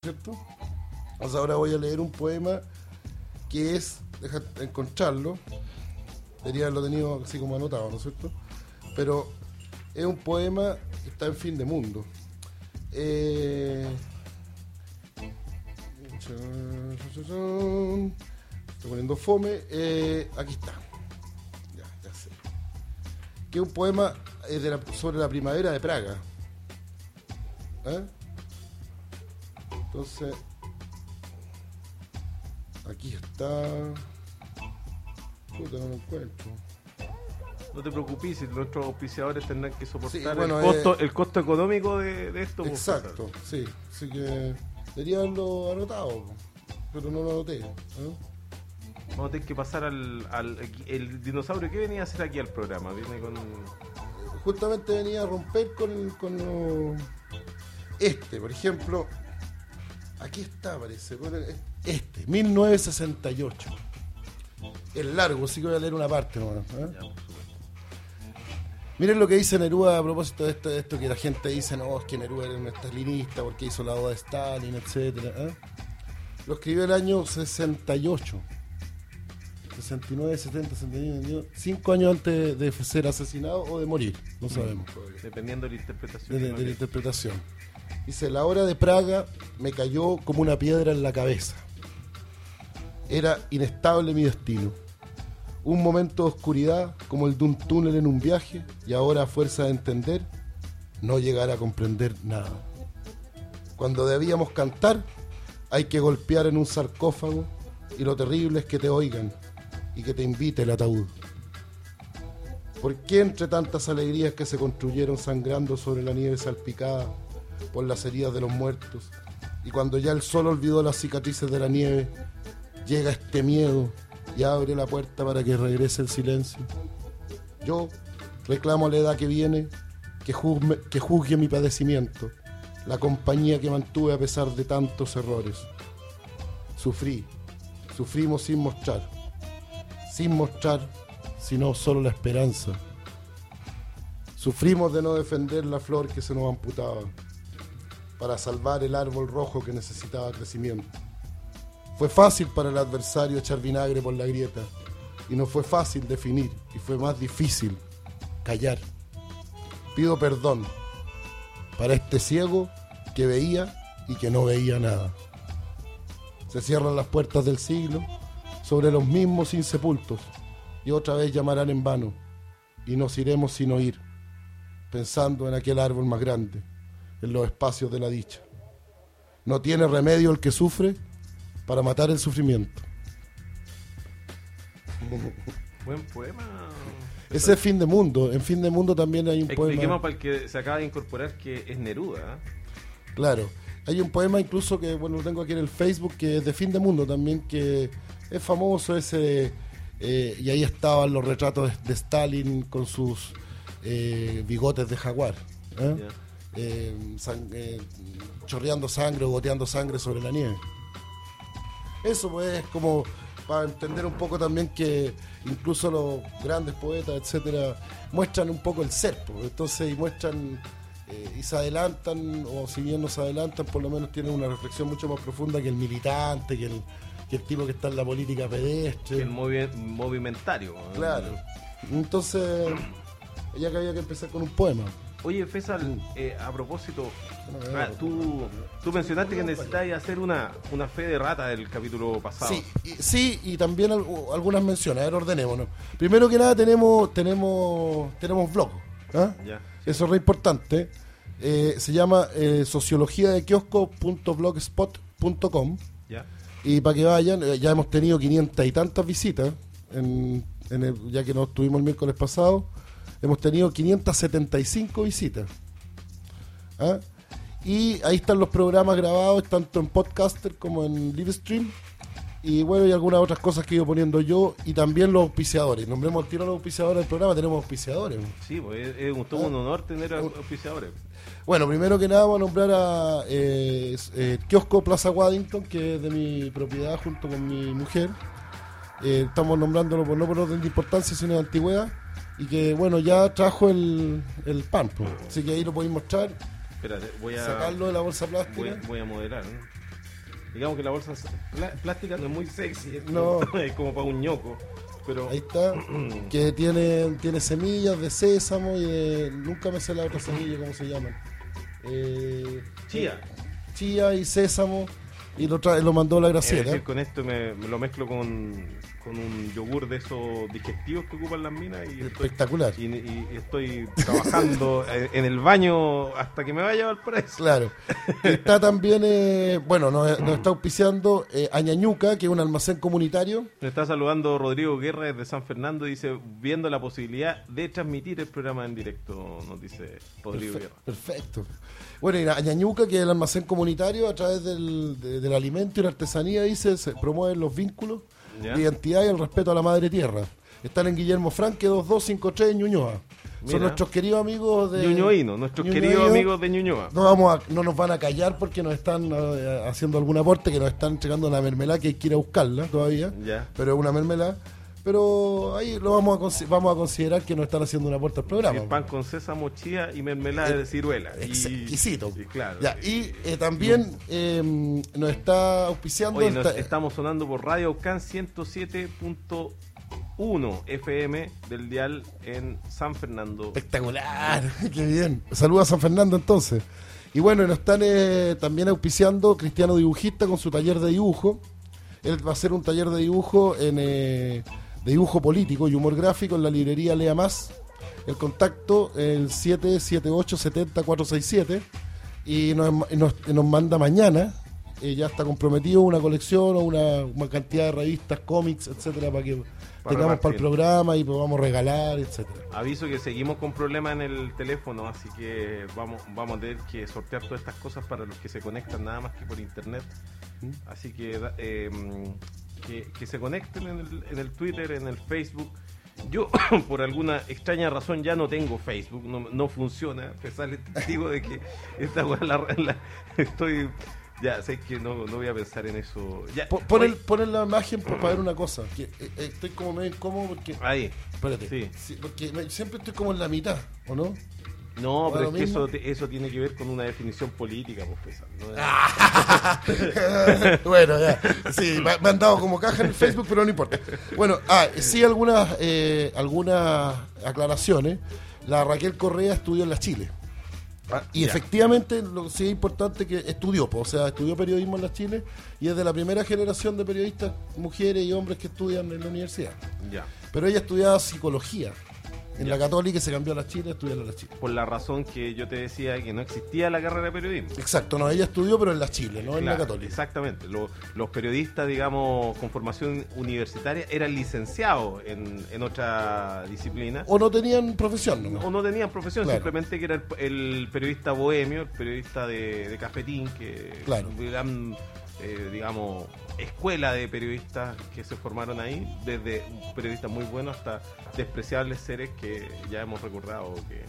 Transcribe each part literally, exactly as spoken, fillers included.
¿cierto? O sea, ahora voy a leer un poema que es, deja encontrarlo, debería haberlo tenido así como anotado, ¿no es cierto? Pero es un poema que está en Fin de Mundo. Eh... Estoy poniendo fome. Eh, aquí está. Ya, ya sé. Que es un poema eh, de la, sobre la primavera de Praga. ¿Eh? Entonces, aquí está. Puta, no lo encuentro. No te preocupes, si nuestros auspiciadores tendrán que soportar Sí, bueno, el, costo, eh, el costo económico de, de esto. Exacto, pues, sí. Así que debería haberlo anotado, pero no lo anoté. ¿eh? Vamos a tener que pasar al, al el dinosaurio que venía a hacer aquí al programa. Viene con. Justamente venía a romper con, con lo... este, por ejemplo. Aquí está, parece. Este, mil novecientos sesenta y ocho. Es largo, así que voy a leer una parte nomás, ¿eh? Ya, por supuesto. Miren lo que dice Neruda a propósito de esto, de esto que la gente dice, no, es que Neruda era un stalinista porque hizo la oda de Stalin, etcétera. ¿eh? Lo escribió el año sesenta y ocho. sesenta y nueve, setenta, sesenta y nueve, cinco años antes de ser asesinado o de morir, no sabemos. Dependiendo de la interpretación. De, de la interpretación. Dice, la hora de Praga me cayó como una piedra en la cabeza. Era inestable mi destino. Un momento de oscuridad como el de un túnel en un viaje y ahora a fuerza de entender, no llegar a comprender nada. Cuando debíamos cantar, hay que golpear en un sarcófago y lo terrible es que te oigan y que te invite el ataúd. ¿Por qué entre tantas alegrías que se construyeron sangrando sobre la nieve salpicada por las heridas de los muertos, y cuando ya el sol olvidó las cicatrices de la nieve, llega este miedo y abre la puerta para que regrese el silencio? Yo reclamo a la edad que viene que juzgue, que juzgue mi padecimiento, la compañía que mantuve a pesar de tantos errores. Sufrí, sufrimos sin mostrar, sin mostrar, sino solo la esperanza. Sufrimos de no defender la flor que se nos amputaba, para salvar el árbol rojo que necesitaba crecimiento. Fue fácil para el adversario echar vinagre por la grieta, y no fue fácil definir, y fue más difícil callar. Pido perdón para este ciego que veía y que no veía nada. Se cierran las puertas del siglo sobre los mismos insepultos, y otra vez llamarán en vano, y nos iremos sin oír, pensando en aquel árbol más grande, en los espacios de la dicha. No tiene remedio el que sufre para matar el sufrimiento. Buen poema. Ese es Fin de Mundo. En Fin de Mundo también hay un Expliquemos poema. para el que se acaba de incorporar que es Neruda. ¿eh? Claro. Hay un poema incluso que, bueno, lo tengo aquí en el Facebook, que es de Fin de Mundo también, que es famoso ese... Eh, y ahí estaban los retratos de, de Stalin con sus eh, bigotes de jaguar. ¿eh? Yeah. Eh, sang- eh, chorreando sangre o goteando sangre sobre la nieve. Eso pues es como para entender un poco también que incluso los grandes poetas, etcétera, muestran un poco el ser, pues. Entonces y muestran eh, y se adelantan, o si bien no se adelantan, por lo menos tienen una reflexión mucho más profunda que el militante, que el, que el tipo que está en la política pedestre. El movi- movimentario. ¿eh? Claro. Entonces, ya que había que empezar con un poema. Oye, Fesal, eh, a propósito, Bueno, ah, tú, tú mencionaste que necesitabas hacer una, una fe de rata del capítulo pasado. Sí, y, sí, y también al- algunas menciones, a ver, ordenémonos. Primero que nada tenemos tenemos tenemos blog, ¿ah? Ya. Eso es re importante. Eh, se llama eh, sociología de kiosco punto blogspot punto com, Ya. y para que vayan, eh, ya hemos tenido quinientas y tantas visitas, en, en el- ya que nos tuvimos el miércoles pasado, hemos tenido quinientas setenta y cinco visitas. ¿Ah? Y ahí están los programas grabados, tanto en Podcaster como en Livestream. Y bueno, y algunas otras cosas que he ido poniendo yo. Y también los auspiciadores. Nombremos al tiro a los auspiciadores del programa, tenemos auspiciadores. Sí, pues es, es un, todo un honor tener auspiciadores. Bueno, primero que nada vamos a nombrar a eh, eh, Kiosco Plaza Waddington, que es de mi propiedad junto con mi mujer. Eh, estamos nombrándolo por no por orden de importancia, sino de antigüedad. Y que bueno, ya trajo el, el pan, pues. Así que ahí lo podéis mostrar. Espérate, voy a, Sacarlo de la bolsa plástica. voy, voy a moderar. ¿eh? digamos que la bolsa plá- plástica no es muy sexy, es, No. es como para un ñoco. Pero Ahí está, que tiene, tiene semillas de sésamo y de, nunca me sé la otra semilla, ¿cómo se llaman? Eh, chía. Chía y sésamo, y lo, trae, lo mandó la Es Graciela. decir, con esto me, me lo mezclo con, con un yogur de esos digestivos que ocupan las minas y estoy, Espectacular. y, y estoy trabajando en el baño hasta que me vaya al paraíso. Claro. Está también, eh, bueno, nos, nos está auspiciando eh, Añañuca, que es un almacén comunitario. Me está saludando Rodrigo Guerra desde San Fernando, dice, viendo la posibilidad de transmitir el programa en directo, nos dice Rodrigo Perfe- Guerra. Perfecto. Bueno, y Añañuca, que es el almacén comunitario, a través del, de- del alimento y la artesanía, dice, se promueven los vínculos, ¿Ya? la identidad y el respeto a la madre tierra. Están en Guillermo Franque dos dos cinco tres en Ñuñoa. Mira. Son nuestros queridos amigos de... Ñuñoíno, nuestros Ñuñoíno. queridos amigos de Ñuñoa. No, vamos a- no nos van a callar porque nos están eh, haciendo algún aporte, que nos están entregando la mermelada, que hay que ir a buscarla todavía, Ya. pero es una mermelada. Pero ahí lo vamos a, consi- vamos a considerar que nos están haciendo un aporte al programa. Sí, pan con sésamo, chía y mermelada de ciruela. Ex- Y- exquisito. y claro. Ya, y eh, también eh, nos está auspiciando... Oye, nos esta- estamos sonando por Radio Aucán ciento siete punto uno F M del dial en San Fernando. Espectacular, qué bien. Saludos a San Fernando entonces. Y bueno, nos están eh, también auspiciando Cristiano Dibujista con su taller de dibujo. Él va a hacer un taller de dibujo en eh, de dibujo político y humor gráfico en la librería Lea Más. El contacto el siete siete ocho siete cero cuatro seis siete y nos, nos, nos manda mañana. Eh, ya está comprometido una colección o una, una cantidad de revistas, cómics, etcétera, para que Para tengamos para repartir. el programa y podamos regalar, etcétera. Aviso que seguimos con problemas en el teléfono, así que vamos, vamos a tener que sortear todas estas cosas para los que se conectan nada más que por internet. Así que da- eh, que, que se conecten en el, en el Twitter, en el Facebook. Yo, por alguna extraña razón, ya no tengo Facebook, no, no funciona. Me sale testigo de que esta weá la, la- estoy. Ya, sé que no, no voy a pensar en eso. Ya, Po- Pon, el, oye, pon en la imagen para ver una cosa. Que, eh, eh, estoy como medio incómodo porque. ahí. Espérate. Sí. Sí, porque me- siempre estoy como en la mitad, ¿o no? No, ¿O pero lo es que mismo? eso, te- eso tiene que ver con una definición política, pues, Pesar, ¿no? Bueno, ya. Sí, me, me han dado como caja en el Facebook, pero no importa. Bueno, ah, sí, algunas, eh, algunas aclaraciones. La Raquel Correa estudió en la Chile. Ah, Y ya. efectivamente, lo sí es importante que estudió, po, o sea, estudió periodismo en la Chile y es de la primera generación de periodistas, mujeres y hombres que estudian en la universidad. Ya. Pero ella estudiaba psicología en Ya. la Católica y se cambió a la Chile a estudiar en la Chile. Por la razón que yo te decía que no existía la carrera de periodismo. Exacto, no, ella estudió, pero en la Chile, no en la Claro, Católica. Exactamente. Lo- los periodistas, digamos, con formación universitaria eran licenciados en, en otra disciplina. O no tenían profesión, ¿no? O no tenían profesión, Claro. simplemente que era el, el periodista bohemio, el periodista de, de cafetín, que Claro. gran, eh, digamos, escuela de periodistas que se formaron ahí, desde periodistas muy buenos hasta despreciables seres que ya hemos recordado. Que...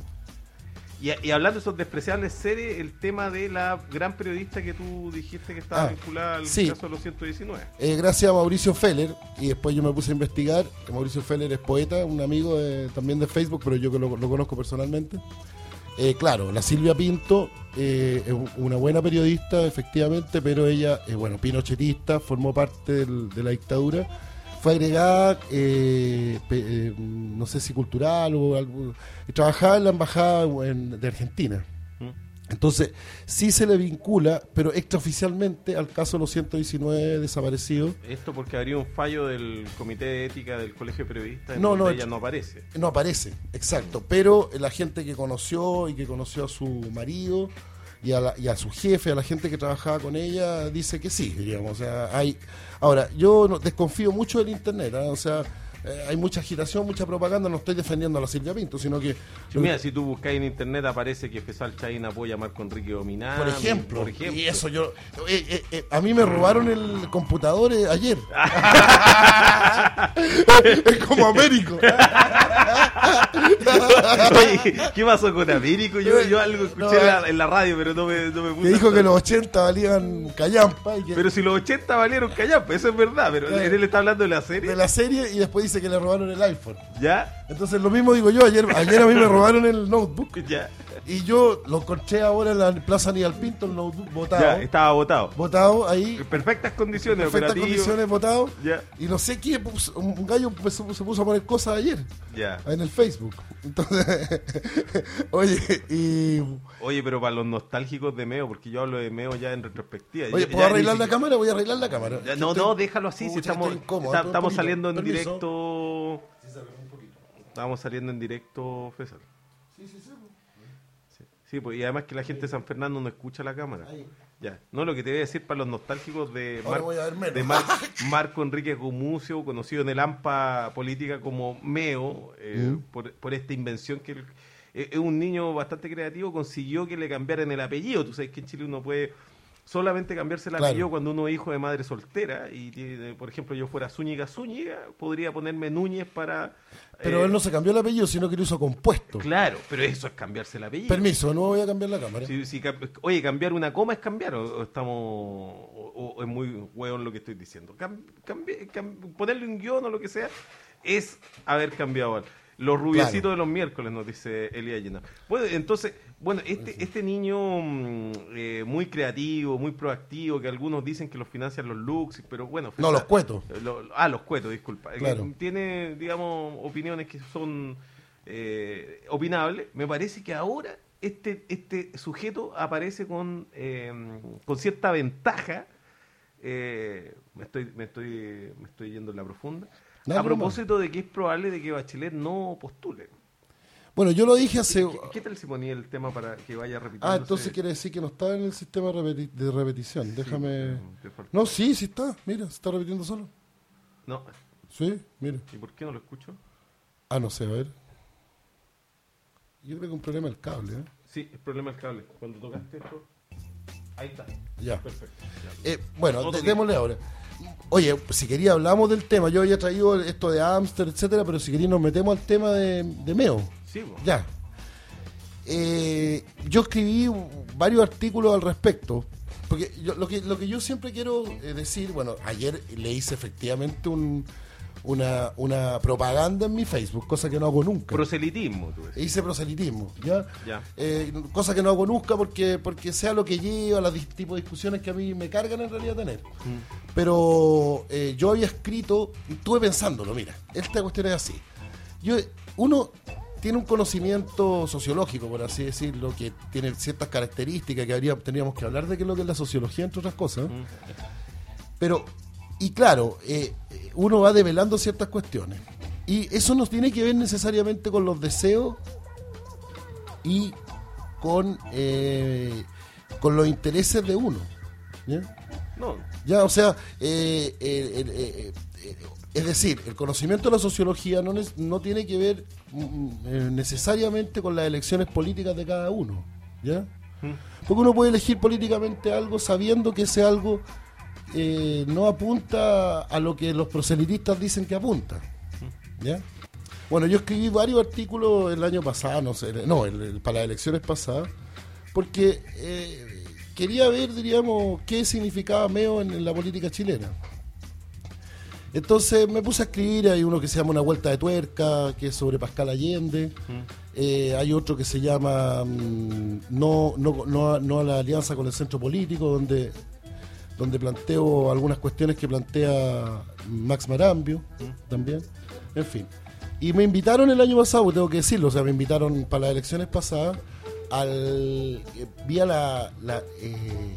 Y, y hablando de esos despreciables seres, el tema de la gran periodista que tú dijiste que estaba Ah, vinculada al sí. caso de los ciento diecinueve. Eh, gracias a Mauricio Feller, y después yo me puse a investigar, que Mauricio Feller es poeta, un amigo de- también de Facebook, pero yo que lo, lo conozco personalmente. Eh, claro, la Silvia Pinto eh, es una buena periodista, efectivamente, pero ella, eh, bueno, pinochetista, formó parte del- de la dictadura, fue agregada, eh, pe- eh, no sé si cultural o algo, y trabajaba en la embajada en- de Argentina. ¿Mm? Entonces, sí se le vincula, pero extraoficialmente, al caso de los ciento diecinueve desaparecidos. Esto porque habría un fallo del Comité de Ética del Colegio de Periodistas en No, donde no, ella es- no aparece. No aparece, exacto. Pero la gente que conoció y que conoció a su marido y a, la- y a su jefe, a la gente que trabajaba con ella, dice que sí, digamos. O sea, hay. Ahora, yo no- desconfío mucho del internet, ¿ah? O sea, eh, hay mucha agitación, mucha propaganda. No estoy defendiendo a la Silvia Pinto, sino que. Sí, mira, si tú buscas en internet aparece que Fesal Chaín apoya a Marco Enrique Dominán. Por ejemplo, por ejemplo. y eso yo. eh, eh, eh, a mí me robaron el computador eh, ayer. Es como Américo. Oye, ¿qué pasó con Américo? Yo, yo algo escuché No, en, la, en la radio, pero no me, no me puse. Que dijo a- que los ochenta valían callampa y que Pero si los ochenta valieron callar, pues eso es verdad, pero Claro. él está hablando de la serie. de la serie y después dice que le robaron el iPhone. ¿Ya? Entonces lo mismo digo yo, ayer, ayer a mí me robaron el notebook ¿Ya? Y yo lo encontré ahora en la Plaza Aníbal Pinto, el notebook botado. Ya, estaba votado. Botado ahí. En perfectas condiciones, En perfectas operativo. condiciones botado. Ya. Y no sé qué, puso- un gallo se se puso a poner cosas ayer. Ya. En el Facebook. Entonces, oye, y. Oye, pero para los nostálgicos de Meo, porque yo hablo de Meo ya en retrospectiva. Oye, Ya- ¿puedo ya arreglar ni la siquiera- cámara? Voy a arreglar la cámara. Ya, Es no, que no, estoy- déjalo así, si Pucha, estamos, estoy incómodo, está- pero un estamos poquito. saliendo en Permiso. directo. Estamos saliendo en directo, César. Sí, sí, sí. Sí, sí, pues, y además que la gente de San Fernando no escucha la cámara. Ahí. Ya. No, lo que te voy a decir para los nostálgicos de, Ahora Mar- voy a ver menos. de Mar- Marco Enrique Gumucio, conocido en el AMPA política como Meo, eh, Mm. por, por esta invención que él, eh, es un niño bastante creativo, consiguió que le cambiaran el apellido. Tú sabes que en Chile uno puede solamente cambiarse el Claro. apellido cuando uno es hijo de madre soltera y tiene, por ejemplo, yo fuera Zúñiga Zúñiga, podría ponerme Núñez para... Pero eh, él no se cambió el apellido, sino que lo hizo compuesto. Claro, pero eso es cambiarse el apellido. Permiso, no voy a cambiar la cámara. Si- si cam- oye, cambiar una coma es cambiar, o, o estamos o, o es muy hueón lo que estoy diciendo. Cam- cambi- cam- ponerle un guión o lo que sea es haber cambiado algo. Los rubiecitos Claro. de los miércoles, nos dice Elia Llena. Bueno, entonces, bueno, este, este niño mm, eh, muy creativo, muy proactivo, que algunos dicen que los financian los Lux, pero bueno. No, los cuetos. Lo- ah, los cuetos, disculpa. Claro. Que tiene, digamos, opiniones que son eh, opinables. Me parece que ahora este, este sujeto aparece con, eh, con cierta ventaja. Eh, me, estoy, me, estoy, me estoy yendo en la profunda. Dale, a propósito de que es probable de que Bachelet no postule. Bueno, yo lo dije hace... ¿Qué, qué tal si ponía el tema para que vaya repitiendo? Ah, entonces quiere decir que no está en el sistema repeti- de repetición. Déjame... te falta. No, sí, sí está. Mira, se está repitiendo solo. No. Sí, mira. ¿Y por qué no lo escucho? Ah, no sé, a ver. Yo creo que un problema del cable, ¿eh? Sí, el problema del cable. Cuando tocaste esto, ahí está. Ya. Perfecto. Ya. Eh, bueno, Otro de- día. démosle ahora. Oye, si quería hablamos del tema. Yo había traído esto de Amster, etcétera, pero si quería nos metemos al tema de, de Meo. Sí, po. Ya. Eh, yo escribí varios artículos al respecto. Porque yo- lo, que, lo que yo siempre quiero eh, decir, bueno, ayer le hice efectivamente un, una, una propaganda en mi Facebook, cosa que no hago nunca. Proselitismo, tú decís. Hice proselitismo, ¿ya? Ya. Eh, cosa que no hago nunca porque, porque sea lo que lleva, los dis- tipos de discusiones que a mí me cargan en realidad tener. Pero eh, yo había escrito, y estuve pensándolo, mira, esta cuestión es así. Yo, uno tiene un conocimiento sociológico, por así decirlo, que tiene ciertas características que habría, tendríamos que hablar de qué es lo que es la sociología, entre otras cosas. Mm. Pero, y claro, eh, uno va develando ciertas cuestiones. Y eso no tiene que ver necesariamente con los deseos y con, eh, con los intereses de uno. ¿Ya? No, Ya, o sea, eh, eh, eh, eh, es decir, el conocimiento de la sociología no, nes- no tiene que ver mm, eh, necesariamente con las elecciones políticas de cada uno. ¿Ya? Porque uno puede elegir políticamente algo sabiendo que ese algo eh, no apunta a lo que los proselitistas dicen que apunta. ¿Ya? Bueno, yo escribí varios artículos el año pasado, no sé, no, el- el- para las elecciones pasadas, porque eh, quería ver, diríamos, qué significaba Meo en, en la política chilena. Entonces me puse a escribir, hay uno que se llama Una vuelta de tuerca, que es sobre Pascal Allende, eh, hay otro que se llama mm, no, no, no, a- no a la alianza con el centro político, donde, donde planteo algunas cuestiones que plantea Max Marambio también, en fin. Y me invitaron el año pasado, tengo que decirlo, o sea, me invitaron para las elecciones pasadas, al eh, vía la, la, eh,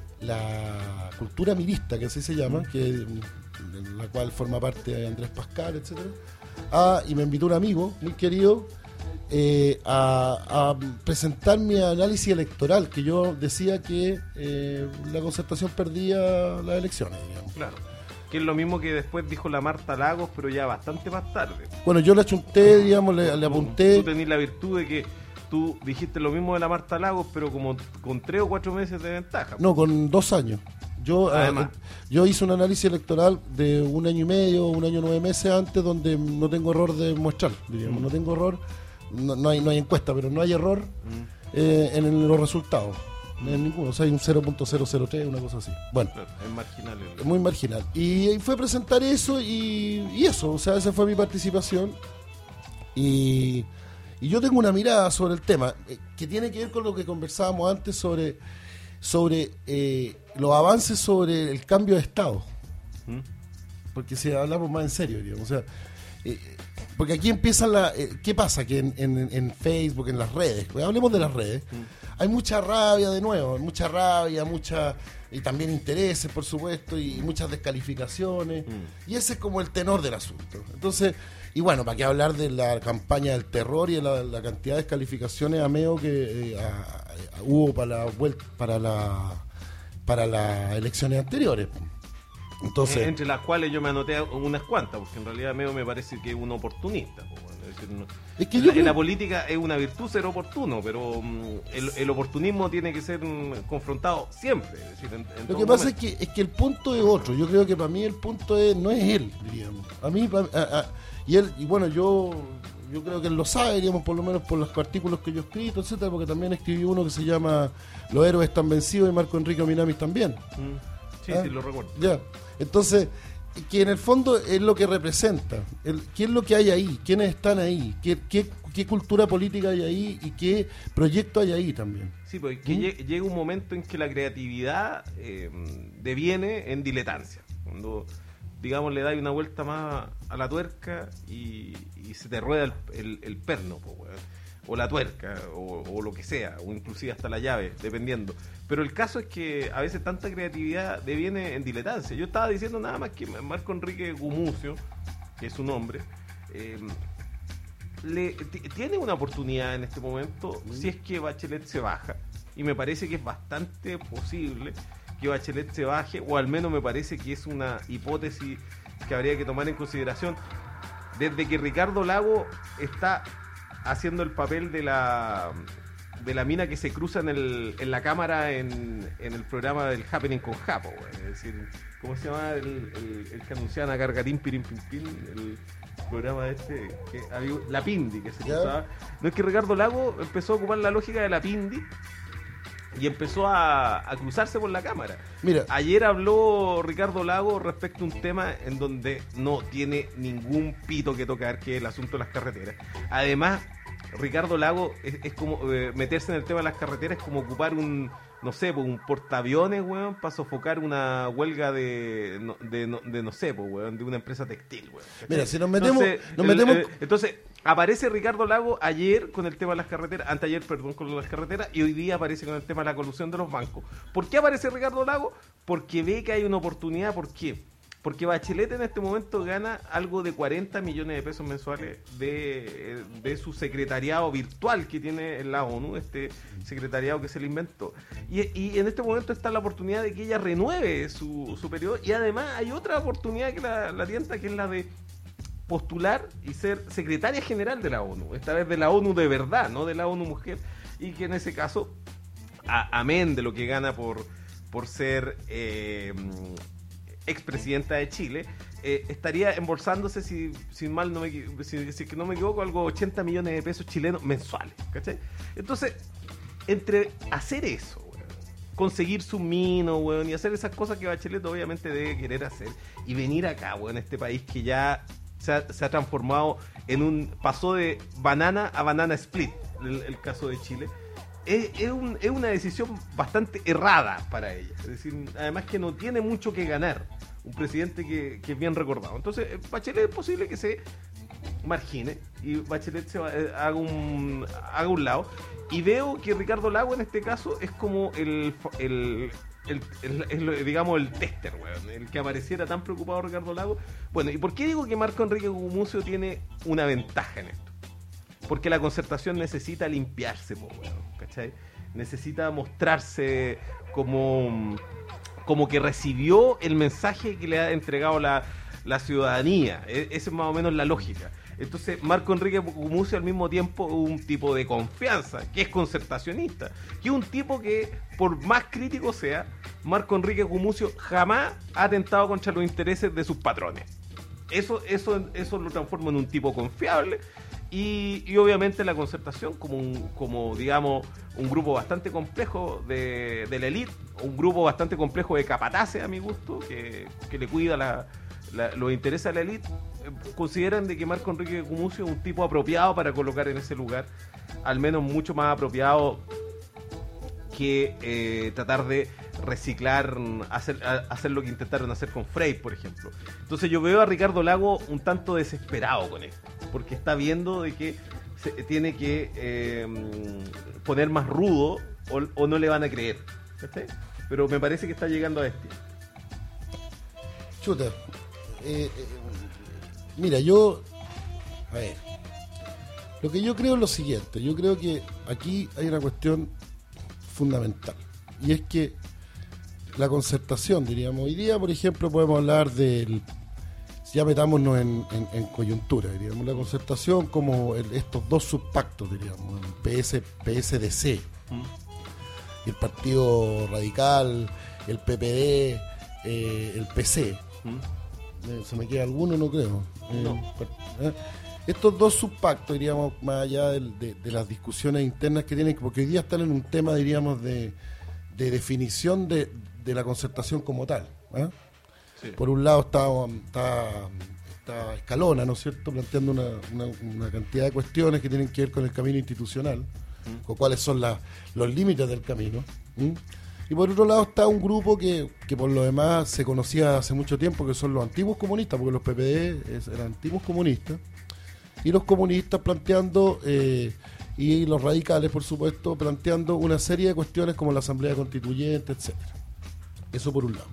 la cultura mirista, que así se llama, que en la cual forma parte Andrés Pascal, etcétera. Ah, y me invitó un amigo muy querido eh, a, a presentar mi análisis electoral, que yo decía que eh, la Concertación perdía las elecciones, digamos. claro. Que es lo mismo que después dijo la Marta Lagos, pero ya bastante más tarde. Bueno, yo le achunté, digamos, le, le Tú apunté. tenés la virtud de que tú dijiste lo mismo de la Marta Lagos, pero como con tres o cuatro meses de ventaja. No, con dos años. Yo, Además. eh, yo hice un análisis electoral de un año y medio, un año nueve meses antes, donde no tengo error de mostrar, diríamos. No tengo error, no, no hay, no hay encuesta, pero no hay error eh, en los resultados. En ninguno, o sea, hay un cero punto cero cero tres, una cosa así. Bueno, Claro, es marginal. el- es muy marginal. Y, y fue a presentar eso y, y eso, o sea, esa fue mi participación. Y, Y yo tengo una mirada sobre el tema, eh, que tiene que ver con lo que conversábamos antes sobre, sobre eh, los avances sobre el cambio de Estado. ¿Mm? Porque si hablamos más en serio, digamos, o sea, eh, porque aquí empieza la... Eh, ¿Qué pasa? Que en, en, en Facebook, en las redes, pues hablemos de las redes, mm. hay mucha rabia de nuevo, mucha rabia, mucha... y también intereses, por supuesto, y muchas descalificaciones, mm. y ese es como el tenor del asunto. Entonces, y bueno, para qué hablar de la campaña del terror y de la, la cantidad de descalificaciones a Meo que eh, a, a, hubo para la vuelta, para la para las elecciones anteriores. Entonces, entre las cuales yo me anoté unas cuantas, porque en realidad Meo me parece que es un oportunista. Es decir, no, es que en, yo la, creo... en la política es una virtud ser oportuno, pero um, el, el oportunismo tiene que ser um, confrontado siempre. Es decir, en, en Lo que pasa es que, es que el punto es otro. Yo creo que para mí el punto es, no es él, diríamos. A mí, a, a, y él, y bueno, yo yo creo que él lo sabe, diríamos, por lo menos por los artículos que yo he escrito, etcétera, porque también escribí uno que se llama Los héroes están vencidos, y Marco Enrique Minamis también. Mm. Sí, ¿Ah? sí, lo recuerdo. Ya. Entonces, que en el fondo es lo que representa, el, qué es lo que hay ahí, quiénes están ahí, qué, qué, qué cultura política hay ahí y qué proyecto hay ahí también. Sí, porque ¿Mm? llega un momento en que la creatividad eh, deviene en diletancia. Cuando, digamos, le das una vuelta más a la tuerca y, y se te rueda el, el, el perno, po, weón. O la tuerca, o, o lo que sea, o inclusive hasta la llave, dependiendo. Pero el caso es que a veces tanta creatividad deviene en diletancia. Yo estaba diciendo nada más que Marco Enrique Gumucio, que es su nombre, eh, le, t- tiene una oportunidad en este momento si es que Bachelet se baja. Y me parece que es bastante posible que Bachelet se baje, o al menos me parece que es una hipótesis que habría que tomar en consideración. Desde que Ricardo Lago está haciendo el papel de la de la mina que se cruza en el en la cámara en, en el programa del Happening con Japo, güey. Es decir, ¿cómo se llama el, el, el que anunciaban a Cargatín Pirin Pin Pin? El programa este que había, la Pindi, que se cruzaba. No, es que Ricardo Lago empezó a ocupar la lógica de la Pindi y empezó a, a cruzarse por la cámara. Mira, ayer habló Ricardo Lago respecto a un tema en donde no tiene ningún pito que tocar, que es el asunto de las carreteras. Además, Ricardo Lago es, es como eh, meterse en el tema de las carreteras, es como ocupar un, no sé, pues, un portaaviones, weón, para sofocar una huelga de, no, de, no, de no sé, pues, weón, de una empresa textil, weón. Mira, si nos metemos... Entonces, nos el, metemos... Eh, entonces, aparece Ricardo Lago ayer con el tema de las carreteras, anteayer, perdón, con las carreteras, y hoy día aparece con el tema de la colusión de los bancos. ¿Por qué aparece Ricardo Lago? Porque ve que hay una oportunidad. ¿Por qué? Porque Bachelet en este momento gana algo de cuarenta millones de pesos mensuales de, de su secretariado virtual que tiene en la ONU, este secretariado que se le inventó. Y, y en este momento está la oportunidad de que ella renueve su, su periodo, y además hay otra oportunidad que la, la tienta, que es la de postular y ser secretaria general de la ONU, esta vez de la ONU de verdad, no de la ONU Mujer, y que en ese caso, a, amén de lo que gana por, por ser... Eh, expresidenta de Chile, eh, estaría embolsándose, si, si mal no me si, si que no me equivoco, algo ochenta millones de pesos chilenos mensuales, ¿cachai? Entonces, entre hacer eso, weón, conseguir su mino, weón, y hacer esas cosas que Bachelet obviamente debe querer hacer, y venir acá, weón, este país que ya se ha, se ha transformado en un... pasó de banana a banana split, el, el caso de Chile. Es, es, un, es una decisión bastante errada para ella. Es decir, además que no tiene mucho que ganar. Un presidente que, que es bien recordado. Entonces, Bachelet es posible que se margine y Bachelet se va, eh, haga, un, haga un lado. Y veo que Ricardo Lago en este caso es como el, el, el, el, el, el digamos, el tester, weón, el que apareciera tan preocupado Ricardo Lago. Bueno, ¿y por qué digo que Marco Enrique Gumucio tiene una ventaja en esto? Porque la Concertación necesita limpiarse, po, weón, ¿cachai? Necesita mostrarse como, como que recibió el mensaje que le ha entregado la, la ciudadanía. E- esa es más o menos la lógica. Entonces, Marco Enrique Gumucio al mismo tiempo es un tipo de confianza, que es concertacionista, que es un tipo que, por más crítico sea, Marco Enrique Gumucio jamás ha atentado contra los intereses de sus patrones. Eso, eso, eso lo transforma en un tipo confiable. Y, y obviamente la Concertación como, un, como digamos, un grupo bastante complejo de, de la élite, un grupo bastante complejo de capataces a mi gusto, que, que le cuida la, la, los intereses de la élite eh, consideran de que Marco Enrique Gumucio es un tipo apropiado para colocar en ese lugar, al menos mucho más apropiado que eh, tratar de reciclar, hacer, hacer lo que intentaron hacer con Frey, por ejemplo. Entonces yo veo a Ricardo Lago un tanto desesperado con esto, porque está viendo de que se tiene que eh, poner más rudo o, o no le van a creer, ¿sí? Pero me parece que está llegando a este. Chuta, eh, eh, mira, yo, a ver, lo que yo creo es lo siguiente. Yo creo que aquí hay una cuestión fundamental, y es que la concertación, diríamos, hoy día, por ejemplo, podemos hablar del, ya metámonos en, en, en coyuntura, diríamos, la concertación como el, estos dos subpactos, diríamos, el P S, P S D C, mm. y el Partido Radical, el P P D, eh, el P C. ¿Mm? Eh, ¿Se me queda alguno? No creo. Eh, no. Eh, Estos dos subpactos, diríamos, más allá de, de, de las discusiones internas que tienen, porque hoy día están en un tema, diríamos, de, de definición de, de la concertación como tal. ¿eh? Sí. Por un lado está, está, está Escalona, ¿no es cierto?, planteando una, una, una cantidad de cuestiones que tienen que ver con el camino institucional, ¿Mm? con cuáles son la, los límites del camino. ¿Mm? Y por otro lado está un grupo que, que por lo demás se conocía hace mucho tiempo, que son los antiguos comunistas, porque los P P D es, eran antiguos comunistas, y los comunistas planteando, eh, y los radicales, por supuesto, planteando una serie de cuestiones como la Asamblea Constituyente, etcétera. Eso por un lado.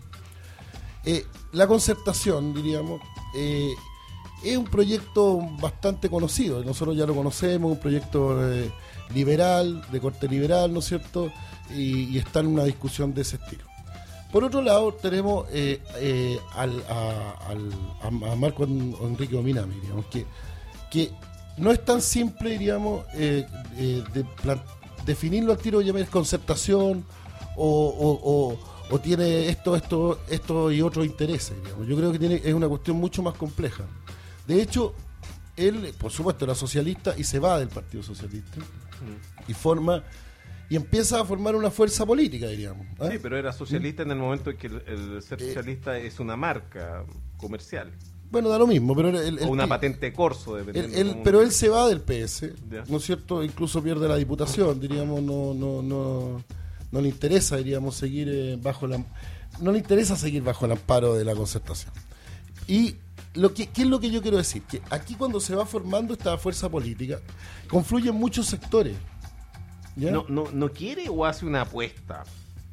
Eh, la concertación, diríamos, eh, es un proyecto bastante conocido, nosotros ya lo conocemos, un proyecto eh, liberal, de corte liberal, ¿no es cierto?, y, y está en una discusión de ese estilo. Por otro lado, tenemos eh, eh, al, a, al, a Marco Enrique Ominami, digamos, que que no es tan simple, diríamos, eh, eh, de plan, definirlo al tiro, llamar concertación o, o, o, o tiene esto, esto, esto y otros intereses, digamos. Yo creo que tiene, es una cuestión mucho más compleja. De hecho, él, por supuesto, era socialista y se va del Partido Socialista mm. y forma y empieza a formar una fuerza política, diríamos. ¿eh? Sí, pero era socialista ¿Mm? en el momento en que el, el ser socialista eh, es una marca comercial. Bueno, da lo mismo, pero... El, el, o una el, patente corso, dependiendo. El, el, pero él se va del P S, yeah. ¿no es cierto? Incluso pierde la diputación, diríamos, no no no no le interesa, diríamos, seguir eh, bajo la... No le interesa seguir bajo el amparo de la concertación. Y lo que ¿qué es lo que yo quiero decir? Que aquí cuando se va formando esta fuerza política, confluyen muchos sectores. ¿Ya? No, no, ¿No quiere o hace una apuesta?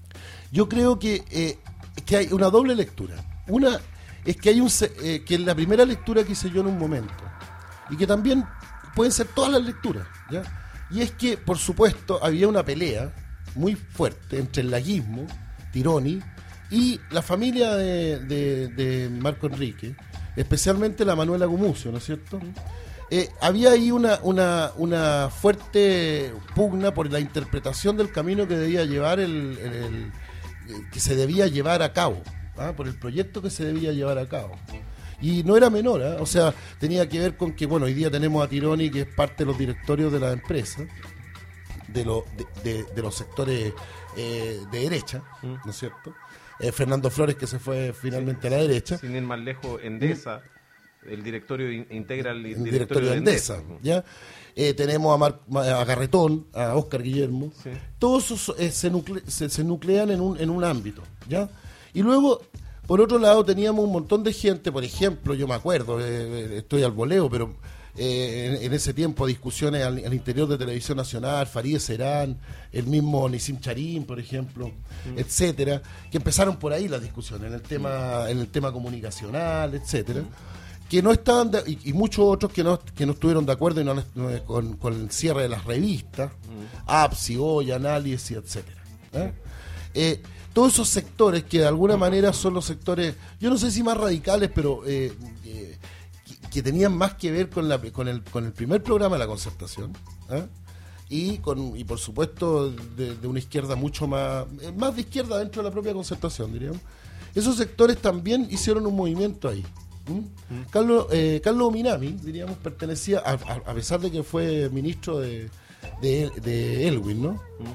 Yo creo que, eh, que hay una doble lectura. Una... es que hay un eh, que es la primera lectura que hice yo en un momento, y que también pueden ser todas las lecturas, ¿ya? Y es que, por supuesto, había una pelea muy fuerte entre el laguismo, Tironi, y la familia de, de, de Marco Enrique, especialmente la Manuela Gumucio, ¿no es cierto? Eh, había ahí una, una, una fuerte pugna por la interpretación del camino que debía llevar el, el, el, el que se debía llevar a cabo. ¿Ah? Por el proyecto que se debía llevar a cabo. Y no era menor, ¿eh? O sea, tenía que ver con que, bueno, hoy día tenemos a Tironi, que es parte de los directorios de la empresa, de, lo, de, de, de los sectores eh, de derecha, ¿no es cierto? Eh, Fernando Flores, que se fue finalmente a la derecha. Sin ir más lejos, Endesa, el directorio integra el, el directorio, directorio de Endesa, Endesa ¿ya? Eh, tenemos a, Mar, a Garretón, a Óscar Guillermo, sí. Todos esos eh, se, nucle, se, se nuclean en un, en un ámbito, ¿ya? Y luego, por otro lado, teníamos un montón de gente, por ejemplo, yo me acuerdo, eh, estoy al voleo, pero eh, en, en ese tiempo discusiones al, al interior de Televisión Nacional, Farideh Serán, el mismo Nisim Charín, por ejemplo, mm. etcétera, que empezaron por ahí las discusiones, en el tema, mm. en el tema comunicacional, etcétera, mm. que no estaban, de, y, y muchos otros que no, que no estuvieron de acuerdo y no, no, con, con el cierre de las revistas, mm. A P S I, Hoy, Análisis, etcétera. ¿eh? Eh, todos esos sectores que de alguna manera son los sectores, yo no sé si más radicales, pero eh, eh, que, que tenían más que ver con, la, con, el, con el primer programa de la concertación, ¿eh? y con y por supuesto de, de una izquierda mucho más, más de izquierda dentro de la propia concertación, diríamos. Esos sectores también hicieron un movimiento ahí. ¿Mm? ¿Mm? Carlos, eh, Carlos Ominami, diríamos, pertenecía, a, a, a pesar de que fue ministro de, de, de Elwin, ¿no? ¿Mm?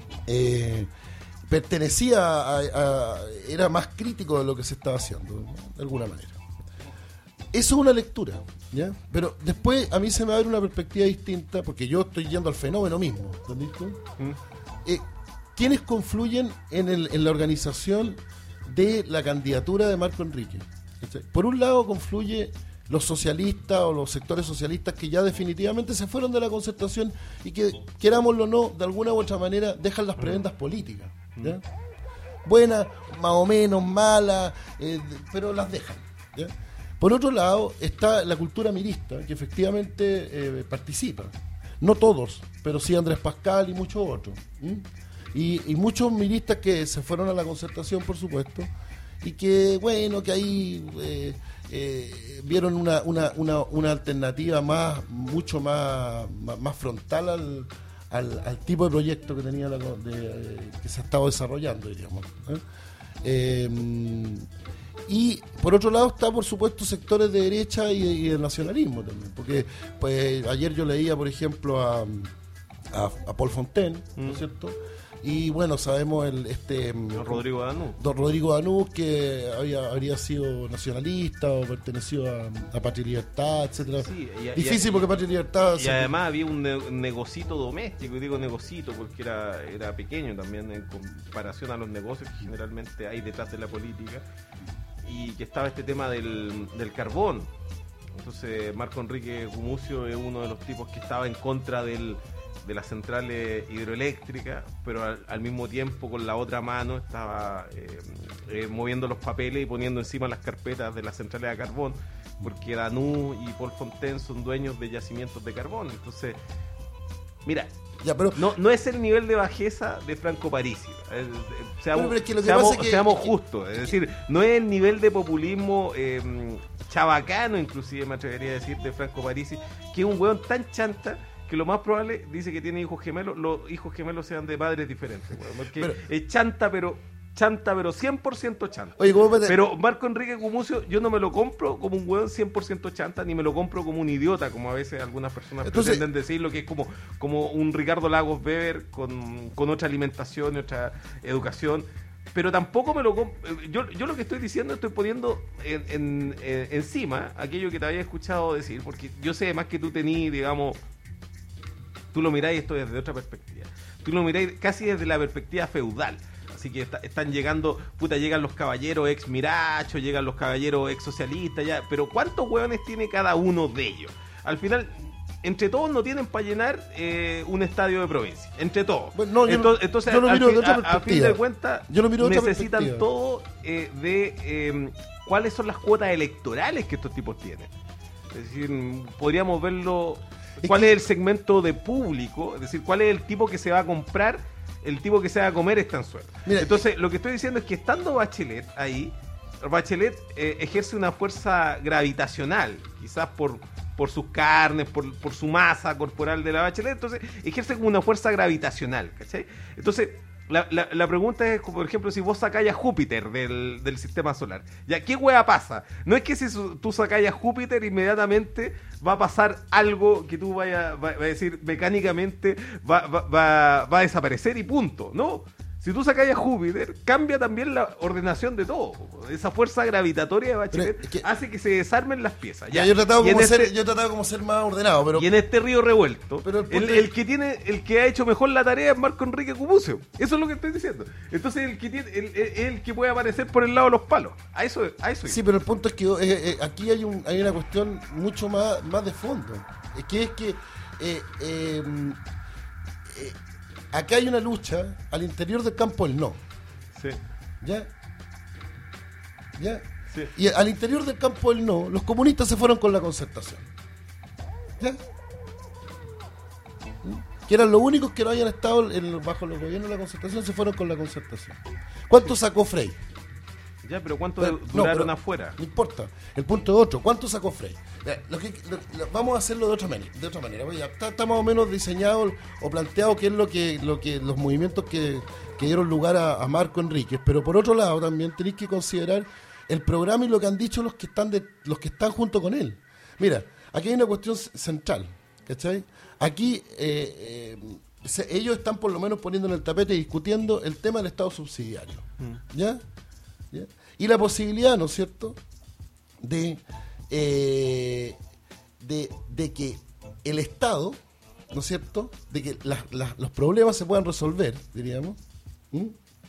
Eh, pertenecía a, a, era más crítico de lo que se estaba haciendo, ¿no? De alguna manera. eso es una lectura, ¿ya? Pero después a mí se me abre una perspectiva distinta, porque yo estoy yendo al fenómeno mismo, ¿entendés tú? Mm. Eh, ¿Quiénes confluyen en, el, en la organización de la candidatura de Marco Enrique? ¿Cachai? Por un lado confluye los socialistas o los sectores socialistas que ya definitivamente se fueron de la concertación y que, querámoslo o no, de alguna u otra manera dejan las prebendas políticas, ¿ya? Buenas, más o menos, malas, eh, pero las dejan, ¿ya? Por otro lado está la cultura mirista, que efectivamente eh, participa. No todos, pero sí Andrés Pascal y muchos otros. ¿Mm? Y, y muchos miristas que se fueron a la concertación, por supuesto, y que, bueno, que ahí eh, eh, vieron una, una, una, una alternativa más, mucho más, más, más frontal al, al, al tipo de proyecto que tenía la, de, que se ha estado desarrollando, diríamos. ¿eh? Eh, Y por otro lado está, por supuesto, sectores de derecha y, y del nacionalismo también, porque pues ayer yo leía, por ejemplo, a, a, a Paul Fontaine, ¿no es cierto? Y bueno, sabemos el este don Rodrigo Danús. Don Rodrigo Danús, que había, habría sido nacionalista o perteneció a, a Patria y Libertad, etcétera. Sí, y, Difícil y, porque Patria y Libertad... Y se... además había un, ne- un negocito doméstico, y digo negocito porque era, era pequeño también en comparación a los negocios que generalmente hay detrás de la política, y que estaba este tema del, del carbón. Entonces Marco Enrique Gumucio es uno de los tipos que estaba en contra del, de las centrales hidroeléctricas, pero al, al mismo tiempo con la otra mano estaba eh, eh, moviendo los papeles y poniendo encima las carpetas de las centrales a carbón, porque Danús y Paul Fontaine son dueños de yacimientos de carbón. Entonces, mira, ya, pero, no, no es el nivel de bajeza de Franco Parisi. Eh, seamos, pero es que lo que seamos, pasa es que, seamos justos. Es decir, no es el nivel de populismo eh, chabacano, inclusive me atrevería a decir, de Franco Parisi, que es un hueón tan chanta que lo más probable, dice que tiene hijos gemelos, los hijos gemelos sean de padres diferentes. Hueón, porque pero, es chanta, pero... chanta, pero cien por ciento chanta. Oye, ¿cómo te... Pero Marco Enrique Gumucio, yo no me lo compro como un hueón cien por ciento chanta, ni me lo compro como un idiota, como a veces algunas personas Entonces... pretenden decirlo, que es como, como un Ricardo Lagos Weber con, con otra alimentación y otra educación. Pero tampoco me lo compro. Yo, yo lo que estoy diciendo, estoy poniendo en, en, en, encima aquello que te había escuchado decir, porque yo sé más que tú tenías, digamos, tú lo miráis esto desde otra perspectiva. Tú lo miráis casi desde la perspectiva feudal. Así que está, están llegando, puta, llegan los caballeros ex Miracho, llegan los caballeros ex socialistas, ya, pero ¿cuántos hueones tiene cada uno de ellos? Al final, entre todos no tienen para llenar eh, un estadio de provincia, entre todos. Bueno, no, entonces, no, entonces yo lo miro de otra a, a fin de cuentas, yo lo miro de necesitan todo eh, de eh, cuáles son las cuotas electorales que estos tipos tienen. Es decir, podríamos verlo, cuál es, que... es el segmento de público, es decir, cuál es el tipo que se va a comprar, el tipo que se va a comer está en sueldo. Entonces, lo que estoy diciendo es que estando Bachelet ahí, Bachelet eh, ejerce una fuerza gravitacional, quizás por, por sus carnes, por, por su masa corporal de la Bachelet, entonces ejerce como una fuerza gravitacional, ¿cachai? Entonces, la, la, la pregunta es, por ejemplo, si vos sacáis a Júpiter del, del sistema solar, ¿ya qué hueá pasa? No es que si su, tú sacáis a Júpiter inmediatamente va a pasar algo que tú vayas va, va a decir mecánicamente va, va, va, va a desaparecer y punto, ¿no? Si tú sacas a Júpiter, cambia también la ordenación de todo. Esa fuerza gravitatoria de Bachelet es que hace que se desarmen las piezas. Ya, ya, yo he tratado como este, ser, yo he tratado como ser más ordenado, pero y en este río revuelto, pero el, el, el que tiene, el que ha hecho mejor la tarea es Marco Enrique Gumucio. Eso es lo que estoy diciendo. Entonces el que tiene, el, el, el que puede aparecer por el lado de los palos. A eso, a eso. Sí, pero el punto es que eh, eh, aquí hay un, hay una cuestión mucho más, más de fondo. Es que es que eh, eh, eh, acá hay una lucha al interior del campo del no. Sí. ¿Ya? ¿Ya? Sí. Y al interior del campo del no, los comunistas se fueron con la concertación. ¿Ya? Que eran los únicos que no habían estado en, bajo los gobiernos de la concertación, se fueron con la concertación. ¿Cuánto sacó Frey? Ya, pero ¿cuánto pero, duraron no, pero afuera? No importa. El punto es otro. ¿Cuánto sacó Frey? Lo que, lo, lo, vamos a hacerlo de otra manera. De otra manera. Ya está, está más o menos diseñado o planteado qué es lo que, lo que los movimientos que, que dieron lugar a, a Marco Enríquez. Pero por otro lado también tenéis que considerar el programa y lo que han dicho los que están de, los que están junto con él. Mira, aquí hay una cuestión central, ¿cachai? Aquí eh, eh, se, ellos están por lo menos poniendo en el tapete y discutiendo el tema del Estado subsidiario. ¿Ya? ¿Ya? Y la posibilidad, ¿no es cierto?, de eh, de, de que el Estado, ¿no es cierto?, de que la, la, los problemas se puedan resolver, diríamos, ¿Mm?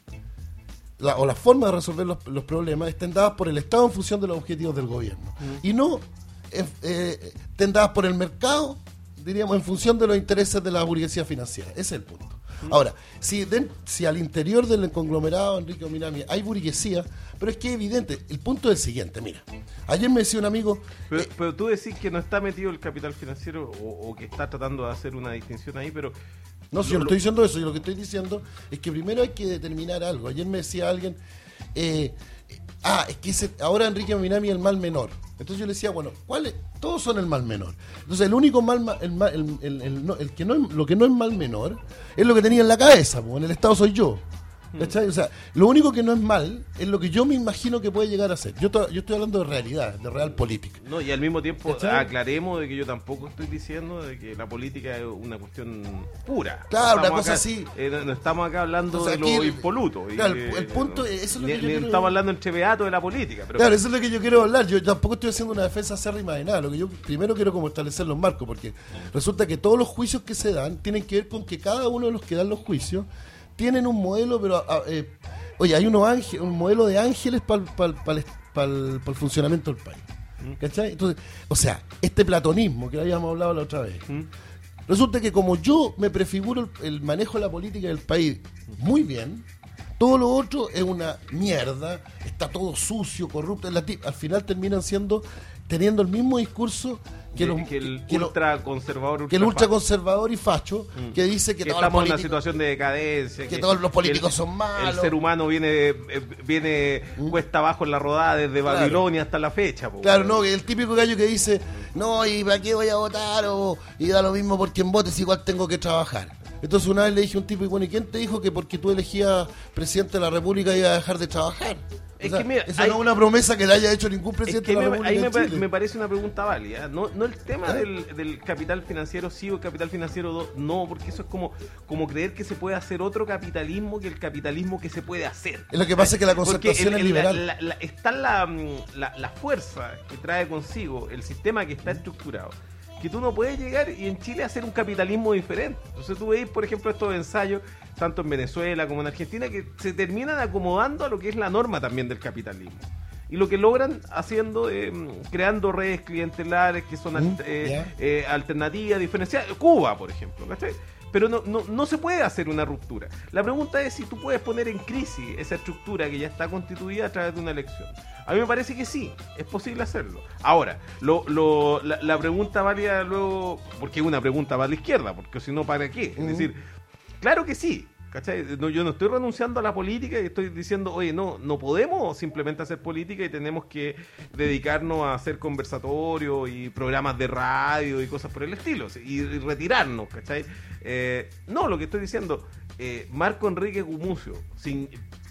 la, o las formas de resolver los, los problemas estén dadas por el Estado en función de los objetivos del gobierno, mm. y no eh, eh, estén dadas por el mercado, diríamos, en función de los intereses de la burguesía financiera. Ese es el punto. Mm. Ahora, si, de, si al interior del conglomerado Enrique Ominami hay burguesía, pero es que es evidente, el punto es el siguiente, mira, ayer me decía un amigo... Pero, eh, pero tú decís que no está metido el capital financiero o, o que está tratando de hacer una distinción ahí, pero... No, si yo no estoy diciendo eso, yo lo que estoy diciendo es que primero hay que determinar algo. Ayer me decía alguien, eh, ah, es que ese, ahora Enrique Ominami es el mal menor. Entonces yo le decía, bueno, ¿cuál es? Todos son el mal menor. Entonces el único mal, el, el, el, el, el, no, el que no es, lo que no es mal menor es lo que tenía en la cabeza, porque en el Estado soy yo. ¿Cachai? O sea, lo único que no es mal es lo que yo me imagino que puede llegar a ser. Yo, to, yo estoy hablando de realidad, de real política. No, y al mismo tiempo, ¿cachai?, aclaremos de que yo tampoco estoy diciendo de que la política es una cuestión pura. Claro, no una cosa acá, así. Eh, no, no estamos acá hablando, o sea, de lo aquí, impoluto. Claro, y, el, el punto, eso es lo ni, que yo ni quiero... estamos hablando entre beatos de la política. Pero claro, eso es lo que yo quiero hablar. Yo tampoco estoy haciendo una defensa acérrima de nada. Lo que yo primero quiero como establecer los marcos, porque resulta que todos los juicios que se dan tienen que ver con que cada uno de los que dan los juicios tienen un modelo, pero... Eh, oye, hay unos ángeles, un modelo de ángeles para pa, pa, pa, el funcionamiento del país. ¿Cachai? Entonces, o sea, este platonismo que habíamos hablado la otra vez. ¿Mm? Resulta que como yo me prefiguro el, el manejo de la política del país muy bien, todo lo otro es una mierda, está todo sucio, corrupto. La, al final terminan siendo, teniendo el mismo discurso que, los, que el que ultraconservador ultra que el ultraconservador y facho, mm. que dice que, que estamos en una situación de decadencia, que, que todos los políticos el, son malos, el ser humano viene viene mm. cuesta abajo en la rodada desde claro. Babilonia hasta la fecha. Po, claro, no, el típico gallo que dice, no, ¿y para qué voy a votar? O, y da lo mismo por quien votes, igual tengo que trabajar. Entonces una vez le dije a un tipo, y bueno, ¿y quién te dijo que porque tú elegías presidente de la República iba a dejar de trabajar? Es o sea, que mira, esa hay, no es una promesa que le haya hecho ningún presidente es que de la me, República. Ahí me, me, me parece una pregunta válida. No, no el tema ¿Eh? del, del capital financiero sí o el capital financiero do, no, porque eso es como, como creer que se puede hacer otro capitalismo que el capitalismo que se puede hacer. Es lo que pasa es que la concertación el, es liberal. La, la, la, está la, la, la fuerza que trae consigo el sistema que está estructurado, que tú no puedes llegar y en Chile hacer un capitalismo diferente. Entonces tú veis, por ejemplo, estos ensayos, tanto en Venezuela como en Argentina, que se terminan acomodando a lo que es la norma también del capitalismo. Y lo que logran haciendo, eh, creando redes clientelares que son mm, eh, yeah. eh, alternativas, diferenciadas. Cuba, por ejemplo, ¿cachai? Pero no, no, no se puede hacer una ruptura. La pregunta es si tú puedes poner en crisis esa estructura que ya está constituida a través de una elección. A mí me parece que sí, es posible hacerlo. Ahora, lo, lo, la, la pregunta válida luego, porque es una pregunta para la izquierda, porque si no, ¿para qué? Uh-huh. Es decir, claro que sí, ¿cachai? No, yo no estoy renunciando a la política y estoy diciendo, oye, no, no podemos simplemente hacer política y tenemos que dedicarnos a hacer conversatorios y programas de radio y cosas por el estilo, y, y retirarnos, ¿cachai? Eh, no, lo que estoy diciendo, eh, Marco Enrique Gumucio, sin,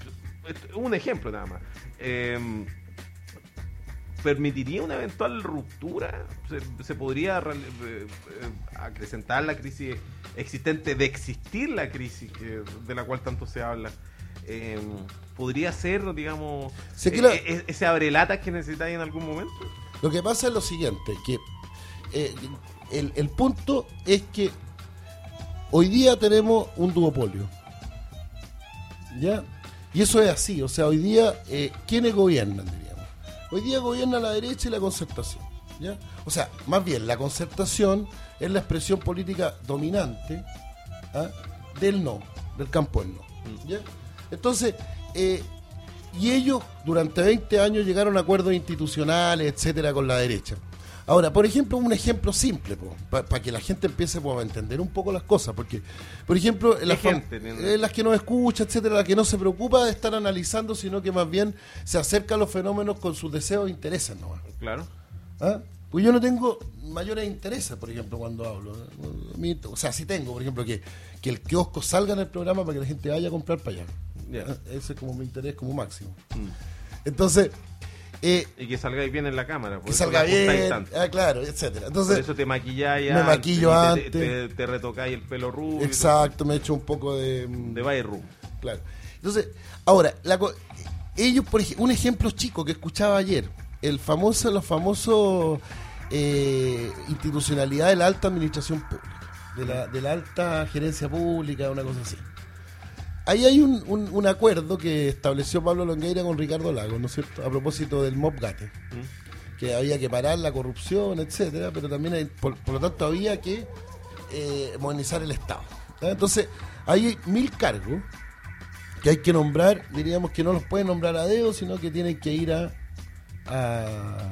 un ejemplo nada más, eh, ¿permitiría una eventual ruptura? ¿Se, se podría eh, eh, acrecentar la crisis existente de existir la crisis que, de la cual tanto se habla? Eh, ¿Podría ser, digamos, sí, que la... eh, ese abrelatas que necesitáis en algún momento? Lo que pasa es lo siguiente, que eh, el, el punto es que hoy día tenemos un duopolio, ¿ya? Y eso es así, o sea, hoy día, eh, ¿quiénes gobiernan, diríamos? Hoy día gobierna la derecha y la concertación, ¿ya? O sea, más bien, la concertación es la expresión política dominante, ¿ah?, del no, del campo del no, ¿ya? Entonces, eh, y ellos durante veinte años llegaron a acuerdos institucionales, etcétera, con la derecha. Ahora, por ejemplo, un ejemplo simple, para pa que la gente empiece po, a entender un poco las cosas, porque, por ejemplo, las, gente, eh, las que nos escucha, etcétera, la que no se preocupa de estar analizando, sino que más bien se acerca a los fenómenos con sus deseos e intereses, ¿no? Claro. ¿Ah? Pues yo no tengo mayores intereses, por ejemplo, cuando hablo. O sea, sí tengo, por ejemplo, que, que el kiosco salga en el programa para que la gente vaya a comprar para allá. Yeah. ¿Ah? Ese es como mi interés como máximo. Mm. Entonces... Eh, y que salgáis bien en la cámara. Que salga bien, ah, claro, etcétera. Entonces, por eso te maquilláis, me maquillo te, antes, te, te, te retocáis el pelo rubio. Exacto, me echo un poco de de Bayer rubio. Claro. Entonces, ahora, la, ellos, por ejemplo, un ejemplo chico que escuchaba ayer, el famoso, los famosos eh, institucionalidad de la alta administración pública, de la, de la alta gerencia pública, una cosa así. Ahí hay un, un, un acuerdo que estableció Pablo Longueira con Ricardo Lagos, ¿no es cierto?, a propósito del MOPGATE, ¿Mm? que había que parar la corrupción, etcétera, pero también hay, por, por lo tanto había que eh, modernizar el Estado. ¿Eh? Entonces, hay mil cargos que hay que nombrar, diríamos que no los pueden nombrar a dedo, sino que tienen que ir a a,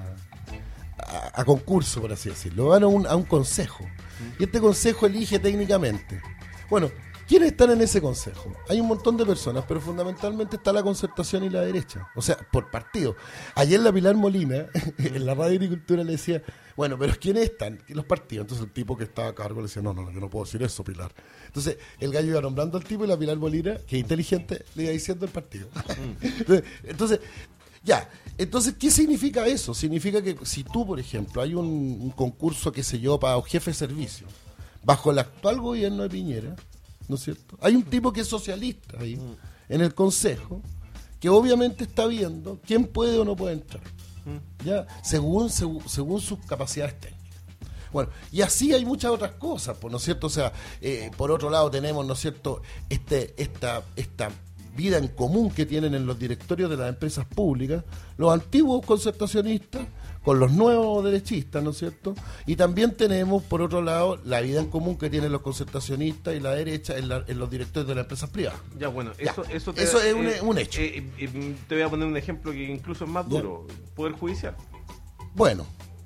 a, a concurso, por así decirlo, van a un, a un consejo, y este consejo elige técnicamente. Bueno, ¿quiénes están en ese consejo? Hay un montón de personas, pero fundamentalmente está la Concertación y la derecha, o sea, por partido. Ayer la Pilar Molina, en la Radio Agricultura, le decía, bueno, pero ¿quiénes están? Los partidos. Entonces el tipo que estaba a cargo le decía, no, no, yo no puedo decir eso, Pilar. Entonces el gallo iba nombrando al tipo y la Pilar Molina, que es inteligente, le iba diciendo el partido. Entonces, entonces ya, entonces, ¿qué significa eso? Significa que si tú, por ejemplo, hay un, un concurso, qué sé yo, para un jefe de servicio, bajo el actual gobierno de Piñera, ¿no es cierto? Hay un tipo que es socialista ahí, mm. en el consejo, que obviamente está viendo quién puede o no puede entrar, mm. ya según, según, según sus capacidades técnicas. Bueno, y así hay muchas otras cosas, pues, ¿no es cierto? O sea, eh, por otro lado tenemos, ¿no es cierto?, este, esta, esta vida en común que tienen en los directorios de las empresas públicas, los antiguos concertacionistas con los nuevos derechistas, ¿no es cierto? Y también tenemos, por otro lado, la vida en común que tienen los concertacionistas y la derecha en, la, en los directorios de las empresas privadas. Ya, bueno, eso, ya. eso, te, eso es eh, un, un hecho. Eh, eh, te voy a poner un ejemplo que incluso es más duro. ¿Ya? Poder judicial. Bueno.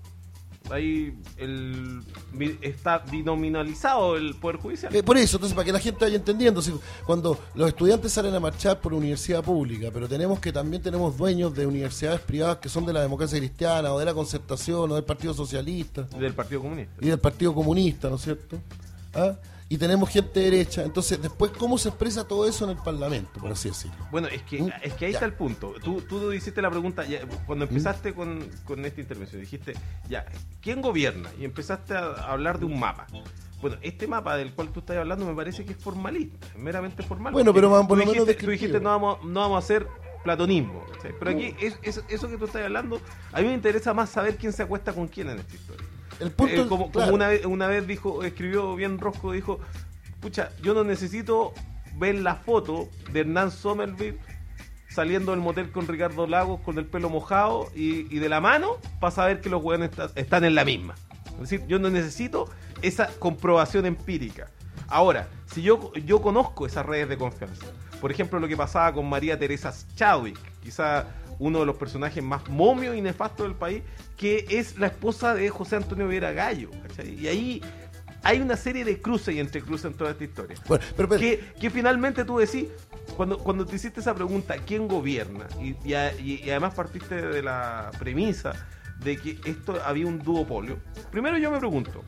Ahí el, está binominalizado el Poder Judicial. Eh, por eso, entonces, para que la gente vaya entendiendo, si, cuando los estudiantes salen a marchar por universidad pública, pero tenemos que también tenemos dueños de universidades privadas que son de la democracia cristiana, o de la Concertación, o del Partido Socialista. Y del Partido Comunista. Y del Partido Comunista, ¿no es cierto? ¿Ah? Y tenemos gente derecha. Entonces, después, ¿cómo se expresa todo eso en el Parlamento, por así decirlo? Bueno, es que, ¿Mm? es que ahí ya está el punto. Tú, tú hiciste la pregunta, ya, cuando empezaste ¿Mm? con, con esta intervención, dijiste, ya, ¿quién gobierna? Y empezaste a hablar de un mapa. Bueno, este mapa del cual tú estás hablando me parece que es formalista, es meramente formal. Bueno, pero por lo dijiste, menos tú dijiste, no vamos, no vamos a hacer platonismo. ¿Sí? Pero aquí, es, es, eso que tú estás hablando, a mí me interesa más saber quién se acuesta con quién en esta historia. El punto, eh, como, claro. como una vez, una vez dijo, escribió bien Rosco, dijo, pucha, yo no necesito ver la foto de Hernán Sommerville saliendo del motel con Ricardo Lagos con el pelo mojado y, y de la mano para saber que los hueones está, están en la misma. Es decir, yo no necesito esa comprobación empírica. Ahora, si yo, yo conozco esas redes de confianza, por ejemplo, lo que pasaba con María Teresa Chadwick, quizá uno de los personajes más momios y nefastos del país, que es la esposa de José Antonio Vera Gallo, ¿cachai? Y ahí hay una serie de cruces y entrecruces en toda esta historia. Bueno, pero, pero, que, que finalmente tú decís, cuando, cuando te hiciste esa pregunta, ¿quién gobierna? Y, y, y además partiste de la premisa de que esto había un duopolio. Primero yo me pregunto,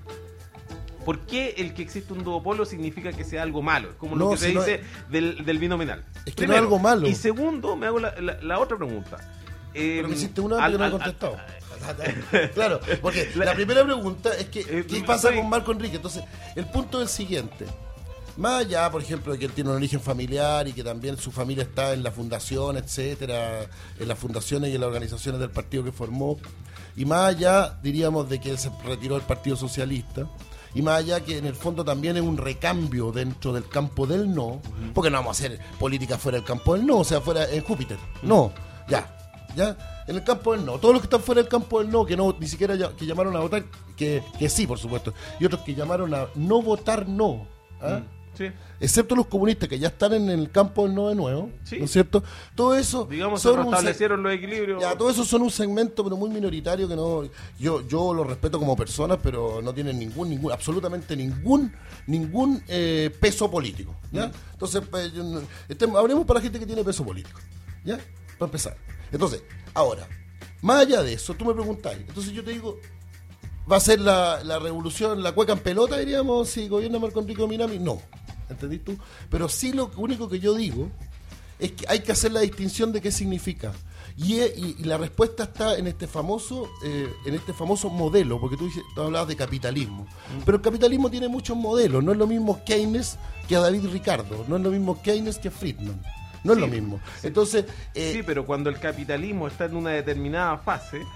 ¿por qué el que existe un duopolio significa que sea algo malo? Es como no, lo que se si dice no es... del, del binominal. Es que Primero, no es algo malo. Y segundo, me hago la, la, la otra pregunta. Eh, Pero me hiciste una al, que no he contestado. Al, al, claro, porque la, la primera pregunta es que eh, ¿qué pasa con Marco Enrique? Entonces, el punto es el siguiente. Más allá, por ejemplo, de que él tiene un origen familiar y que también su familia está en la fundación, etcétera, en las fundaciones y en las organizaciones del partido que formó, y más allá, diríamos, de que él se retiró del Partido Socialista, y más allá que en el fondo también es un recambio dentro del campo del no, porque no vamos a hacer política fuera del campo del no, o sea, fuera en Júpiter, no, ya. ¿Ya? En el campo del no. Todos los que están fuera del campo del no, que no ni siquiera ya, que llamaron a votar, que, que sí, por supuesto, y otros que llamaron a no votar no, ¿ah? Sí. Excepto los comunistas que ya están en el campo del no de nuevo, sí. ¿No es cierto? Todo eso, digamos, se restablecieron los equilibrios. Ya, todo eso son un segmento pero muy minoritario que no, yo yo lo respeto como personas, pero no tienen ningún ningún absolutamente ningún ningún eh, peso político, ¿ya? Mm. Entonces, pues, este, hablemos para la gente que tiene peso político, ¿ya? Para empezar. Entonces, ahora, más allá de eso, tú me preguntáis, entonces yo te digo, ¿va a ser la, la revolución, la cueca en pelota, diríamos, si gobierna Marco Enrique Minami? No, ¿entendís tú? Pero sí lo único que yo digo es que hay que hacer la distinción de qué significa. Y, y, y la respuesta está en este famoso eh, en este famoso modelo, porque tú, dices, tú hablabas de capitalismo. Mm. Pero el capitalismo tiene muchos modelos, no es lo mismo Keynes que a David Ricardo, no es lo mismo Keynes que Friedman. No sí, es lo mismo. Sí. Entonces, eh, sí, pero cuando el capitalismo está en una determinada fase,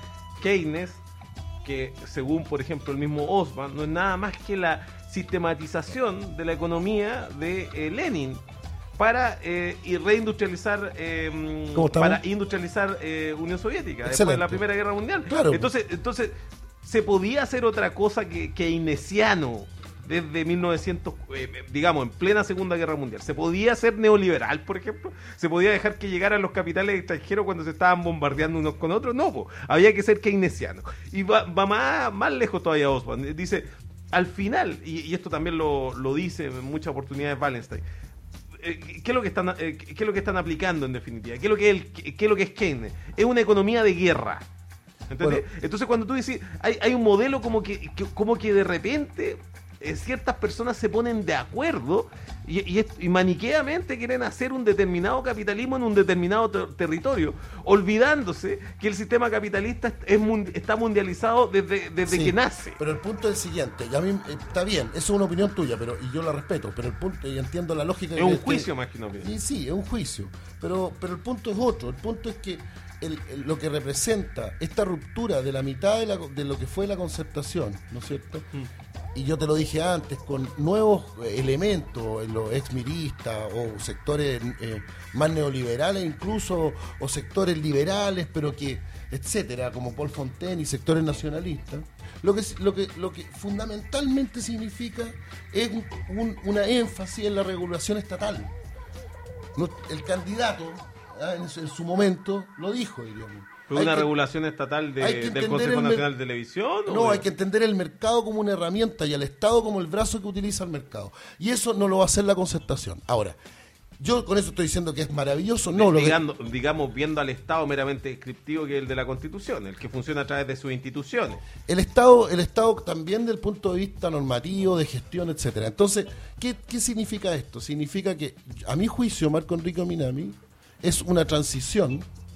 Keynes, que según por ejemplo el mismo Osman, no es nada más que la sistematización de la economía de eh, Lenin para eh, y reindustrializar eh, para industrializar eh, Unión Soviética. Excelente. Después de la Primera Guerra Mundial. Claro. Entonces, entonces se podía hacer otra cosa que keynesiano desde mil novecientos, eh, digamos, en plena Segunda Guerra Mundial. Se podía ser neoliberal, por ejemplo. Se podía dejar que llegaran los capitales extranjeros cuando se estaban bombardeando unos con otros. No, po. Había que ser keynesiano. Y va, va más, más lejos todavía Osman. Dice, al final, y, y esto también lo, lo dice en muchas oportunidades Wallenstein, eh, ¿qué es lo que están, eh, qué es lo que están aplicando en definitiva? ¿Qué es lo que es, el, qué es, lo que es Keynes? Es una economía de guerra. ¿Entendés? Bueno. Entonces cuando tú dices, hay, hay un modelo como que, que, como que de repente eh, ciertas personas se ponen de acuerdo y, y, y maniqueamente quieren hacer un determinado capitalismo en un determinado ter territorio, olvidándose que el sistema capitalista es mund está mundializado desde, desde sí, que nace. Pero el punto es el siguiente, y a mí está bien, eso es una opinión tuya, pero y yo la respeto, pero el punto, y entiendo la lógica. Es un juicio más que una opinión. Y sí, es un juicio, pero, pero el punto es otro, el punto es que El, el, lo que representa esta ruptura de la mitad de, la, de lo que fue la concertación, ¿no es cierto? Mm. Y yo te lo dije antes, con nuevos elementos en los exmiristas o sectores eh, más neoliberales incluso, o sectores liberales, pero que, etcétera, como Paul Fontaine y sectores nacionalistas, lo que, lo que, lo que fundamentalmente significa es un, un, una énfasis en la regulación estatal. No, el candidato En su, en su momento lo dijo, diríamos. ¿Fue una que, regulación estatal de, del Consejo Nacional de Televisión? No, hay que entender el mercado como una herramienta y al Estado como el brazo que utiliza el mercado. Y eso no lo va a hacer la concertación. Ahora, yo con eso estoy diciendo que es maravilloso. No, Digando, lo que... Digamos, viendo al Estado meramente descriptivo, que es el de la Constitución, el que funciona a través de sus instituciones. El Estado, el Estado también del punto de vista normativo, de gestión, etcétera. Entonces, ¿qué, qué significa esto? Significa que, a mi juicio, Marco Enrique Minami es una transición,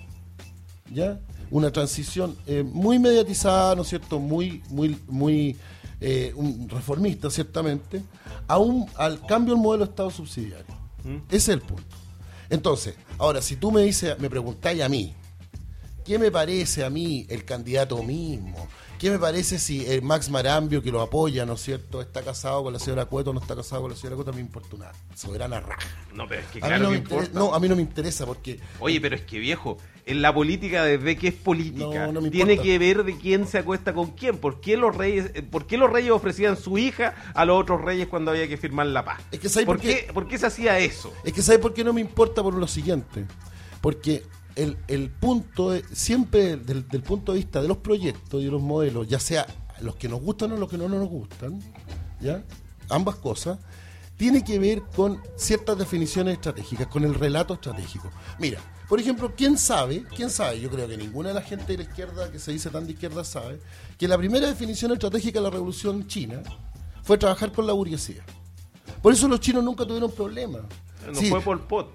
¿ya? Una transición eh, muy mediatizada, ¿no es cierto? Muy, muy, muy eh, un reformista, ciertamente, a un, al cambio del modelo de Estado subsidiario. ¿Mm? Ese es el punto. Entonces, ahora, si tú me dices, me preguntáis a mí, ¿qué me parece a mí el candidato mismo? ¿Qué me parece si el Max Marambio, que lo apoya, ¿no es cierto?, está casado con la señora Cueto o no está casado con la señora Cueto? Me importa una soberana raja. No, pero es que a claro no que importa. importa. No, a mí no me interesa porque... Oye, pero es que viejo, en la política, desde que es política, no, no me tiene importa. que ver de quién se acuesta con quién. ¿Por qué los reyes, por qué los reyes ofrecían su hija a los otros reyes cuando había que firmar la paz? Es que ¿sabes ¿Por, por qué, qué? ¿Por qué se hacía eso? Es que ¿sabes por qué no me importa? Por lo siguiente. Porque... El, el punto, de, siempre del, del punto de vista de los proyectos y de los modelos, ya sea los que nos gustan o los que no nos gustan, ¿ya? Ambas cosas, tiene que ver con ciertas definiciones estratégicas, con el relato estratégico. Mira, por ejemplo, ¿quién sabe? ¿Quién sabe? Yo creo que ninguna de la gente de la izquierda, que se dice tan de izquierda, sabe que la primera definición estratégica de la Revolución China fue trabajar con la burguesía. Por eso los chinos nunca tuvieron problemas. No sí, fue Pol Pot.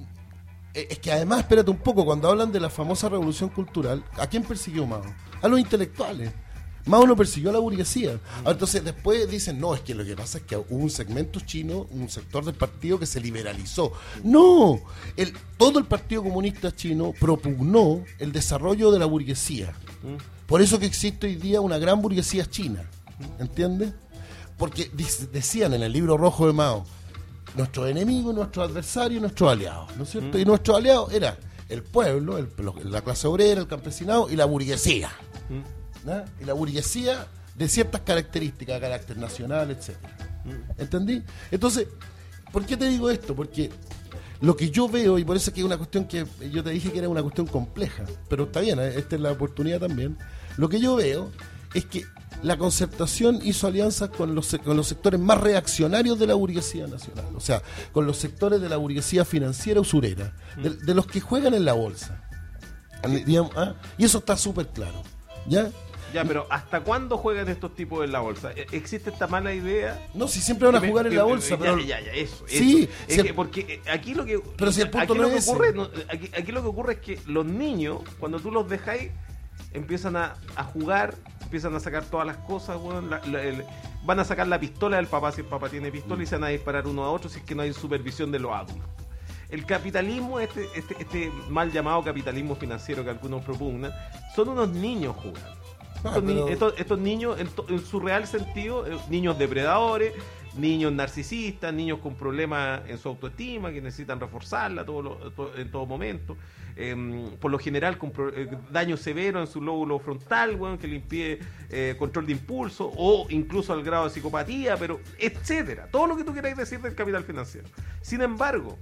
Es que además, espérate un poco, cuando hablan de la famosa revolución cultural, ¿a quién persiguió Mao? A los intelectuales. Mao no persiguió a la burguesía. Entonces después dicen, no, es que lo que pasa es que hubo un segmento chino, un sector del partido que se liberalizó. No, el, todo el Partido Comunista Chino propugnó el desarrollo de la burguesía. Por eso que existe hoy día una gran burguesía china, ¿entiendes? Porque decían en el libro rojo de Mao, nuestros enemigos, nuestros adversarios, nuestros aliados, ¿no es cierto? Mm. Y nuestros aliados eran el pueblo, el, la clase obrera, el campesinado y la burguesía. Mm. ¿no? Y la burguesía de ciertas características, carácter nacional, etcétera. Mm. ¿Entendí? Entonces, ¿por qué te digo esto? Porque lo que yo veo, y por eso es que es una cuestión que yo te dije que era una cuestión compleja, pero está bien, esta es la oportunidad también. Lo que yo veo es que la concertación hizo alianzas con los, con los sectores más reaccionarios de la burguesía nacional, o sea, con los sectores de la burguesía financiera usurera, de, de los que juegan en la bolsa. Digamos, ¿ah? Y eso está súper claro, ¿ya? Ya, pero ¿hasta cuándo juegan estos tipos en la bolsa? ¿Existe esta mala idea? No, si siempre van a jugar en la bolsa. Ya, pero... ya, ya, eso. Sí, eso. Es si que el... porque aquí lo que... Pero si el punto aquí no lo que es ocurre, ese. no, aquí, aquí lo que ocurre es que los niños, cuando tú los dejáis, empiezan a, a jugar, empiezan a sacar todas las cosas, bueno, la, la, el, van a sacar la pistola del papá si el papá tiene pistola y se van a disparar uno a otro si es que no hay supervisión de los adultos. El capitalismo, este, este, este mal llamado capitalismo financiero que algunos propugnan, son unos niños jugando. Estos, ni, pero... estos, estos niños, en, to, en su real sentido, eh, niños depredadores, niños narcisistas, niños con problemas en su autoestima, que necesitan reforzarla todo lo, todo, en todo momento. Eh, por lo general con pro, eh, daño severo en su lóbulo frontal, bueno, que le impide eh, control de impulso, o incluso al grado de psicopatía, pero etcétera. Todo lo que tú quieras decir del capital financiero. Sin embargo,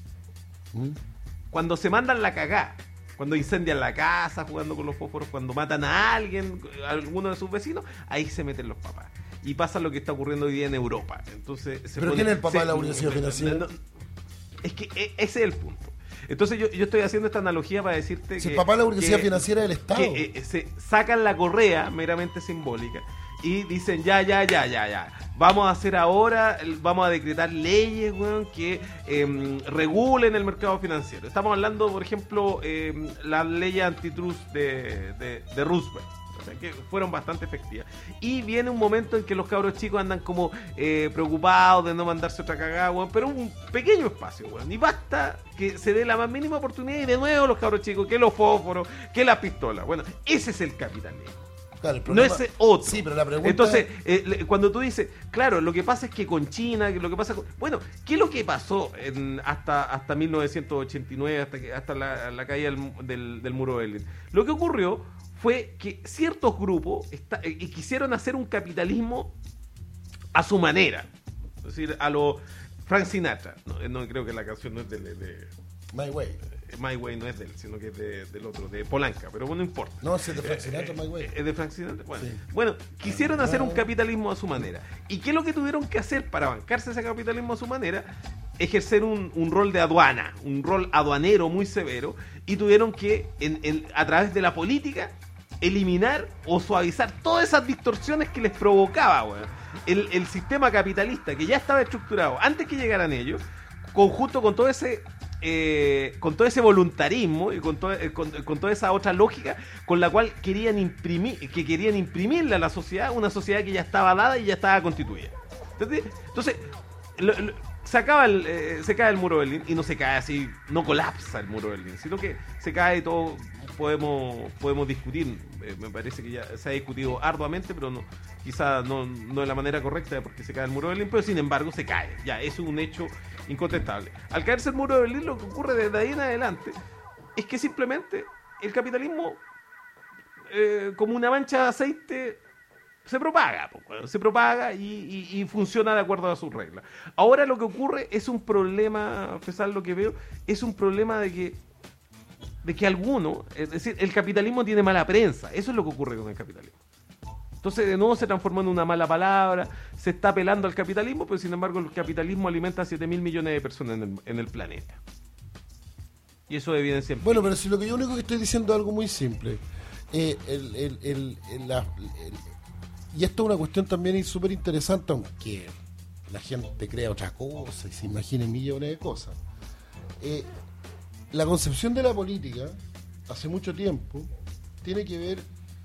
¿Mm? cuando se mandan la cagá, cuando incendian la casa jugando con los fósforos, cuando matan a alguien, a alguno de sus vecinos, ahí se meten los papás. Y pasa lo que está ocurriendo hoy día en Europa. Entonces, se ¿Pero pone, quién es el papá se, de la burguesía financiera? No, es que ese es el punto. Entonces yo, yo estoy haciendo esta analogía para decirte si que... el papá de la burguesía que, financiera del Estado. Que eh, se sacan la correa meramente simbólica y dicen ya, ya, ya, ya, ya. Vamos a hacer ahora, vamos a decretar leyes, weón, que eh, regulen el mercado financiero. Estamos hablando, por ejemplo, eh, la ley antitrust de, de, de Roosevelt, que fueron bastante efectivas. Y viene un momento en que los cabros chicos andan como eh, preocupados de no mandarse otra cagada, weón, pero un pequeño espacio, weón. Y basta que se dé la más mínima oportunidad y de nuevo los cabros chicos, que los fósforos, que las pistolas. Bueno, ese es el capitalismo. Claro, el problema, no es otro. Sí, pero la pregunta Entonces, eh, cuando tú dices, claro, lo que pasa es que con China, lo que pasa con... Bueno, ¿qué es lo que pasó en, hasta, hasta mil novecientos ochenta y nueve, hasta, que, hasta la, la caída del, del, del muro de Berlín? Lo que ocurrió fue que ciertos grupos está, eh, quisieron hacer un capitalismo a su manera. Es decir, a lo Frank Sinatra. No, no creo que la canción no es de... de My Way. My Way no es de él, sino que es de, del otro, de Polanca, pero bueno, no importa. No, es de Frank Sinatra, My Way. Es de Frank Sinatra. Bueno, sí. bueno, quisieron hacer un capitalismo a su manera. ¿Y qué es lo que tuvieron que hacer para bancarse ese capitalismo a su manera? Ejercer un, un rol de aduana, un rol aduanero muy severo, y tuvieron que, en, en, a través de la política, eliminar o suavizar todas esas distorsiones que les provocaba, bueno, el, el sistema capitalista que ya estaba estructurado antes que llegaran ellos, conjunto con todo ese... Eh, con todo ese voluntarismo y con, to eh, con, con toda esa otra lógica con la cual querían imprimir, que querían imprimirle a la sociedad, una sociedad que ya estaba dada y ya estaba constituida. Entonces, entonces lo, lo, se acaba el, eh, se cae el muro de Berlín, y no se cae así, no colapsa el muro de Berlín, sino que se cae y todo podemos podemos discutir. Eh, me parece que ya se ha discutido arduamente, pero no, quizá no, no de la manera correcta, porque se cae el muro de Berlín, pero sin embargo se cae. Ya, es un hecho incontestable. Al caerse el muro de Berlín, lo que ocurre desde ahí en adelante es que simplemente el capitalismo, eh, como una mancha de aceite, se propaga, se propaga y, y, y funciona de acuerdo a sus reglas. Ahora lo que ocurre es un problema, a pesar de lo que veo, es un problema de que de que alguno, es decir, el capitalismo tiene mala prensa. Eso es lo que ocurre con el capitalismo. Entonces de nuevo se transformó en una mala palabra, se está apelando al capitalismo, pero sin embargo el capitalismo alimenta a siete mil millones de personas en el, en el planeta. Y eso es evidencia. Bueno, pero si lo que yo único que estoy diciendo es algo muy simple. Eh, el, el, el, el, la, el, y esto es una cuestión también súper interesante, aunque la gente crea otra cosa y se imagina millones de cosas. Eh, la concepción de la política, hace mucho tiempo, tiene que ver,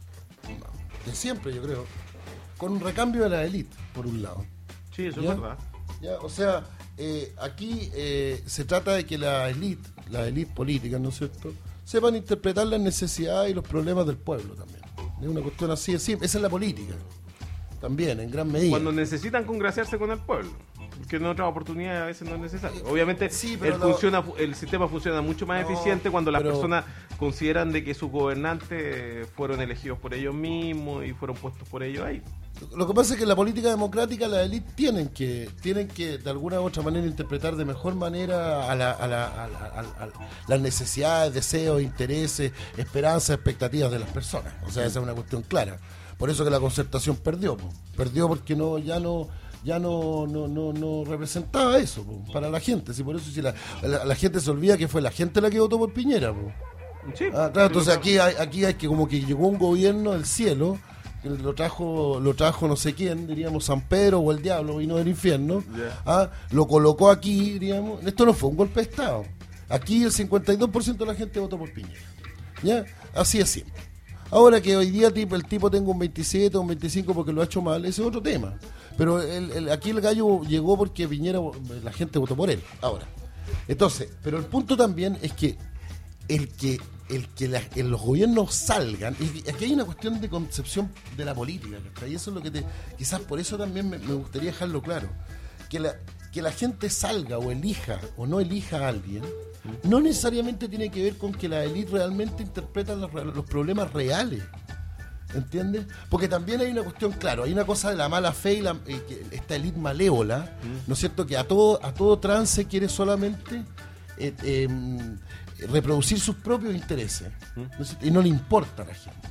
de siempre yo creo, con un recambio de la élite, por un lado. Sí, eso ¿Ya? es verdad. ¿Ya? O sea, eh, aquí eh, se trata de que la élite, la élite política, ¿no es cierto?, sepan interpretar las necesidades y los problemas del pueblo también. Es una cuestión así de simple. Esa es la política, también, en gran medida. Cuando necesitan congraciarse con el pueblo, que en otras oportunidades a veces no es necesario. Obviamente sí, el, no, funciona, el sistema funciona mucho más no, eficiente cuando las pero, personas consideran de que sus gobernantes fueron elegidos por ellos mismos y fueron puestos por ellos ahí. Lo que pasa es que en la política democrática las élites tienen que tienen que de alguna u otra manera interpretar de mejor manera a, la, a, la, a, la, a, la, a las necesidades, deseos, intereses, esperanzas, expectativas de las personas. O sea, esa es una cuestión clara. Por eso que la concertación perdió, po. perdió porque no ya no ya no no no, no representaba eso po, para la gente. Sí, por eso si la, la, la gente se olvida que fue la gente la que votó por Piñera. Po. Sí, ah, claro, entonces aquí hay, aquí hay que como que llegó un gobierno del cielo, que lo trajo lo trajo no sé quién, diríamos San Pedro o el diablo vino del infierno, yeah. ah, lo colocó aquí, diríamos. Esto no fue un golpe de Estado. Aquí el cincuenta y dos por ciento de la gente votó por Piñera. ¿Ya? Así es simple. Ahora que hoy día tipo, el tipo tenga un veintisiete o un veinticinco porque lo ha hecho mal, ese es otro tema. Pero el, el, aquí el gallo llegó porque Piñera, la gente votó por él. Ahora, entonces, pero el punto también es que el que el que la, el los gobiernos salgan, y aquí hay una cuestión de concepción de la política, ¿cachai? Y eso es lo que te, quizás por eso también me, me gustaría dejarlo claro, que la, que la gente salga o elija o no elija a alguien, no necesariamente tiene que ver con que la élite realmente interpreta los, los problemas reales, ¿entiendes? Porque también hay una cuestión, claro, hay una cosa de la mala fe y la, eh, que esta élite malévola, ¿no es cierto?, que a todo, a todo trance quiere solamente eh, eh, reproducir sus propios intereses, ¿no es cierto?, y no le importa a la gente,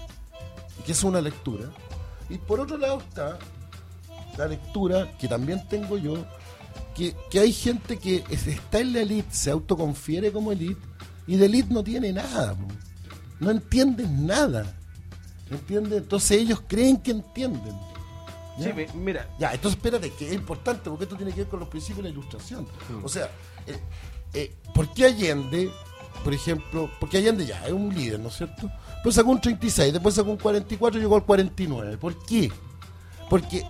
y que es una lectura. Y por otro lado está la lectura que también tengo yo, que, que hay gente que está en la élite, se autoconfiere como élite, y de élite no tiene nada, no entienden nada, ¿entiendes? Entonces ellos creen que entienden. ¿Ya? Sí, mira. Ya, entonces espérate, que es importante, porque esto tiene que ver con los principios de la ilustración. Mm. O sea, eh, eh, ¿por qué Allende, por ejemplo, porque Allende ya es un líder, ¿no es cierto? Pues sacó un treinta y seis, después sacó un cuarenta y cuatro y llegó al cuarenta y nueve. ¿Por qué? Porque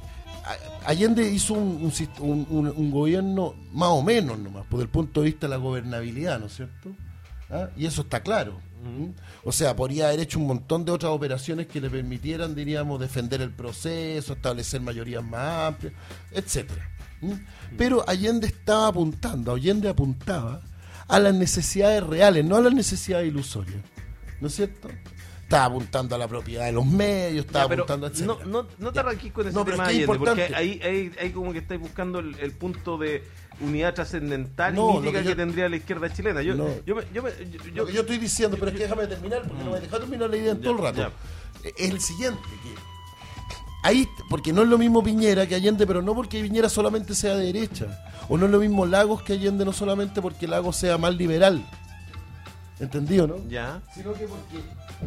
Allende hizo un, un, un, un gobierno más o menos nomás, desde el punto de vista de la gobernabilidad, ¿no es cierto? ¿Ah? Y eso está claro. ¿Mm? O sea, podría haber hecho un montón de otras operaciones que le permitieran, diríamos, defender el proceso, establecer mayorías más amplias, etcétera. ¿Mm? Pero Allende estaba apuntando, Allende apuntaba a las necesidades reales, no a las necesidades ilusorias, ¿no es cierto? Estaba apuntando a la propiedad de los medios, estaba ya, apuntando a etcétera. No, no, no te arranques con ese no, tema, es que Allende, porque importante. ahí, ahí, ahí como que estáis buscando el, el punto de unidad trascendental no, y mítica que, que, yo, que tendría la izquierda chilena. Yo, no, yo, me, yo, me, yo, lo que yo estoy diciendo, pero es que déjame terminar, porque mm. no me dejas terminar la idea en ya, todo el rato. Ya. Es el siguiente, que ahí, porque no es lo mismo Piñera que Allende, pero no porque Piñera solamente sea de derecha, o no es lo mismo Lagos que Allende, no solamente porque Lagos sea más liberal, ¿entendido, no? Ya. Sino que porque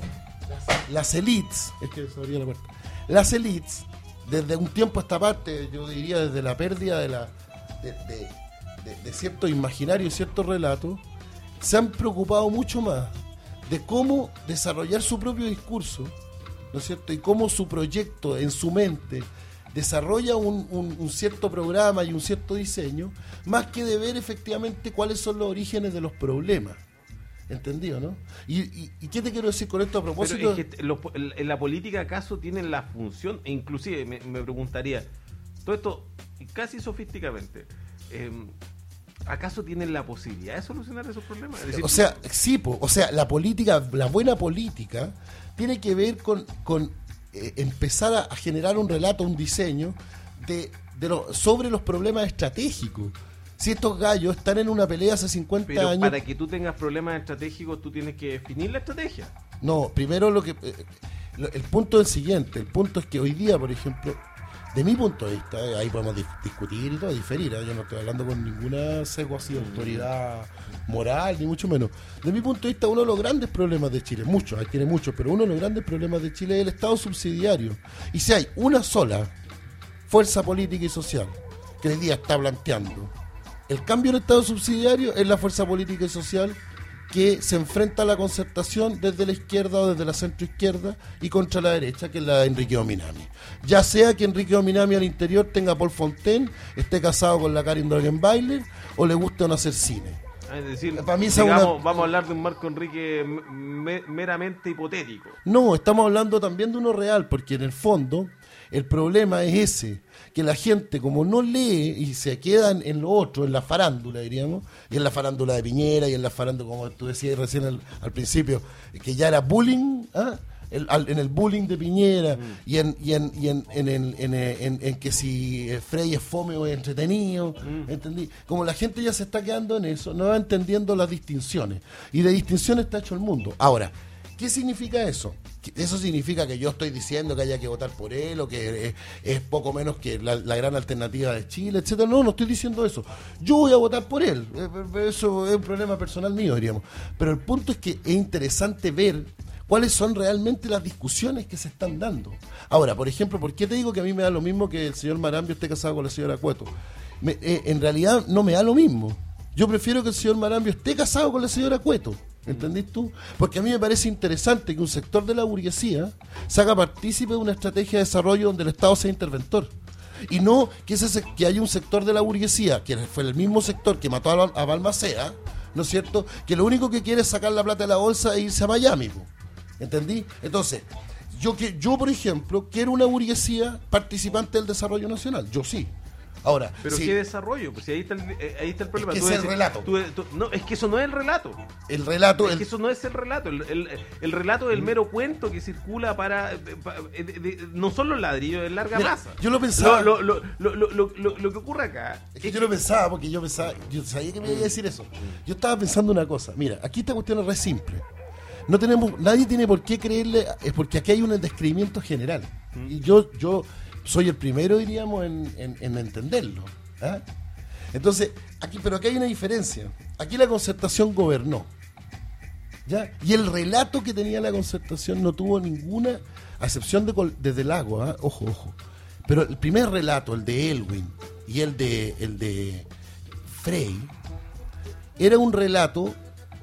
las, las élites, es que se abría la puerta, las élites, desde un tiempo a esta parte, yo diría desde la pérdida de la de, de, de, de ciertos imaginarios, ciertos relatos, se han preocupado mucho más de cómo desarrollar su propio discurso, ¿no es cierto? Y cómo su proyecto en su mente desarrolla un, un, un cierto programa y un cierto diseño, más que de ver efectivamente cuáles son los orígenes de los problemas. ¿Entendido, no? ¿Y, y, y qué te quiero decir con esto a propósito? Pero es que los, en la política acaso tienen la función, e inclusive me, me preguntaría, todo esto casi sofísticamente, eh, ¿acaso tienen la posibilidad de solucionar esos problemas? Es decir, o sea, sí, po, o sea, la política, la buena política tiene que ver con, con eh, empezar a, a generar un relato, un diseño de, de lo, sobre los problemas estratégicos. Si estos gallos están en una pelea hace cincuenta pero años... para que tú tengas problemas estratégicos, tú tienes que definir la estrategia. No, primero lo que... Eh, lo, el punto es el siguiente. El punto es que hoy día, por ejemplo, de mi punto de vista, eh, ahí podemos dis- discutir y todo, diferir. ¿eh? Yo no estoy hablando con ninguna sesgo así, autoridad moral, ni mucho menos. De mi punto de vista, uno de los grandes problemas de Chile, muchos, ahí tiene muchos, pero uno de los grandes problemas de Chile es el Estado subsidiario. Y si hay una sola fuerza política y social que hoy día está planteando el cambio del Estado subsidiario, es la fuerza política y social que se enfrenta a la concertación desde la izquierda o desde la centroizquierda y contra la derecha, que es la de Enrique Ominami. Ya sea que Enrique Ominami al interior tenga a Paul Fontaine, esté casado con la Karin Dragenweiler o le guste o no hacer cine. Es decir, Para mí digamos, una... vamos a hablar de un Marco Enrique me, meramente hipotético. No, estamos hablando también de uno real, porque en el fondo el problema es ese, que la gente como no lee y se queda en, en lo otro, en la farándula, diríamos, y en la farándula de Piñera, y en la farándula, como tú decías recién al, al principio, que ya era bullying, ¿ah? El, al, en el bullying de Piñera, mm. y en y en, y en, en, en, en, en, en que si Frey es fome o es entretenido, mm. ¿entendí? Como la gente ya se está quedando en eso, no va entendiendo las distinciones, y de distinciones está hecho el mundo. Ahora, ¿qué significa eso? Eso significa que yo estoy diciendo que haya que votar por él o que es, es poco menos que la, la gran alternativa de Chile, etcétera. No, no estoy diciendo eso. Yo voy a votar por él. Eso es un problema personal mío, diríamos. Pero el punto es que es interesante ver cuáles son realmente las discusiones que se están dando. Ahora, por ejemplo, ¿por qué te digo que a mí me da lo mismo que el señor Marambio esté casado con la señora Cueto? Me, eh, en realidad no me da lo mismo. Yo prefiero que el señor Marambio esté casado con la señora Cueto. ¿Entendís tú? Porque a mí me parece interesante que un sector de la burguesía se haga partícipe de una estrategia de desarrollo donde el Estado sea interventor. Y no que ese que haya un sector de la burguesía, que fue el mismo sector que mató a, a Balmaceda, ¿no es cierto?, que lo único que quiere es sacar la plata de la bolsa e irse a Miami, po. ¿Entendí? Entonces, yo, que, yo, por ejemplo, quiero una burguesía participante del desarrollo nacional. Yo sí. Ahora, pero sí, ¿qué desarrollo? Pues ahí está el, eh, ahí está el problema. es que Tú es el decís- relato. tú- tú- no, es que eso no es el relato. el relato... Es el- que eso no es el relato. El, el- el relato es el mero cuento que circula para... eh, pa- eh, de- de- no son los ladrillos, es larga Mira, masa. yo lo pensaba- Lo, lo, lo, lo, lo, lo- lo que ocurre acá... Es que yo lo pensaba, porque yo pensaba, yo sabía que me iba a decir eso. Yo estaba pensando una cosa. Mira, aquí esta cuestión es re simple. No tenemos, nadie tiene por qué creerle, es porque aquí hay un descreimiento general. Y yo, yo soy el primero, diríamos, en, en, en entenderlo. ¿Ah? Entonces, aquí, pero aquí hay una diferencia. Aquí la concertación gobernó. ¿Ya? Y el relato que tenía la concertación no tuvo ninguna, a excepción de Col- desde el agua, ¿ah? Ojo, ojo. Pero el primer relato, el de Elwin y el de el de Frey, era un relato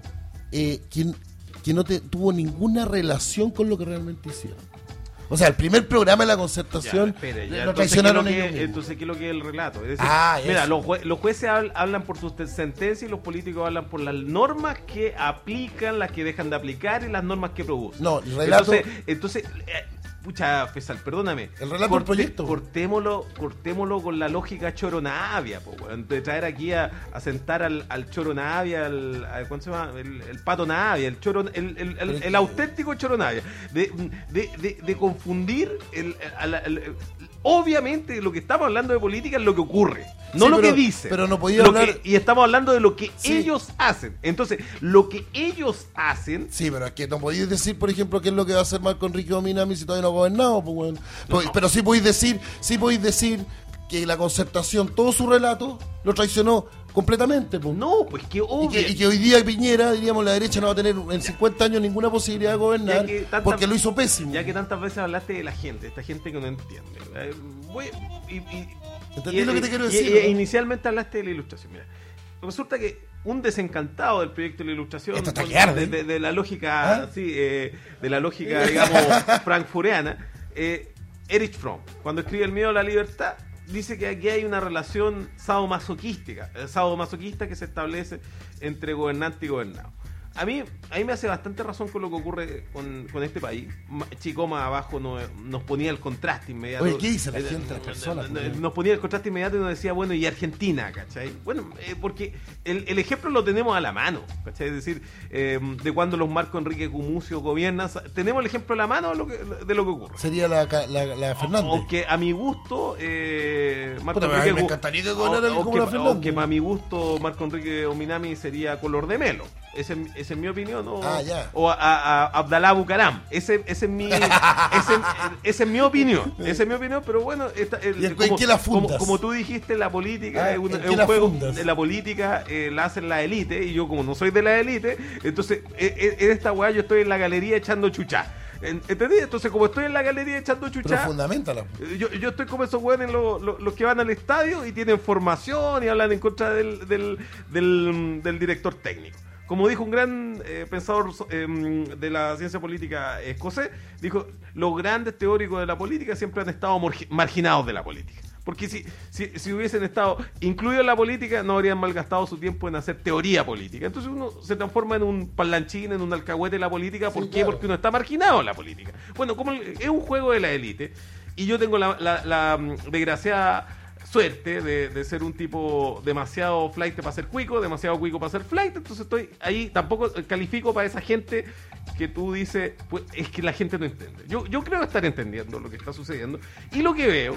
eh, que, que no te, tuvo ninguna relación con lo que realmente hicieron. O sea, el primer programa de la concertación Ya, espere, ya, lo entonces, traicionaron ¿qué es lo ellos que- mismos. entonces, ¿qué es lo que es el relato? Es decir, Ah, mira, eso. los, jue- los jueces habl- hablan por sus te- sentencias y los políticos hablan por las normas que aplican, las que dejan de aplicar y las normas que producen. No, el relato- Entonces, entonces eh, pucha, Fesal, perdóname. El relato del proyecto. Cortémoslo, cortémoslo con la lógica choronavia, po, weón, de traer aquí a, a sentar al, al choro Navia, al, al- ¿cuánto se llama? El, el pato Navia, el choro, el, el, el- el auténtico choro Navia, de, de, de, de confundir el, al- al- obviamente lo que estamos hablando de política es lo que ocurre, no Sí, lo pero- que dice. pero no podía Lo hablar- que- y estamos hablando de lo que Sí. ellos hacen. Entonces, lo que ellos hacen Sí, pero es que no podéis decir, por ejemplo, qué es lo que va a hacer Marco Enrique Ominami si todavía no ha gobernado, pues, bueno. Pues, pero sí podéis decir, sí podéis decir que la concertación, todo su relato, lo traicionó completamente, pues. no, pues que Y obvio. que, y que hoy día Piñera, diríamos, la derecha no va a tener en cincuenta años ninguna posibilidad de gobernar Ya que tantas- porque lo hizo pésimo. Ya que tantas veces hablaste de la gente, esta gente que no entiende. Eh, voy- y, y- ¿Entendí y- lo que te quiero y- decir, y- no? inicialmente hablaste de la ilustración. Mira, resulta que un desencantado del proyecto de la ilustración, Esto está con- que arde. de, de- de la lógica, ¿Ah? sí, eh, de la lógica, digamos, frankfuriana, eh, Erich Fromm, cuando escribe El miedo a la libertad, dice que aquí hay una relación sadomasoquística, eh, sadomasoquista que se establece entre gobernante y gobernado. A mí, a mí me hace bastante razón con lo que ocurre con, con este país. Ma- Chico más abajo no- nos ponía el contraste inmediato. Oye, ¿qué dice la Eh, gente, las personas, eh, pues? Nos ponía el contraste inmediato y nos decía, bueno, y Argentina, ¿cachai? Bueno, eh, porque el, el ejemplo lo tenemos a la mano, ¿cachai? Es decir, eh, de cuando los Marco Enrique Gumucio gobiernan, sa- tenemos el ejemplo a la mano de lo que, de lo que ocurre. Sería la, ca- la, la Fernández. Aunque a mi gusto, eh, Marco Puta, Enrique me Gu- encantaría que gobernara o- o como que- la Fernández. Aunque a mi gusto, Marco Enrique Ominami sería color de melo. Esa es, esa es mi opinión, ¿no? Ah, ya. O a, a- a Abdalá Bucaram. Ese, ese es mi, ese, esa es mi opinión. Esa es mi opinión, pero bueno, esta- el- ¿Y en como, qué la como, fundas? como tú dijiste, la política Ah, es, un, ¿en es qué un la juego. fundas? La política eh, la hacen la élite, y yo, como no soy de la élite, entonces eh, eh, en esta weá yo estoy en la galería echando chuchá. En- ¿Entendí? Entonces, como estoy en la galería echando Pero chuchá, fundamentala. eh, Yo, yo estoy como esos güeyes, los, los, los que van al estadio y tienen formación y hablan en contra del, del, del, del director técnico. Como dijo un gran eh, pensador eh, de la ciencia política escocés, dijo, los grandes teóricos de la política siempre han estado morgi- marginados de la política. Porque si, si, si hubiesen estado incluidos en la política, no habrían malgastado su tiempo en hacer teoría política. Entonces uno se transforma en un parlanchín, en un alcahuete de la política. ¿Por Sí, qué? claro. Porque uno está marginado en la política. Bueno, como el- es un juego de la élite, y yo tengo la, la, la, mm, desgraciada suerte de, de ser un tipo demasiado flight para ser cuico, demasiado cuico para ser flight, entonces estoy ahí, tampoco califico para esa gente que tú dices, pues es que la gente no entiende. Yo, yo creo estar entendiendo lo que está sucediendo, y lo que veo,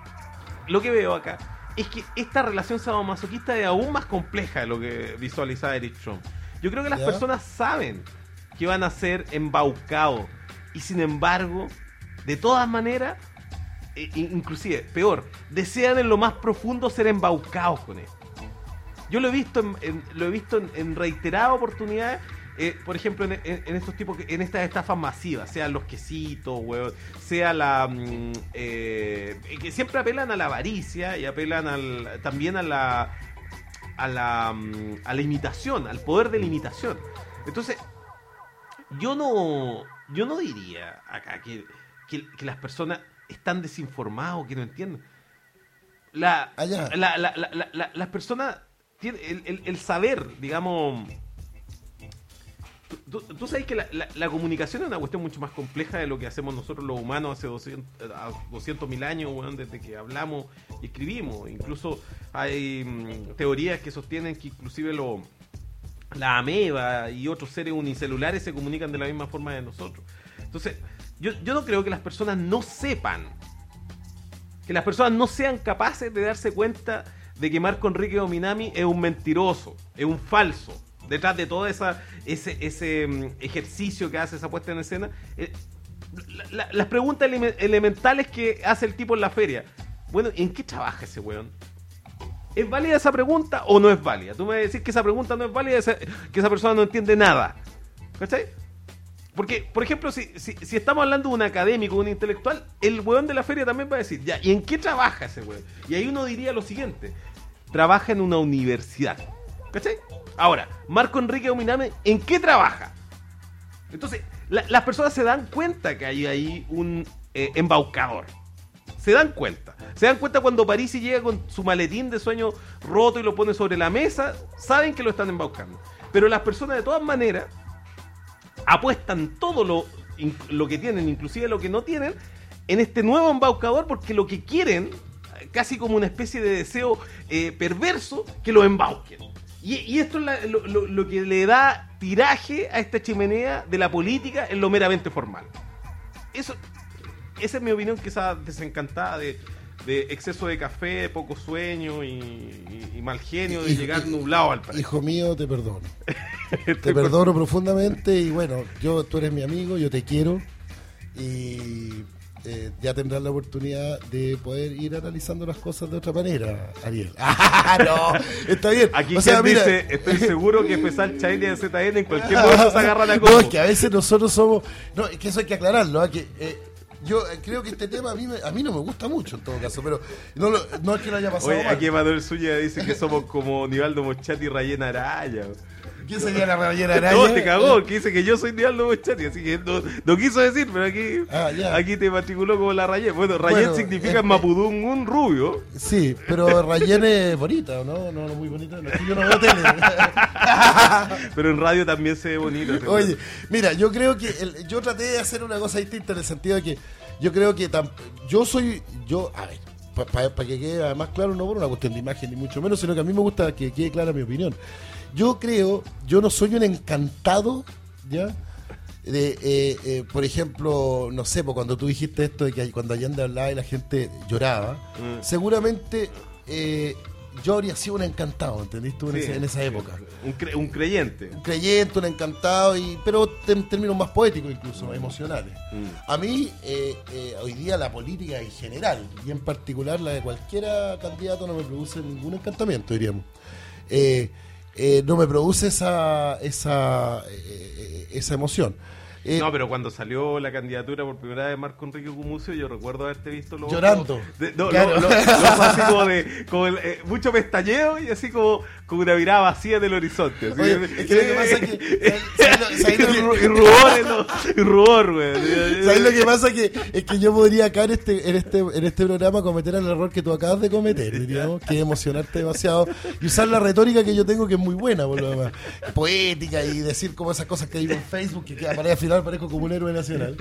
lo que veo acá, es que esta relación sadomasoquista es aún más compleja de lo que visualizaba Erich Fromm. Yo creo que las ¿Ya? personas saben que van a ser embaucados, y sin embargo, de todas maneras, e- inclusive, peor, desean en lo más profundo ser embaucados con esto. Yo lo he visto en, en- lo he visto en, en reiteradas oportunidades, eh, por ejemplo, en, en- en estos tipos, que- en estas estafas masivas, sean los quesitos, weón, sea la mm, eh, que siempre apelan a la avaricia y apelan al, también a la a la mm, a la imitación, al poder de la imitación. Entonces, yo no yo no diría acá que, que, que las personas están desinformadas o que no entienden. La, Allá. la, la, la, la- la- las personas tienen el, el- el saber, digamos, Tú, tú, tú sabes que la, la, la comunicación es una cuestión mucho más compleja de lo que hacemos nosotros los humanos hace doscientos mil años, bueno, desde que hablamos y escribimos. Incluso hay mmm, teorías que sostienen que inclusive lo, la ameba y otros seres unicelulares se comunican de la misma forma de nosotros. Entonces, yo, yo no creo que las personas no sepan, que las personas no sean capaces de darse cuenta de que Marco Enrique Ominami es un mentiroso, es un falso. Detrás de todo esa, ese, ese um, ejercicio que hace, esa puesta en escena, eh, la, la, las preguntas ele- elementales que hace el tipo en la feria. Bueno, ¿en qué trabaja ese weón? ¿Es válida esa pregunta o no es válida? Tú me vas a decir que esa pregunta no es válida, esa, que esa persona no entiende nada. ¿Cachai? Porque, por ejemplo, si, si, si estamos hablando de un académico, un intelectual, el weón de la feria también va a decir, ya, ¿y en qué trabaja ese weón? Y ahí uno diría lo siguiente: trabaja en una universidad. ¿Cachai? Ahora, Marco Enrique Ominami, ¿en qué trabaja? Entonces, la, las personas se dan cuenta que hay ahí un eh, embaucador. Se dan cuenta. Se dan cuenta cuando Parisi llega con su maletín de sueño roto y lo pone sobre la mesa. Saben que lo están embaucando. Pero las personas, de todas maneras, apuestan todo lo, lo que tienen, inclusive lo que no tienen, en este nuevo embaucador, porque lo que quieren, casi como una especie de deseo eh, perverso, que lo embauquen. Y, y esto es la, lo, lo, lo que le da tiraje a esta chimenea de la política en lo meramente formal. Eso, esa es mi opinión, quizás desencantada de, de exceso de café, poco sueño y, y, y mal genio de hijo, llegar nublado al país. Hijo mío, te perdono. Te perdono profundamente y bueno, yo tú eres mi amigo, yo te quiero y eh, ya tendrás la oportunidad de poder ir analizando las cosas de otra manera, Ariel. ¡Ah, no! Está bien. Aquí o sea, quien mira, dice, estoy seguro que Pesal Chaile de Z N en cualquier momento se agarra la cosa. No, es que a veces nosotros somos... No, es que eso hay que aclararlo, ¿eh? que eh, yo creo que este tema a mí, me, a mí no me gusta mucho en todo caso, pero no, lo, no es que lo haya pasado. Oye, mal. aquí Manuel Zúñiga dice que somos como Nivaldo Mochati y Rayena Araya. ¿Quién sería la Rayena Araya? No, te cagó, que dice que yo soy Nivaldo Mochati, así que no, no quiso decir, pero aquí, ah, aquí te matriculó como la Rayén. Bueno, Rayén bueno, significa es, Mapudún, un rubio. Sí, pero Rayén es bonita, ¿no? No, no muy bonita. No, yo no veo tele. Pero en radio también se ve bonito. Oye, mira, yo creo que el, yo traté de hacer una cosa distinta en el sentido de que yo creo que tam, yo soy, yo, a ver, para pa, pa que quede más claro, no por una cuestión de imagen ni mucho menos, sino que a mí me gusta que quede clara mi opinión. Yo creo, yo no soy un encantado, ¿ya? De, eh, eh, por ejemplo, no sé, pues cuando tú dijiste esto de que cuando Allende hablaba y la gente lloraba, mm. seguramente eh, yo habría sido un encantado, ¿entendiste? Sí, en, esa, en esa época. Un, cre un creyente. Un creyente, un encantado, y pero en términos más poéticos incluso, mm. emocionales. Mm. A mí, eh, eh, hoy día la política en general, y en particular la de cualquiera candidato, no me produce ningún encantamiento, diríamos. Eh, eh, no me produce esa, esa, eh, esa emoción. Eh, no, pero cuando salió la candidatura por primera vez de Marco Enrique Gumucio, yo recuerdo haberte visto los llorando. De, no, claro. lo, lo, lo, así como de como el, eh, mucho pestañeo y así como, como una mirada vacía del horizonte. Así, Oye, es que lo que pasa es que ¿sabes lo, ¿sabes lo que y rubor, no, y rubor, güey. ¿Sabes lo que pasa? Que es que yo podría acá en este, en este, en este programa cometer el error que tú acabas de cometer, diríamos, que es emocionarte demasiado y usar la retórica que yo tengo, que es muy buena, por lo demás, poética, y decir como esas cosas que digo en Facebook, que para al final parezco como un héroe nacional.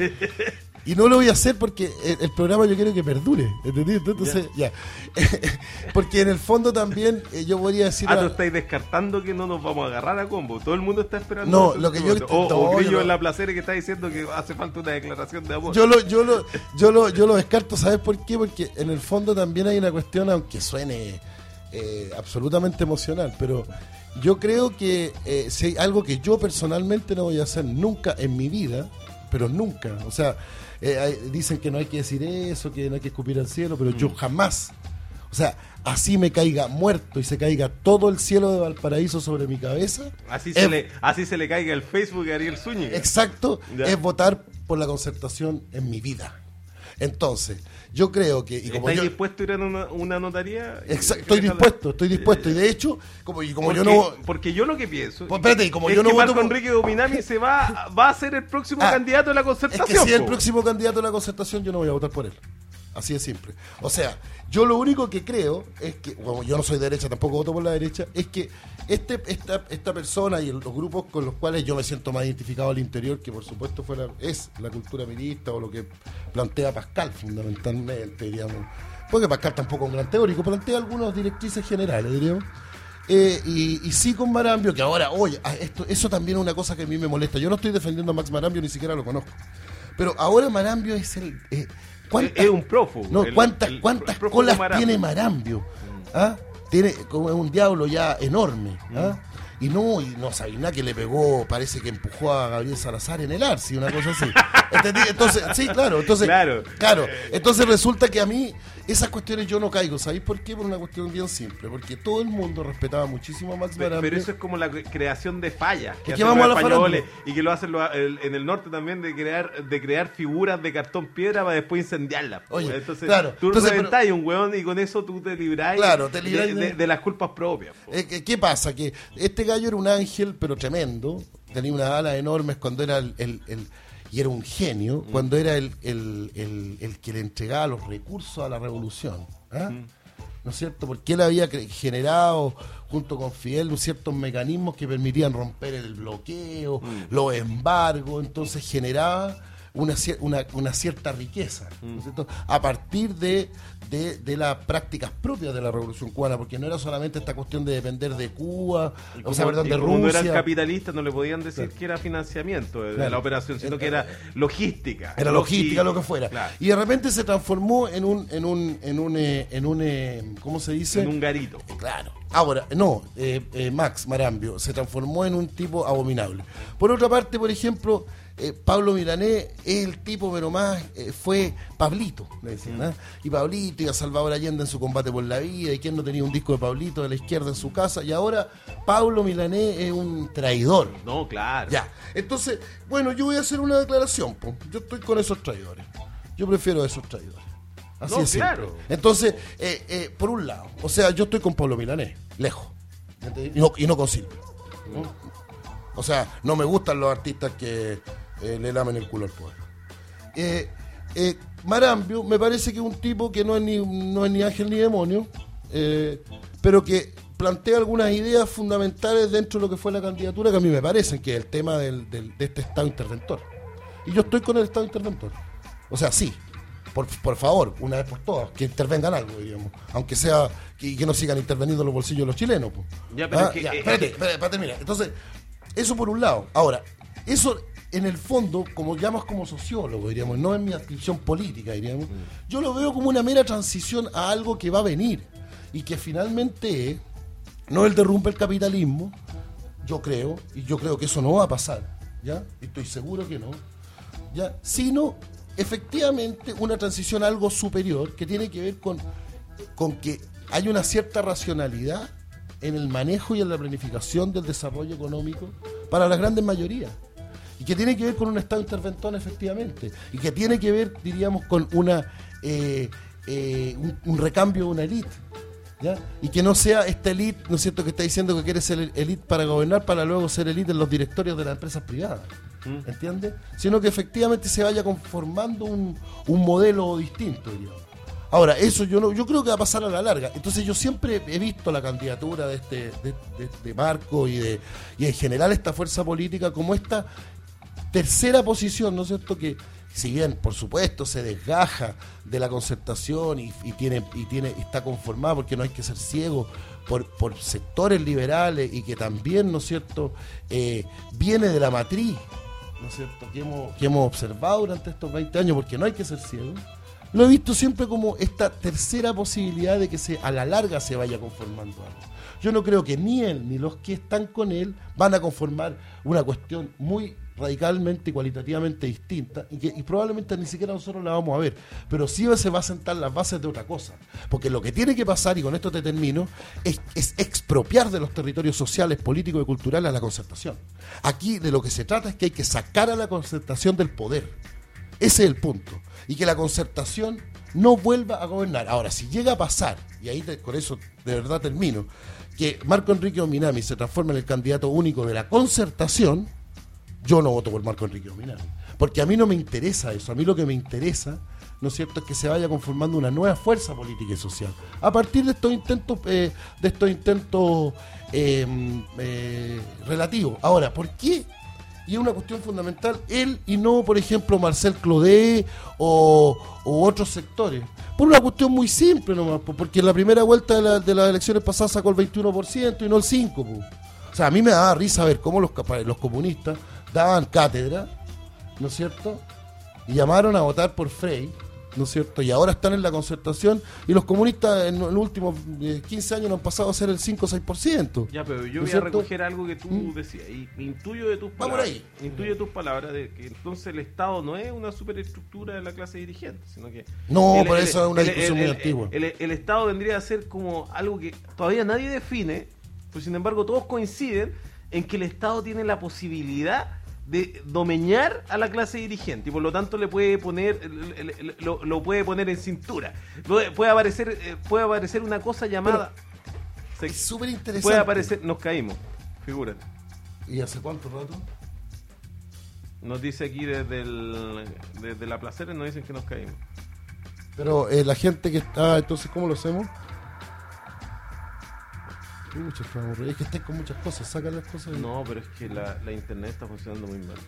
Y no lo voy a hacer porque el, el programa yo quiero que perdure, ¿entendí? Entonces, ya. ya. Porque en el fondo también eh, yo podría decir... Ah, tú estáis descartando que no nos vamos a agarrar a combo. Todo el mundo está esperando. No, lo que yo... O, no, o Grillo yo en la placera que está diciendo que hace falta una declaración de amor. Yo lo, yo lo, yo lo, yo lo descarto, ¿sabes por qué? Porque en el fondo también hay una cuestión, aunque suene eh, absolutamente emocional, pero yo creo que eh, si hay algo que yo personalmente no voy a hacer nunca en mi vida, pero nunca, o sea, eh, hay, dicen que no hay que decir eso, que no hay que escupir al cielo, pero mm. yo jamás, o sea, así me caiga muerto y se caiga todo el cielo de Valparaíso sobre mi cabeza, así se, es, le, así se le caiga el Facebook a Ariel Zúñiga. Exacto, ya. Es votar por la Concertación en mi vida. Entonces, yo creo que... Y como ¿Estás yo, dispuesto a ir a una, una notaría? Exacto, estoy dispuesto, estoy dispuesto. Y de hecho, como, y como porque, yo no... Porque yo lo que pienso... Pues espérate, y como es yo no que voto... Marco Enrique Ominami se va, va a ser el próximo ah, candidato de la Concertación. Es que si es el próximo candidato de la Concertación, yo no voy a votar por él. Así de simple. O sea, yo lo único que creo es que, bueno, yo no soy de derecha, tampoco voto por la derecha, es que este esta esta persona y los grupos con los cuales yo me siento más identificado al interior, que por supuesto fuera, es la cultura mirista o lo que plantea Pascal, fundamentalmente, diríamos. Porque Pascal tampoco es un gran teórico, plantea algunas directrices generales, diríamos. Eh, y, y sí con Marambio, que ahora, oye, esto, eso también es una cosa que a mí me molesta. Yo no estoy defendiendo a Max Marambio, ni siquiera lo conozco. Pero ahora Marambio es el... Eh, es un prófugo. No, el, ¿cuántas, el, cuántas el colas Marambio. tiene Marambio? ¿Ah? Tiene como es un diablo ya enorme. ¿Ah? Y no, y no sabía nada que le pegó, parece que empujó a Gabriel Salazar en el Arci, una cosa así. ¿Entendí? Entonces, sí, claro, entonces, claro. claro, entonces resulta que a mí esas cuestiones yo no caigo, ¿sabéis por qué? Por una cuestión bien simple, porque todo el mundo respetaba muchísimo a Max Marambio. Pero eso es como la creación de fallas que, que hacen vamos los españoles y que lo hacen los, el, en el norte también de crear de crear figuras de cartón piedra para después incendiarlas. Oye, entonces, claro, tú entonces, reventáis un hueón y con eso tú te libráis claro, te libráis de, de, de las culpas propias. Eh, ¿Qué pasa? Que este gallo era un ángel, pero tremendo, tenía unas alas enormes cuando era el... el, el y era un genio mm. cuando era el, el, el, el que le entregaba los recursos a la revolución. ¿eh? Mm. ¿No es cierto? Porque él había generado, junto con Fidel, ciertos mecanismos que permitían romper el bloqueo, mm. los embargos, entonces generaba una, una, una cierta riqueza, ¿no es cierto? A partir de, de, de las prácticas propias de la Revolución Cubana, porque no era solamente esta cuestión de depender de Cuba, como, o sea, perdón, de Rusia. No Rusia. Eran capitalistas, no le podían decir claro. que era financiamiento de claro. la operación, sino que era logística. Era logística, lo que fuera. Claro. Y de repente se transformó en un, en un, en un, eh, en un, eh, ¿cómo se dice? En un garito. Eh, claro. Ahora, no, eh, eh, Max Marambio se transformó en un tipo abominable. Por otra parte, por ejemplo, eh, Pablo Milanés es el tipo, pero más eh, fue Pablito, le decían, ¿eh? Y Pablito y a Salvador Allende en su combate por la vida, y quien no tenía un disco de Pablito de la izquierda en su casa, y ahora Pablo Milanés es un traidor. No, claro. Ya, entonces, bueno, yo voy a hacer una declaración, po. Yo estoy con esos traidores. Yo prefiero a esos traidores. Así no, es claro. Entonces, eh, eh, por un lado, o sea, yo estoy con Pablo Milanés, lejos, y no, y no con Silvio, ¿no? O sea, no me gustan los artistas que eh, le lamen el culo al poder. Eh, eh, Marambio me parece que es un tipo que no es ni, no es ni ángel ni demonio, eh, pero que plantea algunas ideas fundamentales dentro de lo que fue la candidatura que a mí me parecen, que es el tema del, del, de este Estado interventor. Y yo estoy con el Estado interventor. O sea, sí. Por, por favor, una vez por todas, que intervengan algo, digamos. Aunque sea, que, que no sigan interviniendo en los bolsillos de los chilenos. Pues. Ya, pero ah, es que, ya, eh, espérate, espérate, espérate, mira. Entonces, eso por un lado. Ahora, eso en el fondo, como llamas como sociólogo, diríamos, no en mi adscripción política, diríamos, mm. yo lo veo como una mera transición a algo que va a venir y que finalmente es, no el derrumbe el capitalismo, yo creo, y yo creo que eso no va a pasar, ¿ya? Estoy seguro que no, ¿ya? Sino efectivamente una transición a algo superior que tiene que ver con, con que hay una cierta racionalidad en el manejo y en la planificación del desarrollo económico para las grandes mayorías, y que tiene que ver con un Estado interventor efectivamente, y que tiene que ver, diríamos, con una eh, eh, un, un recambio de una élite, ¿ya? Y que no sea esta élite, ¿no es cierto?, que está diciendo que quiere ser élite para gobernar, para luego ser élite en los directorios de las empresas privadas, ¿entiendes? Sino que efectivamente se vaya conformando un, un modelo distinto, digamos. Ahora, eso yo no, yo creo que va a pasar a la larga. Entonces yo siempre he visto la candidatura de este, de, de, de Marco y de, y en general esta fuerza política como esta tercera posición, ¿no es cierto?, que si bien por supuesto se desgaja de la concertación y, y tiene, y tiene, está conformada, porque no hay que ser ciego por, por sectores liberales, y que también, ¿no es cierto?, eh, viene de la matriz, ¿no es cierto?, que hemos, que hemos observado durante estos veinte años, porque no hay que ser ciego. Lo he visto siempre como esta tercera posibilidad de que se, a la larga se vaya conformando algo. Yo no creo que ni él ni los que están con él van a conformar una cuestión muy radicalmente y cualitativamente distinta, y que y probablemente ni siquiera nosotros la vamos a ver, pero sí se va a sentar las bases de otra cosa, porque lo que tiene que pasar, y con esto te termino, es, es expropiar de los territorios sociales, políticos y culturales a la concertación. Aquí de lo que se trata es que hay que sacar a la concertación del poder. Ese es el punto, y que la concertación no vuelva a gobernar. Ahora, si llega a pasar, y ahí te, con eso de verdad termino, que Marco Enrique Ominami se transforma en el candidato único de la concertación, yo no voto por Marco Enrique Ominami, porque a mí no me interesa eso. A mí lo que me interesa, ¿no es cierto?, es que se vaya conformando una nueva fuerza política y social. A partir de estos intentos, eh, de estos intentos eh, eh, relativos. Ahora, ¿por qué? Y es una cuestión fundamental, él y no, por ejemplo, Marcel Clodé o, o otros sectores. Por una cuestión muy simple nomás, porque en la primera vuelta de, la, de las elecciones pasadas sacó el veintiuno por ciento y no el cinco por ciento. O sea, a mí me daba risa ver cómo los, los comunistas daban cátedra, ¿no es cierto?, y llamaron a votar por Frey, ¿no es cierto?, y ahora están en la Concertación, y los comunistas en, en los últimos eh, quince años no han pasado a ser el cinco o seis por ciento. Ya, pero yo ¿no voy es a cierto? recoger algo que tú ¿Mm? decías, y intuyo de tus Va por palabras, ahí. intuyo de tus palabras de que entonces el Estado no es una superestructura de la clase dirigente, sino que... No, el- por el- eso es una el- discusión el- muy el- antigua. El, el- el Estado vendría a ser como algo que todavía nadie define, pero sin embargo todos coinciden en que el Estado tiene la posibilidad de domeñar a la clase dirigente y por lo tanto le puede poner le- le- le- lo, lo puede poner en cintura. Puede, puede aparecer eh, puede aparecer una cosa llamada se- Es súper interesante. puede aparecer, nos caímos, figúrate. ¿Y hace cuánto rato? Nos dice aquí desde el, desde la Placeres, nos dicen que nos caímos. Pero eh, la gente que está, entonces, ¿cómo lo hacemos? Pucha, que vamos a reír. Es que estáis con muchas cosas, saca las cosas. y- No, pero es que la, la internet está funcionando muy mal.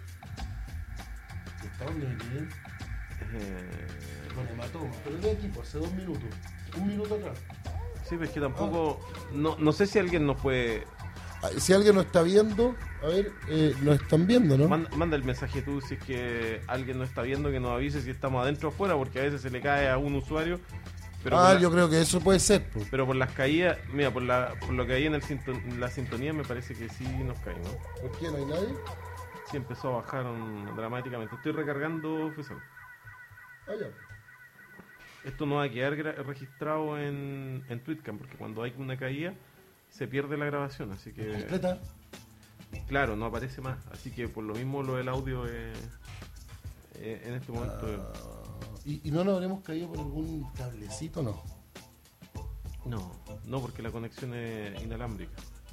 ¿Está dónde me quedé? Eh, Con hematoma. Pero de aquí, pues, hace dos minutos. Un minuto atrás. sí, pero es que tampoco, no, no sé si alguien nos puede, Ah, si alguien nos está viendo, a ver, eh, nos están viendo, ¿no? manda, manda el mensaje tú si es que alguien nos está viendo, que nos avise si estamos adentro o afuera, porque a veces se le cae a un usuario. Pero ah, por la- yo creo que eso puede ser, pues. Pero por las caídas, mira, por, la, por lo que hay en el sinton- la sintonía me parece que sí nos caímos. ¿Por qué no hay nadie? Sí empezó a bajar um, dramáticamente. Estoy recargando, Fesal. Ah, ya. Esto no va a quedar gra- registrado en, en Twitcam, porque cuando hay una caída se pierde la grabación, así que Completa. claro, no aparece más. Así que por lo mismo lo del audio es, eh, en este momento es- Ah, ¿y, ¿Y no nos habremos caído por algún cablecito, no? no, no porque la conexión es inalámbrica.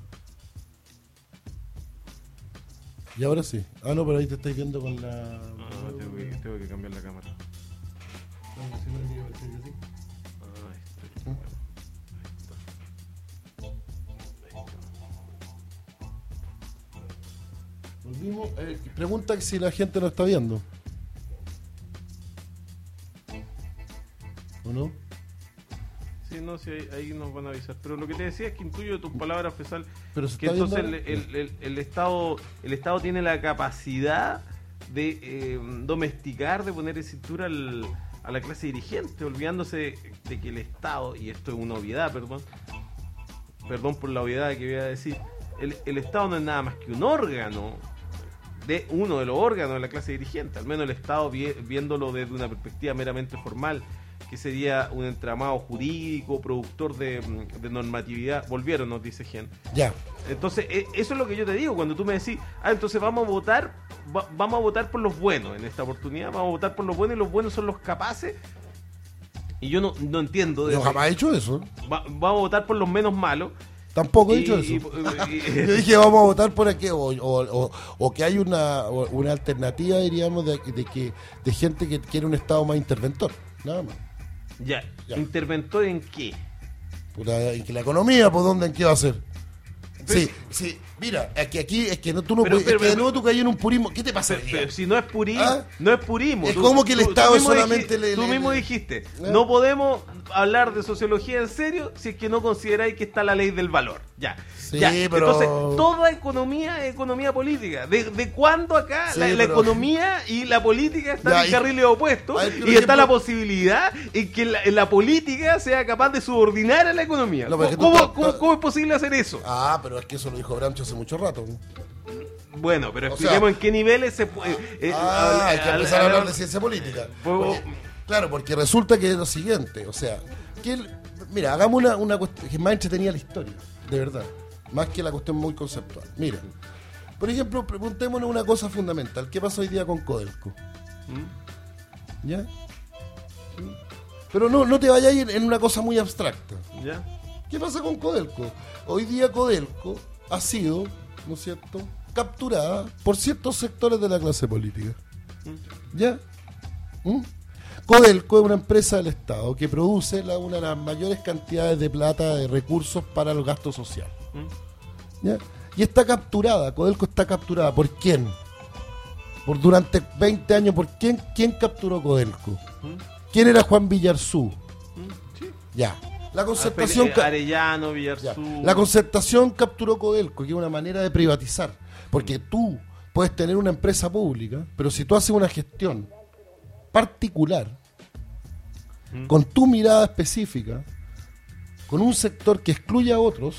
Y ahora sí. Ah, no, pero ahí te estáis viendo con la... Ah, tengo, que, tengo que cambiar la cámara. Ah, sí, me quiero ver, sí, sí. Ah, ahí está. ¿Mm? Ahí está. Volvimos. Eh, pregunta si la gente nos está viendo. ¿O no? Sí, no, sí, ahí, ahí nos van a avisar. Pero lo que te decía es que intuyo de tus palabras, Fesal, Pero se que está entonces el, viendo. el, el, el Estado el Estado tiene la capacidad de eh, domesticar, de poner en cintura al- a la clase dirigente, olvidándose de que el Estado, y esto es una obviedad, perdón, perdón por la obviedad que voy a decir, el, el Estado no es nada más que un órgano, de uno de los órganos de la clase dirigente, al menos el Estado vi- viéndolo desde una perspectiva meramente formal, que sería un entramado jurídico, productor de, de normatividad. Volvieron, nos dice Gen. Ya. Entonces, e- eso es lo que yo te digo, cuando tú me decís, ah, entonces vamos a votar, va- vamos a votar por los buenos en esta oportunidad, vamos a votar por los buenos y los buenos son los capaces. Y yo no, no entiendo. de- Yo jamás he hecho eso. va- vamos a votar por los menos malos. Tampoco he Y- dicho y- eso. y- y- Yo dije vamos a votar por aquí o, o, o, o que hay una, o- una alternativa, diríamos, de, de que de gente que quiere un Estado más interventor. Nada más. ya, Ya. ¿interventor en qué? Puta, en que la economía, ¿por dónde? ¿En qué va a ser? Pero- Sí, sí. Mira, es que aquí es que no, tú no Pero- puedes, pero- es que de pero- nuevo tú caes en un purismo. ¿Qué te pasa? Pero, hoy día? pero si no es purismo, ¿Ah? no es purismo. Es como que el Estado mismo solamente dijiste- le- Tú le- mismo le- dijiste, ¿Eh? no podemos hablar de sociología en serio si es que no consideráis que está la ley del valor. Ya. Sí, ya. pero- Entonces, toda economía es economía política. ¿De, de cuándo acá Sí, la, la pero- economía y la política están Ya, en y- carriles opuestos? a ver, Y por está ejemplo- la posibilidad en que la, la política sea capaz de subordinar a la economía. No, pero es que tú ¿Cómo, estás- cómo- cómo es posible hacer eso? Ah, pero es que eso lo dijo Gramsci hace mucho rato. ¿no? Bueno, pero O expliquemos sea- en qué niveles se puede... eh, Ah, habla- hay que habla- empezar a hablar habla- de ciencia política. Puedo- Porque- claro, porque resulta que es lo siguiente, o sea, que el- mira, hagamos una, una cuestión que es más entretenida la historia, de verdad, más que la cuestión muy conceptual. Mira, por ejemplo, preguntémonos una cosa fundamental, ¿qué pasa hoy día con Codelco? ¿Mm? ¿Ya? ¿Sí? Pero no, no te vayas a ir en una cosa muy abstracta. ¿Ya? ¿Qué pasa con Codelco? Hoy día Codelco ha sido, ¿no es cierto?, capturada por ciertos sectores de la clase política. ¿Ya? ¿Mm? Codelco es una empresa del Estado que produce la, una de las mayores cantidades de plata, de recursos para los gastos sociales. ¿Mm? ¿Ya? Y está capturada, Codelco está capturada. ¿Por quién? Por durante veinte años, ¿por quién, quién capturó Codelco? ¿Mm? ¿Quién era Juan Villarzú? ¿Mm? Sí. Ya. La concertación Pele, Arellano, Villarzú. Ya. La concertación capturó Codelco, que es una manera de privatizar. Porque tú puedes tener una empresa pública, pero si tú haces una gestión particular, ¿Mm? con tu mirada específica, con un sector que excluye a otros,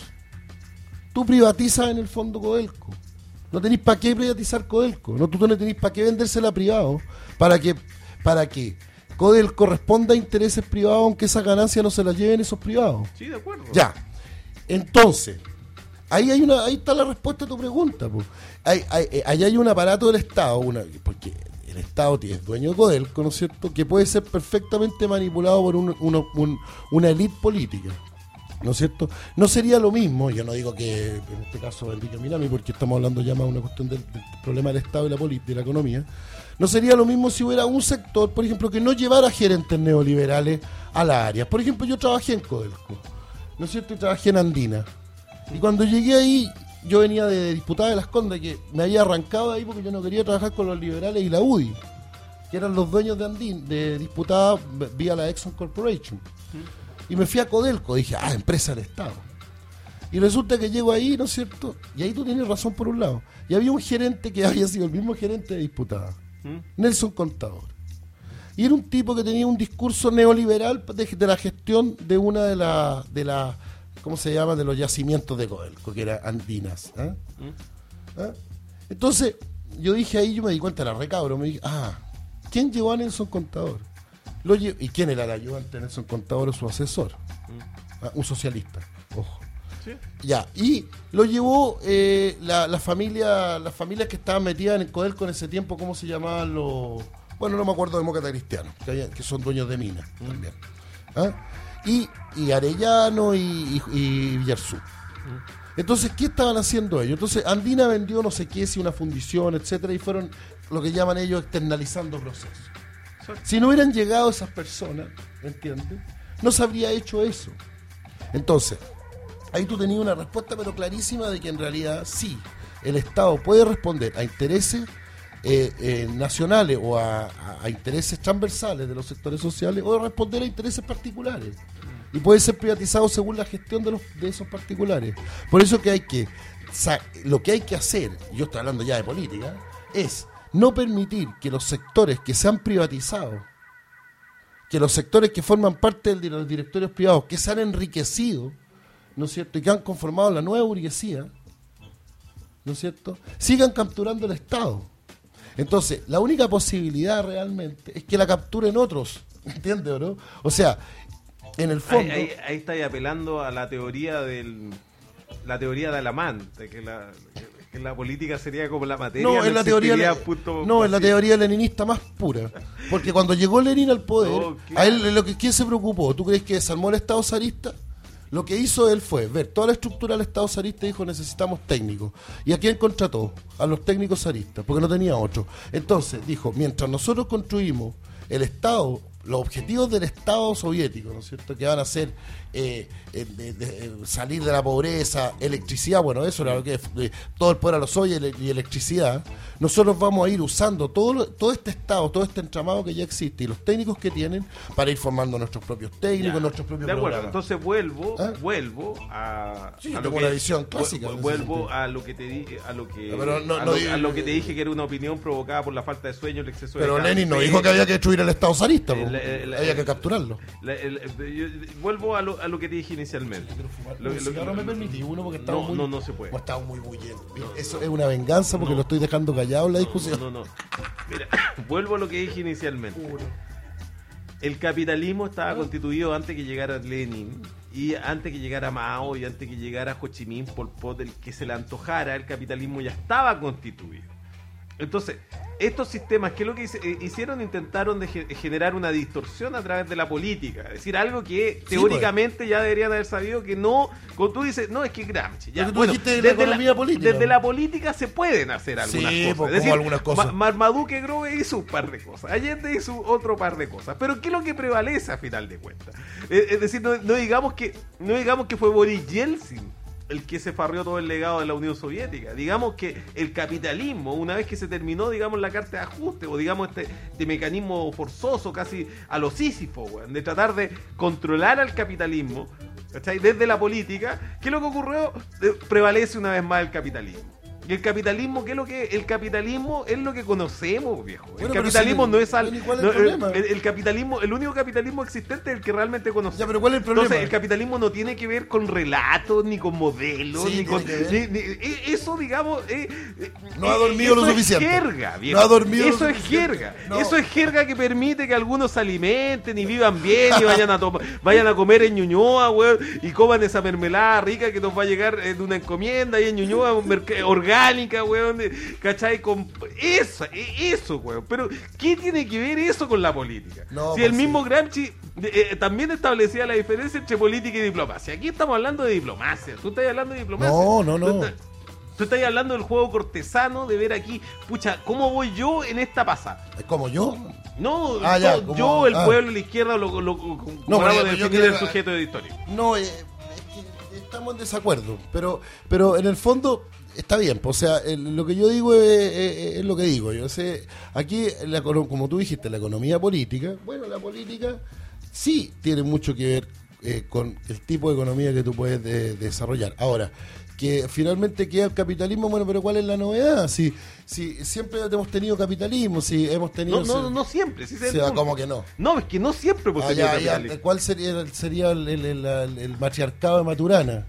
tú privatizas en el fondo Codelco. No tenéis para qué privatizar Codelco. No, tú no tenéis para qué vendérsela a privado para que, para que Codelco responda a intereses privados, aunque esa ganancia no se la lleven esos privados. Sí, de acuerdo. Ya. Entonces, ahí hay una, ahí está la respuesta a tu pregunta. Pues. Hay, hay, ahí hay un aparato del Estado, una, porque el Estado es dueño de Codelco, ¿no es cierto?, que puede ser perfectamente manipulado por un, un, un, una élite política, ¿no es cierto? No sería lo mismo, yo no digo que en este caso Enrique Minami, porque estamos hablando ya más de una cuestión del, del problema del Estado y la política y la economía, no sería lo mismo si hubiera un sector, por ejemplo, que no llevara gerentes neoliberales a las áreas. Por ejemplo, yo trabajé en Codelco, ¿no es cierto?, y trabajé en Andina. Y cuando llegué ahí, yo venía de diputada de Las Condes, que me había arrancado de ahí porque yo no quería trabajar con los liberales y la U D I, que eran los dueños de Andina, de diputada vía la Exxon Corporation. Y me fui a Codelco, dije, ah, empresa del Estado. Y resulta que llego ahí, ¿no es cierto? Y ahí tú tienes razón por un lado. Y había un gerente que había sido el mismo gerente de diputada, ¿Mm? Nelson Contador. Y era un tipo que tenía un discurso neoliberal de, de la gestión de una de las, de la, ¿cómo se llama?, de los yacimientos de Codelco, que era Andinas. ¿eh? ¿Mm? ¿Eh? Entonces, yo dije ahí, yo me di cuenta, era recabro, me dije, ah, ¿quién llevó a Nelson Contador? Lo lle- ¿Y quién era el ayudante de Nelson Contador o su asesor? ¿Mm? Ah, un socialista, ojo. ¿Sí? Ya, y lo llevó eh, la, la familia, las familias que estaban metidas en el Codelco en ese tiempo, ¿cómo se llamaban los? Bueno, no me acuerdo, demócratas cristianos, que, había, que son dueños de minas ¿Mm? también. ¿Ah? Y, y Arellano y, y, y Villarzú. ¿Mm? Entonces, ¿qué estaban haciendo ellos? Entonces, Andina vendió no sé qué, si una fundición, etcétera, y fueron lo que llaman ellos externalizando procesos. Si no hubieran llegado esas personas, ¿entiendes?, no se habría hecho eso. Entonces, ahí tú tenías una respuesta pero clarísima de que en realidad sí, el Estado puede responder a intereses eh, eh, nacionales o a, a, a intereses transversales de los sectores sociales, o responder a intereses particulares, y puede ser privatizado según la gestión de, los, de esos particulares. Por eso que hay que, lo que hay que hacer, yo estoy hablando ya de política, es no permitir que los sectores que se han privatizado, que los sectores que forman parte de los directorios privados, que se han enriquecido, ¿no es cierto?, y que han conformado la nueva burguesía, ¿no es cierto?, sigan capturando el Estado. Entonces, la única posibilidad realmente es que la capturen otros, ¿entiendes o no? O sea, en el fondo... Ahí, ahí, ahí estáis apelando a la teoría del... la teoría de Alamán, de que la... que la política sería como la materia. No, es la teoría, le... no, es la teoría leninista más pura. Porque cuando llegó Lenin al poder, no, claro. a él lo que quién se preocupó. ¿Tú crees que desarmó el Estado zarista? Lo que hizo él fue ver toda la estructura del Estado zarista y dijo, necesitamos técnicos. ¿Y a quién contrató? A los técnicos zaristas, porque no tenía otro. Entonces dijo, mientras nosotros construimos el Estado, los objetivos del Estado soviético, ¿no es cierto?, que van a ser eh, eh, de, de, de salir de la pobreza, electricidad, bueno, eso era lo que eh, todo el poder a los soviets y electricidad. Nosotros vamos a ir usando todo, todo este Estado, todo este entramado que ya existe y los técnicos que tienen para ir formando nuestros propios técnicos, ya, nuestros propios de acuerdo, programas. Entonces vuelvo, ¿Eh? vuelvo a, sí, a lo que, una visión clásica. Vuelvo a lo que te dije, a lo que no, no, a, no, lo, a lo que te dije que era una opinión provocada por la falta de sueño, el exceso pero de Pero Lenin no dijo que había que destruir el Estado zarista, el, el, había el, que capturarlo. La, el, el, yo, vuelvo a lo, a lo que te dije inicialmente. Lo, lo, lo, no me permití uno porque estaba no, muy, no, no se puede. Estaba muy bullendo. No, eso no, es una venganza porque no, lo estoy dejando callado en la discusión. No, no, no. Mira, vuelvo a lo que dije inicialmente. El capitalismo estaba ¿Ah? constituido antes que llegara Lenin y antes que llegara Mao y antes que llegara Ho Chi Minh, Pol Pot, el que se le antojara, el capitalismo ya estaba constituido. Entonces, estos sistemas, ¿qué es lo que hice- eh, hicieron? Intentaron de ge- generar una distorsión a través de la política. Es decir, algo que Sí, teóricamente pues. ya deberían haber sabido que no. Cuando tú dices, no, es que Gramsci. Ya, Pero tú bueno, dijiste de la economía política. Desde la política se pueden hacer algunas Sí, cosas. pues, Es decir, como algunas cosas. Ma- Marmaduke Grove hizo un par de cosas. Allende hizo otro par de cosas. Pero ¿qué es lo que prevalece a final de cuentas? Es, es decir, no, no digamos que no digamos que fue Boris Yeltsin el que se farrió todo el legado de la Unión Soviética. Digamos que el capitalismo, una vez que se terminó, digamos, la carta de ajuste, o digamos este, este mecanismo forzoso, casi a lo Sísifo, weón, de tratar de controlar al capitalismo, ¿cachai? Desde la política, ¿qué es lo que ocurrió? Eh, prevalece una vez más el capitalismo. Y el capitalismo, ¿qué es lo que el capitalismo es lo que conocemos, viejo? El Bueno, pero capitalismo si- no es al, bueno, ¿y cuál es no, el problema? el, el capitalismo, el único capitalismo existente es el que realmente conocemos. Ya, pero ¿cuál es el problema? Entonces, el capitalismo no tiene que ver con relatos, ni con modelos, Sí, ni con. tiene que ver. ni- ni- eh, eso, digamos. eh, eh, No ha eh, dormido lo eso suficiente. Es jerga, viejo. No ha dormido lo Eso es suficiente. jerga. No. Eso es jerga que permite que algunos se alimenten y vivan bien y vayan a tomar, vayan a comer en Ñuñoa, weón, y coman esa mermelada rica que nos va a llegar en una encomienda ahí en Ñuñoa, merc- orgánica, weón, eh, ¿cachai? Con eso, eh, eso, weón. Pero, ¿qué tiene que ver eso con la política? No, si pues el mismo sí. Gramsci eh, eh, también establecía la diferencia entre política y diplomacia. Aquí estamos hablando de diplomacia. Tú estás hablando de diplomacia. No, no, no. Tú estás, tú estás hablando del juego cortesano, de ver aquí, pucha, ¿cómo voy yo en esta pasada? ¿Es como yo? No, Ah, ya, yo, como- yo, el ah. pueblo, la izquierda, lo, lo, como No, pero hablamos yo- de yo definir creo el que- sujeto de historia. No, eh, es que estamos en desacuerdo, pero, pero en el fondo está bien, pues, o sea, el- lo que yo digo es, es- es lo que digo. Yo sé, aquí, la econo- como tú dijiste, la economía política, bueno, la política sí tiene mucho que ver eh, con el tipo de economía que tú puedes de- desarrollar. Ahora, que finalmente queda el capitalismo, bueno, pero ¿cuál es la novedad? Si, si siempre hemos tenido capitalismo, si hemos tenido... No, no, no siempre. Sí, O sea, como que no. No, es que no siempre pues, Ah, sería ya, ya, capitalismo. ¿cuál sería, sería el, el, el- el- el matriarcado de Maturana?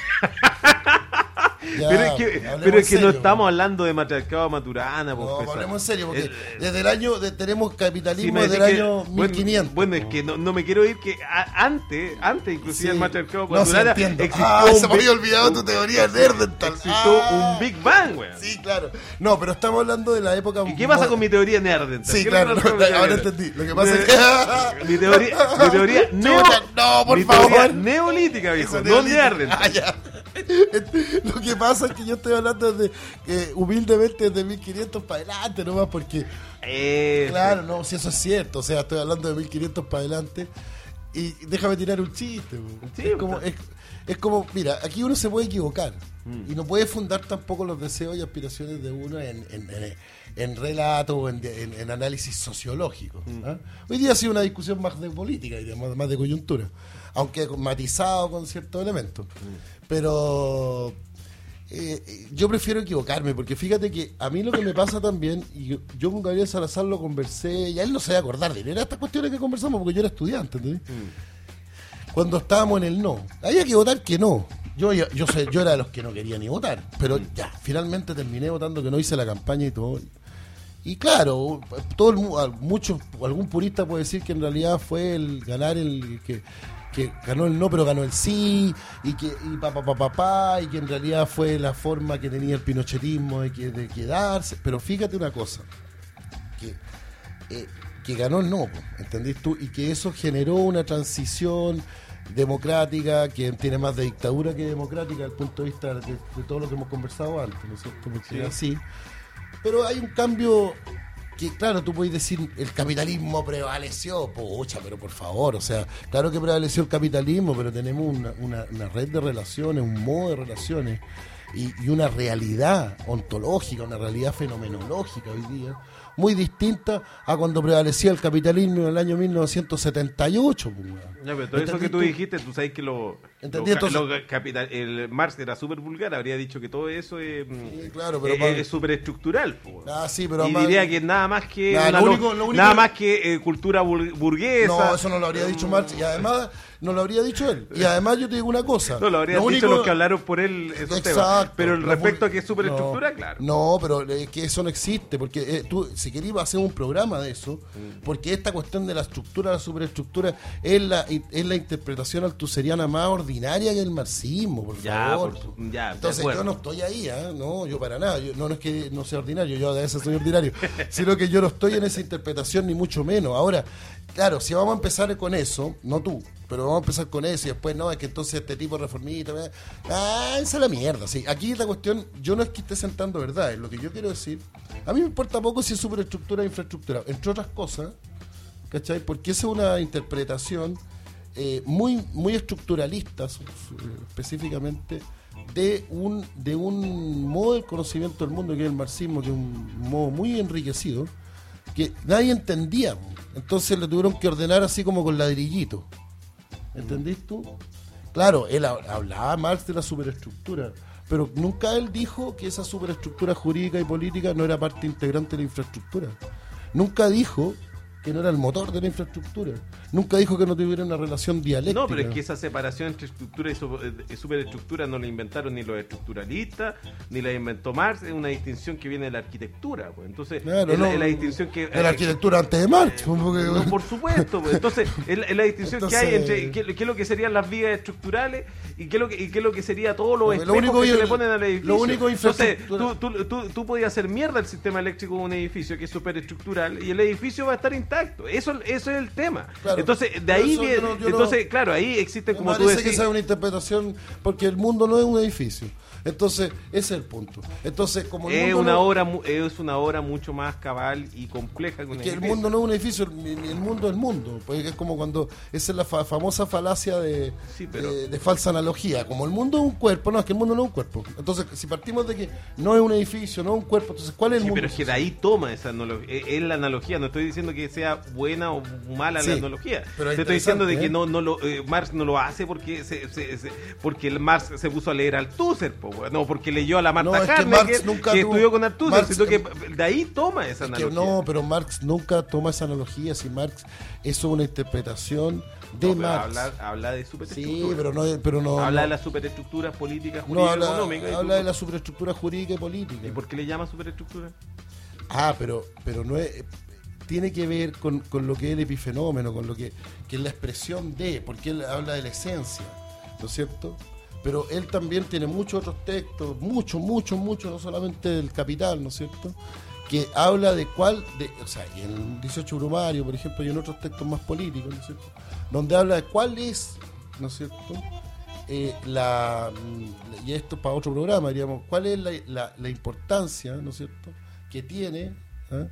Ya, pero es que, hablemos pero es en que no serio. estamos hablando de matriarcado Maturana. Pues, No, pues, hablemos en serio, porque eh, desde el año, de- tenemos sí, capitalismo me desde el decís que- año bueno, mil quinientos. Bueno, es que no, no me quiero ir que a- antes, antes inclusive Sí. el matriarcado No, sí, Maturana entiendo. existió Ah, un se me había Big- olvidado tu teoría Nerdental. existió Ah, un Big Bang, weón. Sí, claro. No, pero estamos hablando de la época... ¿Y qué pasa mo- con mi teoría Nerdental? Sí, ¿Qué claro, pasa con no, mi teoría ahora Nerdental? entendí. Lo que pasa es que... Mi teoría, mi teoría neo, Chuta, no, por mi teoría favor. neolítica, viejo, Eso no neolítico. Neandertal. Ah, ya. Lo que pasa es que yo estoy hablando desde, eh, humildemente desde mil quinientos para adelante nomás, porque, Eh, claro, no, si eso es cierto, o sea, estoy hablando de mil quinientos para adelante, y déjame tirar un chiste, po. Sí, es, como, está. es, es como, mira, aquí uno se puede equivocar, Mm. y no puede fundar tampoco los deseos y aspiraciones de uno en, en, en, en relato o en, en, en análisis sociológico. ¿ah? Hoy día ha sido una discusión más de política, y de- más, más de coyuntura, aunque matizado con ciertos elementos. Pero eh, yo prefiero equivocarme, porque fíjate que a mí lo que me pasa también, y yo, yo con Gabriel Salazar lo conversé, y a él no se va a acordar de él, era estas cuestiones que conversamos, porque yo era estudiante, ¿entendés? Cuando estábamos en el no. Había que votar que no. Yo, yo, yo, sé, yo era de los que no quería ni votar, pero ya, finalmente terminé votando que no, hice la campaña y todo. Y claro, todo el, mu- muchos, algún purista puede decir que en realidad fue el ganar el que, que ganó el no, pero ganó el sí, y que y pa, pa, pa, pa, pa, y que en realidad fue la forma que tenía el pinochetismo de, que, de quedarse. Pero fíjate una cosa, que, eh, que ganó el no, po, ¿entendés tú? Y que eso generó una transición democrática que tiene más de dictadura que democrática desde el punto de vista de, de todo lo que hemos conversado antes, ¿no es cierto? Porque Sí. es así. Pero hay un cambio que, claro, tú puedes decir el capitalismo prevaleció, pucha, pero por favor, o sea, claro que prevaleció el capitalismo, pero tenemos una, una, una red de relaciones, un modo de relaciones y, y una realidad ontológica, una realidad fenomenológica hoy día, muy distinta a cuando prevalecía el capitalismo en el año mil novecientos setenta y ocho. Pues, weón. Ya, pero todo eso que tú dijiste, tú sabes que lo, ¿Entendí? lo ca- Entonces- lo capital, el Marx era súper vulgar, habría dicho que todo eso es Sí, claro, pero es- pa- es súper estructural. po. Ah, sí, pero y además- diría que nada más que Nah, una lo lo- único- lo único- nada más que eh, cultura bur- burguesa. No, eso no lo habría dicho Marx, y además no lo habría dicho él. Y además yo te digo una cosa. No, lo habrían lo dicho único- los que hablaron por él esos Exacto. temas. Pero el Los respecto bur- a que es súper no, estructura, claro. No, pero es que eso no existe, porque eh, tú, si queréis hacemos un programa de eso, porque esta cuestión de la estructura, la superestructura, es la, es la interpretación altuseriana más ordinaria que el marxismo, por ya, favor. Por, ya, Entonces yo no estoy ahí, ¿eh? no, yo para nada, yo, no, no es que no sea ordinario, yo a veces soy ordinario, sino que yo no estoy en esa interpretación ni mucho menos. Ahora, claro, si vamos a empezar con eso, no tú, pero vamos a empezar con eso y después no, es que entonces este tipo reformista, ah, esa es la mierda, sí. Aquí la cuestión, yo no es que esté sentando verdad, es lo que yo quiero decir. A mí me importa poco si es superestructura o infraestructura, entre otras cosas, ¿cachai? Porque esa es una interpretación eh, muy, muy estructuralista, específicamente, de un, de un modo del conocimiento del mundo que es el marxismo, que es un modo muy enriquecido, que nadie entendía. Entonces le tuvieron que ordenar así como con ladrillito. ¿Entendís tú? Claro, él hablaba Marx de la superestructura, pero nunca él dijo que esa superestructura jurídica y política no era parte integrante de la infraestructura. Nunca dijo que no era el motor de la infraestructura. Nunca dijo que no tuviera una relación dialéctica. No, pero es que esa separación entre estructura y superestructura no la inventaron ni los estructuralistas, ni la inventó Marx, es una distinción que viene de la arquitectura. Pues. Entonces, claro, es, no, la, es la distinción que... De la arquitectura antes de Marx. Eh, porque... no, por supuesto. Pues. Entonces, es, es la distinción Entonces, que hay entre qué, qué es lo que serían las vías estructurales y qué es lo que, y qué es lo que sería todos los lo espejos único que y, se le ponen al edificio. Lo único Entonces, tú, tú, tú, tú podías hacer mierda el sistema eléctrico de un edificio que es superestructural y el edificio va a estar intacto. Eso, eso es el tema. Claro, entonces, de ahí viene, no, entonces, no, claro, ahí existe, como tú decís, que esa es una interpretación, porque el mundo no es un edificio. Entonces, ese es el punto. Entonces, como el es mundo una no, obra es una obra mucho más cabal y compleja que un que el mundo no es un edificio, el, el mundo es el mundo, porque es como cuando esa es la fa famosa falacia de, sí, pero... de, de falsa analogía, como el mundo es un cuerpo, no, es que el mundo no es un cuerpo. Entonces, si partimos de que no es un edificio, no es un cuerpo, entonces ¿cuál es el sí, mundo? Pero es que de ahí toma esa analogía, es la analogía, no estoy diciendo que sea buena o mala sí, la analogía. Te estoy diciendo de que ¿eh? no no lo eh, Marx no lo hace porque se, se, se, porque el Marx se puso a leer Althusser, po, no porque leyó a la Marta no, Carne, que, que, que estudió con Althusser, Marx, sino que de ahí toma esa analogía. Que no, pero Marx nunca toma esa analogía, si Marx eso es una interpretación de no, Marx. Habla, habla de superestructura. Sí, pero no, pero no habla no, de las superestructuras políticas, jurídicas, no, habla, económicas. Habla de la superestructura jurídica y política. ¿Y por qué le llama superestructura? Ah, pero pero no es tiene que ver con, con lo que es el epifenómeno, con lo que, que es la expresión de, porque él habla de la esencia, ¿no es cierto? Pero él también tiene muchos otros textos, muchos, muchos, muchos, no solamente del Capital, ¿no es cierto?, que habla de cuál, de, o sea, y en el dieciocho Brumario, por ejemplo, y en otros textos más políticos, ¿no es cierto?, donde habla de cuál es, ¿no es cierto?, eh, la, y esto para otro programa, diríamos, cuál es la, la, la importancia, ¿no es cierto?, que tiene, ¿eh?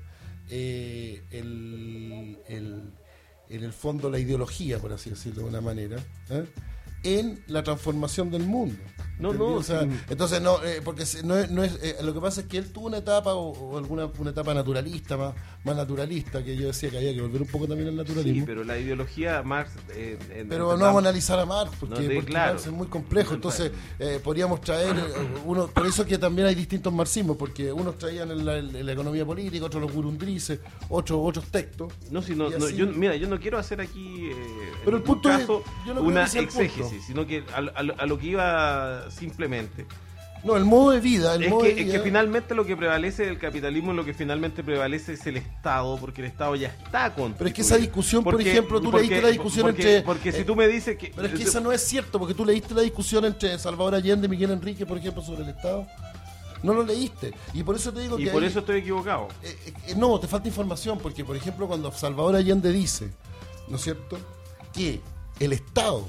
Eh, el, el, en el fondo la ideología, por así decirlo de una manera, ¿eh? en la transformación del mundo. No, no, o sea, sí. entonces no, eh, porque no es, no es eh, lo que pasa es que él tuvo una etapa o, o alguna una etapa naturalista, más, más naturalista, que yo decía que había que volver un poco también al naturalismo. Sí, pero la ideología Marx eh, eh, pero no vamos a analizar a Marx porque, no, de, porque claro. Marx es muy complejo, entonces eh, podríamos traer eh, uno, por eso que también hay distintos marxismos, porque unos traían en la, en la economía política, otros los gurundrices, otros otros textos. No, si no, no yo, mira, yo no quiero hacer aquí eh, pero el punto caso, es, yo no una exégesis, sino que a, a, a lo que iba simplemente. No, el modo de vida. El es, modo que, de vida. es que finalmente lo que prevalece del capitalismo, lo que finalmente prevalece es el Estado, porque el Estado ya está constituido. Pero es que esa discusión, porque, por ejemplo, tú porque, leíste la discusión porque, entre... Porque eh, si tú me dices que... Pero es que eso no es cierto, porque tú leíste la discusión entre Salvador Allende y Miguel Enrique, por ejemplo, sobre el Estado. No lo leíste. Y por eso te digo y que... Y por ahí, eso estoy equivocado. Eh, eh, no, te falta información, porque, por ejemplo, cuando Salvador Allende dice, ¿no es cierto?, que el Estado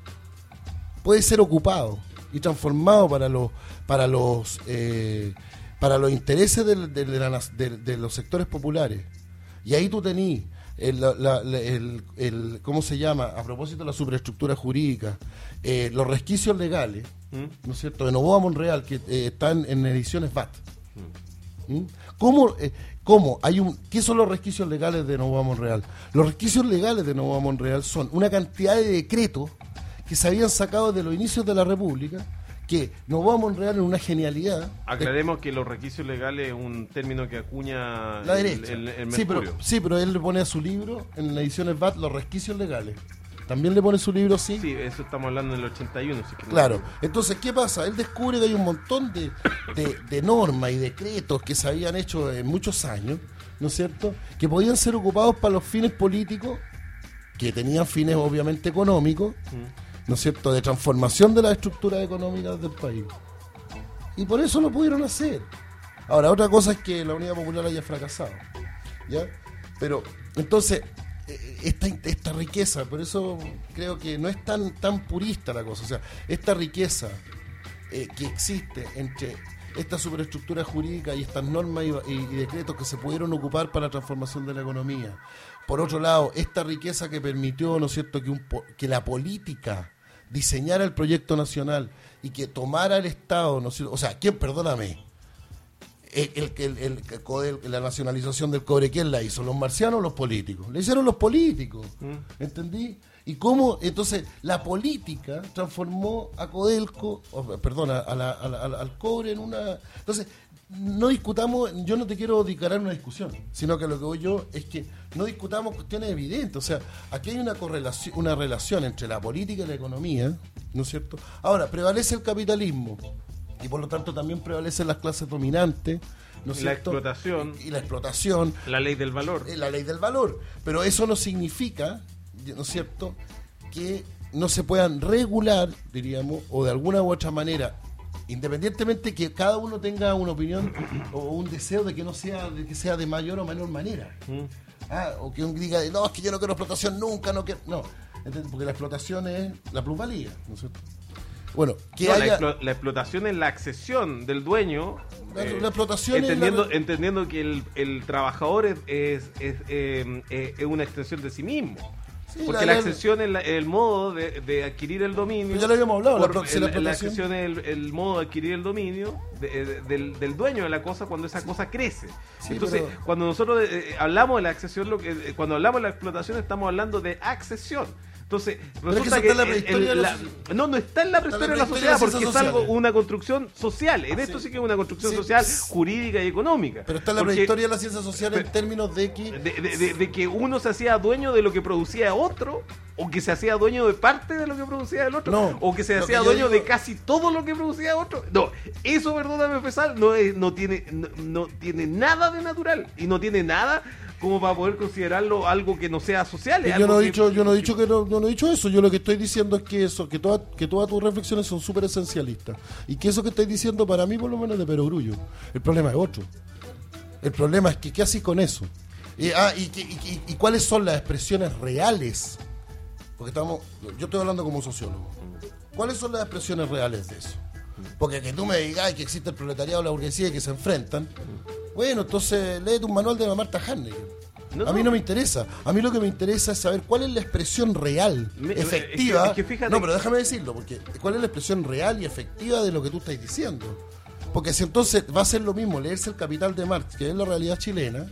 puede ser ocupado y transformado para los para los eh, para los intereses de, de, de, la, de, de los sectores populares. Y ahí tú tenís el, la, la, el, el ¿cómo se llama? A propósito de la superestructura jurídica, eh, los resquicios legales, ¿Mm? ¿no es cierto?, de Novoa Monreal, que eh, están en ediciones B A T. ¿Mm? ¿Mm? ¿Cómo, eh, ¿Cómo? Hay un, ¿Qué son los resquicios legales de Novoa Monreal? Los resquicios legales de Novoa Monreal son una cantidad de decretos que se habían sacado desde los inicios de la República, que Novoa Monreal en una genialidad... Aclaremos de, que los requisitos legales es un término que acuña la derecha. El, el, el sí, pero, sí, pero él le pone a su libro, en la edición B A T, los resquicios legales. También le pone su libro, sí. Sí, eso estamos hablando del ochenta y uno. Si claro, no. Entonces, ¿qué pasa? Él descubre que hay un montón de, de, de normas y decretos que se habían hecho en muchos años, ¿no es cierto?, que podían ser ocupados para los fines políticos, que tenían fines obviamente económicos, mm. ¿no es cierto?, de transformación de las estructuras económicas del país. Y por eso lo pudieron hacer. Ahora, otra cosa es que la Unidad Popular haya fracasado, ¿ya? Pero, entonces, esta, esta riqueza, por eso creo que no es tan, tan purista la cosa, o sea, esta riqueza eh, que existe entre esta superestructura jurídica y estas normas y, y, y decretos que se pudieron ocupar para la transformación de la economía. Por otro lado, esta riqueza que permitió, ¿no es cierto?, que, un, que la política diseñara el proyecto nacional y que tomara el Estado, ¿no es cierto?, o sea, ¿quién, perdóname, el, el, el, el, el, el, la nacionalización del cobre, ¿quién la hizo? ¿Los marcianos o los políticos? La hicieron los políticos, mm. ¿entendí? Y cómo, entonces, la política transformó a Codelco, oh, perdón, a la, a la, al cobre en una... Entonces, no discutamos, yo no te quiero dedicar a una discusión, sino que lo que voy yo es que no discutamos cuestiones evidentes. O sea, aquí hay una correlación, una relación entre la política y la economía, ¿no es cierto? Ahora, prevalece el capitalismo y por lo tanto también prevalecen las clases dominantes, ¿no es cierto? La explotación. Y, y la explotación. La ley del valor. La ley del valor. Pero eso no significa, ¿no es cierto?, que no se puedan regular, diríamos, o de alguna u otra manera, independientemente que cada uno tenga una opinión o un deseo de que no sea, de que sea de mayor o menor manera. Mm. Ah, o que uno diga, no, es que yo no quiero explotación nunca, no quiero. No, porque la explotación es la plusvalía, ¿no es cierto? Bueno, que no, haya... la, explo- la explotación es la accesión del dueño. La, eh, la explotación entendiendo, es la... entendiendo que el, el trabajador es, es, es, eh, eh, es una extensión de sí mismo. Sí, porque la, la accesión es la, el modo de, de adquirir el dominio. Ya lo habíamos hablado. Por, la, el, la, la accesión es el, el modo de adquirir el dominio de, de, del, del dueño de la cosa cuando esa cosa crece. Sí, Entonces, pero... cuando nosotros eh, hablamos de la accesión, lo que, eh, cuando hablamos de la explotación, estamos hablando de accesión. Entonces, resulta es que, que, la el, el, la, no, no está en la prehistoria de la sociedad porque es algo, una construcción social. En ah, esto sí. sí que es una construcción sí. social, jurídica y económica. Pero está en la porque, prehistoria de la ciencia social pero, en términos de que... De, de, de, de que uno se hacía dueño de lo que producía otro, o que se hacía dueño de parte de lo que producía el otro, no, o que se hacía que dueño digo... de casi todo lo que producía otro. No, eso, perdóname, Fesal, no, es, no, tiene, no, no tiene nada de natural y no tiene nada... como para poder considerarlo algo que no sea social. Yo no he dicho, yo no he dicho que no, no, no he dicho eso. Yo lo que estoy diciendo es que eso, que todas, que todas tus reflexiones son súper esencialistas y que eso que estoy diciendo para mí por lo menos es de perogrullo. El problema es otro. El problema es que qué haces con eso. Y, ah, y, y, y, y cuáles son las expresiones reales. Porque estamos, yo estoy hablando como sociólogo. ¿Cuáles son las expresiones reales de eso? Porque que tú me digas que existe el proletariado y la burguesía y que se enfrentan. Bueno, entonces léete un manual de la Marta Haneke. No, a mí no me interesa. A mí lo que me interesa es saber cuál es la expresión real, me, efectiva. Es que, es que no, pero déjame decirlo, porque cuál es la expresión real y efectiva de lo que tú estás diciendo. Porque si entonces va a ser lo mismo leerse El Capital de Marx, que es la realidad chilena,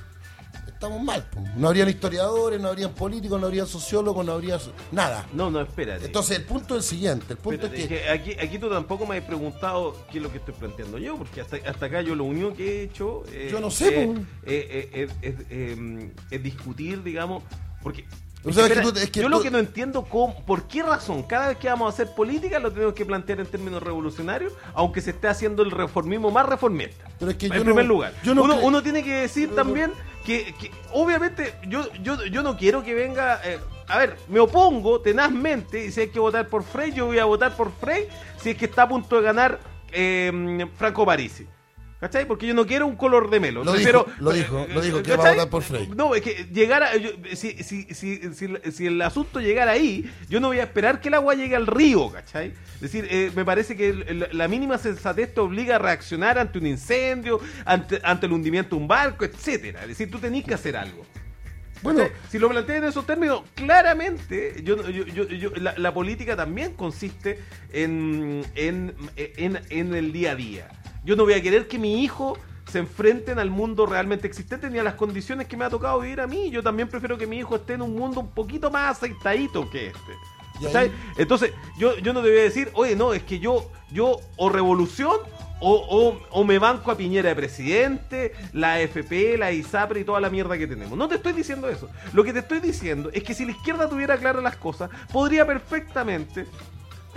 estamos mal. Po. No habrían historiadores, no habrían políticos, no habrían sociólogos, no habría nada. No, no, espérate. Entonces el punto es el siguiente. El punto espérate, es que... es que aquí, aquí tú tampoco me has preguntado qué es lo que estoy planteando yo, porque hasta, hasta acá yo lo único que he hecho eh, yo no sé, eh, eh, eh, eh, eh, es discutir, digamos, porque... O sea, es que, es que tú, es que yo tú... lo que no entiendo cómo, por qué razón cada vez que vamos a hacer política lo tenemos que plantear en términos revolucionarios, aunque se esté haciendo el reformismo más reformista. Pero es que en yo primer no, lugar, yo no uno, creo... uno tiene que decir también que, que obviamente yo, yo, yo no quiero que venga... Eh, a ver, me opongo tenazmente y si hay que votar por Frey, yo voy a votar por Frey si es que está a punto de ganar eh, Franco Parisi. ¿Cachai? Porque yo no quiero un color de melo. Lo Prefiero, dijo, lo dijo, lo dijo, que va a votar por Frey. No, es que llegara, yo, si, si, si, si, si el asunto llegara ahí, yo no voy a esperar que el agua llegue al río, ¿cachai? Es decir, eh, me parece que el, la mínima sensatez te obliga a reaccionar ante un incendio, ante, ante el hundimiento de un barco, etcétera. Es decir, tú tenés que hacer algo. Bueno, ¿cachai? Si lo planteas en esos términos, claramente yo, yo, yo, yo, la, la política también consiste en, en, en, en el día a día. Yo no voy a querer que mi hijo se enfrenten al mundo realmente existente ni a las condiciones que me ha tocado vivir a mí. Yo también prefiero que mi hijo esté en un mundo un poquito más aceitadito que este. ¿Sabes? Entonces, yo, yo no te voy a decir, oye, no, es que yo, yo o revolución o, o, o me banco a Piñera de presidente, la A F P, la ISAPRE y toda la mierda que tenemos. No te estoy diciendo eso. Lo que te estoy diciendo es que si la izquierda tuviera claras las cosas, podría perfectamente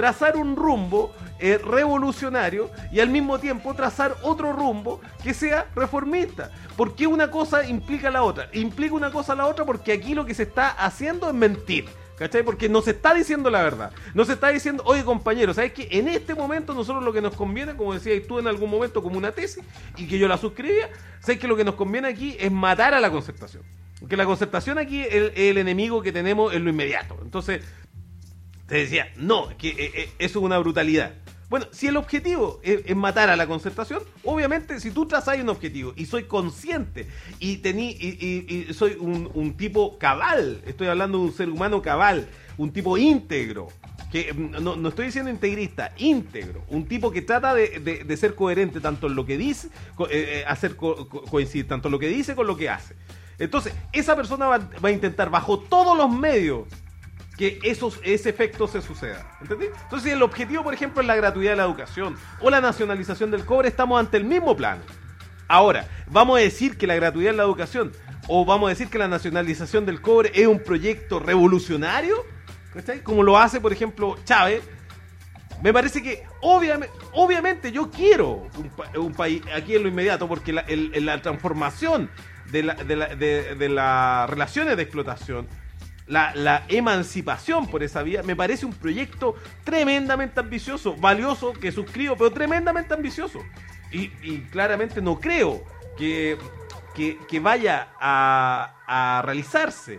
trazar un rumbo eh, revolucionario y al mismo tiempo trazar otro rumbo que sea reformista. ¿Por qué una cosa implica la otra? Implica una cosa a la otra porque aquí lo que se está haciendo es mentir. ¿Cachai? Porque no se está diciendo la verdad. No se está diciendo, oye compañero, ¿sabes qué? En este momento nosotros lo que nos conviene, como decías tú en algún momento como una tesis, y que yo la suscribía, ¿sabes que lo que nos conviene aquí es matar a la concertación? Porque la concertación aquí, el, el enemigo que tenemos es lo inmediato. Entonces, te decía, no, que eh, eh, eso es una brutalidad. Bueno, si el objetivo es, es matar a la concertación, obviamente si tú trazas un objetivo y soy consciente y, tení, y, y, y soy un, un tipo cabal, estoy hablando de un ser humano cabal, un tipo íntegro, que no, no estoy diciendo integrista, íntegro, un tipo que trata de, de, de ser coherente tanto en lo que dice, co, eh, hacer co, co, coincidir tanto lo que dice con lo que hace. Entonces, esa persona va, va a intentar bajo todos los medios que esos, ese efecto se suceda. ¿Entendí? Entonces, si el objetivo, por ejemplo, es la gratuidad de la educación o la nacionalización del cobre, estamos ante el mismo plano. Ahora, ¿vamos a decir que la gratuidad de la educación o vamos a decir que la nacionalización del cobre es un proyecto revolucionario? ¿Cachai? Como lo hace, por ejemplo, Chávez. Me parece que, obviamente, obviamente yo quiero un, un país aquí en lo inmediato, porque la, el, la transformación de, la, de, la, de, de las relaciones de explotación, La, la emancipación por esa vía, me parece un proyecto tremendamente ambicioso, valioso, que suscribo, pero tremendamente ambicioso. Y, y claramente no creo que, que, que vaya a, a realizarse